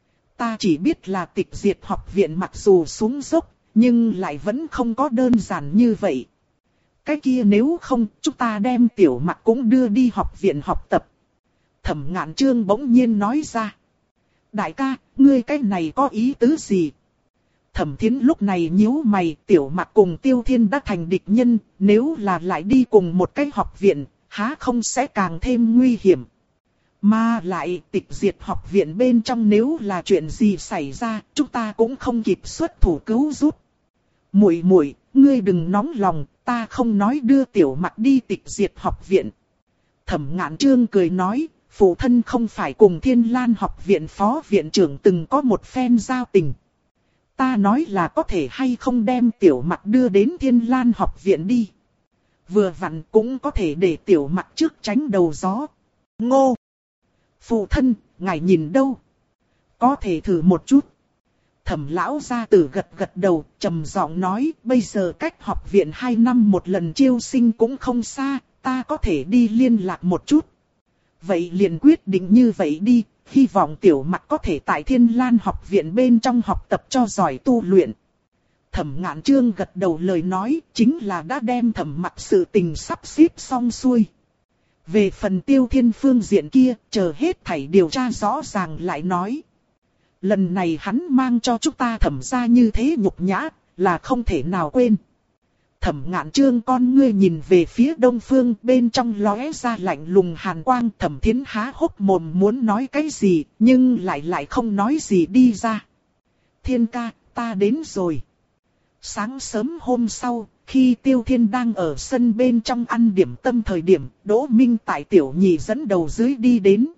Ta chỉ biết là Tịch Diệt học viện mặc dù xuống dốc, nhưng lại vẫn không có đơn giản như vậy. Cái kia nếu không, chúng ta đem Tiểu Mặc cũng đưa đi học viện học tập. Thẩm Ngạn Chương bỗng nhiên nói ra. Đại ca, ngươi cái này có ý tứ gì? Thẩm Thiến lúc này nhíu mày, Tiểu Mặc cùng Tiêu Thiên đã thành địch nhân, nếu là lại đi cùng một cái học viện, há không sẽ càng thêm nguy hiểm. Mà lại Tịch Diệt học viện bên trong nếu là chuyện gì xảy ra, chúng ta cũng không kịp xuất thủ cứu giúp. Muội muội, ngươi đừng nóng lòng, ta không nói đưa Tiểu Mặc đi Tịch Diệt học viện. Thẩm Ngạn Chương cười nói, phụ thân không phải cùng Thiên Lan học viện phó viện trưởng từng có một phen giao tình. Ta nói là có thể hay không đem Tiểu Mặc đưa đến Thiên Lan học viện đi. Vừa vặn cũng có thể để Tiểu Mặc trước tránh đầu gió. Ngô! Phụ thân, ngài nhìn đâu? Có thể thử một chút. Thẩm lão gia tử gật gật đầu, trầm giọng nói, bây giờ cách học viện hai năm một lần chiêu sinh cũng không xa, ta có thể đi liên lạc một chút. Vậy liền quyết định như vậy đi, hy vọng Tiểu Mặc có thể tại Thiên Lan học viện bên trong học tập cho giỏi tu luyện. Thẩm Ngạn Chương gật đầu lời nói, chính là đã đem Thẩm Mặc sự tình sắp xếp xong xuôi. Về phần Tiêu Thiên phương diện kia, chờ hết thảy điều tra rõ ràng lại nói. Lần này hắn mang cho chúng ta Thẩm gia như thế nhục nhã, là không thể nào quên. Thẩm Ngạn Chương con ngươi nhìn về phía đông phương, bên trong lóe ra lạnh lùng hàn quang. Thẩm Thiến há hốc mồm muốn nói cái gì, nhưng lại lại không nói gì đi ra. Thiên ca, ta đến rồi. Sáng sớm hôm sau, khi Tiêu Thiên đang ở sân bên trong ăn điểm tâm thời điểm, Đỗ Minh tại tiểu nhị dẫn đầu dưới đi đến.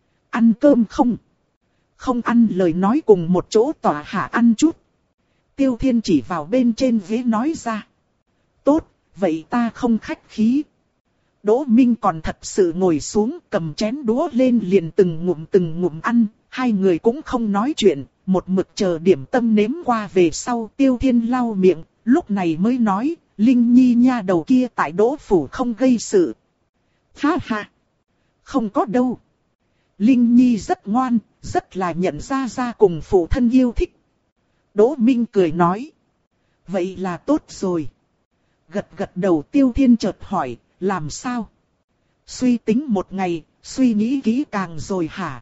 Ăn cơm không? Không ăn lời nói cùng một chỗ tòa hạ ăn chút. Tiêu Thiên chỉ vào bên trên ghế nói ra. Tốt, vậy ta không khách khí. Đỗ Minh còn thật sự ngồi xuống cầm chén đũa lên liền từng ngụm từng ngụm ăn. Hai người cũng không nói chuyện, một mực chờ điểm tâm nếm qua về sau. Tiêu Thiên lau miệng, lúc này mới nói, Linh Nhi nha đầu kia tại Đỗ Phủ không gây sự. Ha ha, không có đâu. Linh Nhi rất ngoan, rất là nhận ra ra cùng phụ thân yêu thích. Đỗ Minh cười nói. Vậy là tốt rồi. Gật gật đầu Tiêu Thiên chợt hỏi, làm sao? Suy tính một ngày, suy nghĩ kỹ càng rồi hả?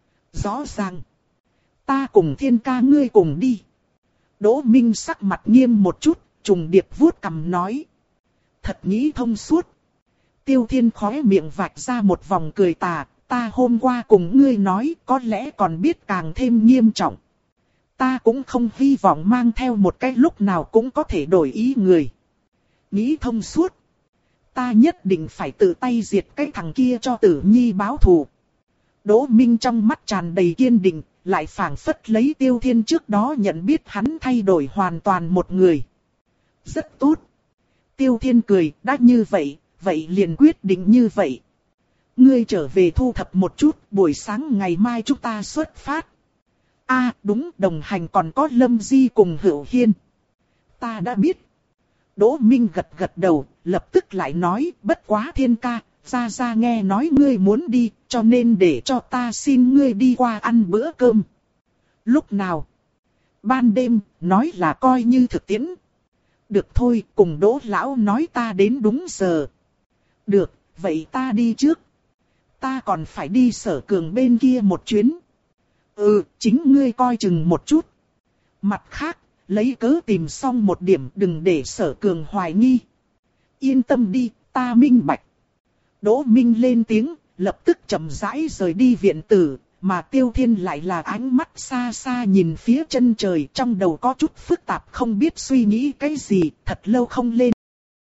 Rõ ràng. Ta cùng Thiên ca ngươi cùng đi. Đỗ Minh sắc mặt nghiêm một chút, trùng điệp vuốt cằm nói. Thật nghĩ thông suốt. Tiêu Thiên khóe miệng vạch ra một vòng cười tà. Ta hôm qua cùng ngươi nói có lẽ còn biết càng thêm nghiêm trọng. Ta cũng không hy vọng mang theo một cái lúc nào cũng có thể đổi ý người. Nghĩ thông suốt. Ta nhất định phải tự tay diệt cái thằng kia cho Tử Nhi báo thù. Đỗ Minh trong mắt tràn đầy kiên định, lại phảng phất lấy Tiêu Thiên trước đó nhận biết hắn thay đổi hoàn toàn một người. Rất tốt. Tiêu Thiên cười, đã như vậy, vậy liền quyết định như vậy. Ngươi trở về thu thập một chút, buổi sáng ngày mai chúng ta xuất phát. A à, đúng, đồng hành còn có Lâm Di cùng Hữu Hiên. Ta đã biết. Đỗ Minh gật gật đầu, lập tức lại nói, bất quá Thiên ca, ra ra nghe nói ngươi muốn đi, cho nên để cho ta xin ngươi đi qua ăn bữa cơm. Lúc nào? Ban đêm, nói là coi như thực tiễn. Được thôi, cùng Đỗ lão nói ta đến đúng giờ. Được, vậy ta đi trước. Ta còn phải đi Sở Cường bên kia một chuyến. Ừ, chính ngươi coi chừng một chút. Mặt khác, lấy cớ tìm xong một điểm đừng để Sở Cường hoài nghi. Yên tâm đi, ta minh bạch. Đỗ Minh lên tiếng, lập tức chậm rãi rời đi viện tử, mà Tiêu Thiên lại là ánh mắt xa xa nhìn phía chân trời, trong đầu có chút phức tạp không biết suy nghĩ cái gì, thật lâu không lên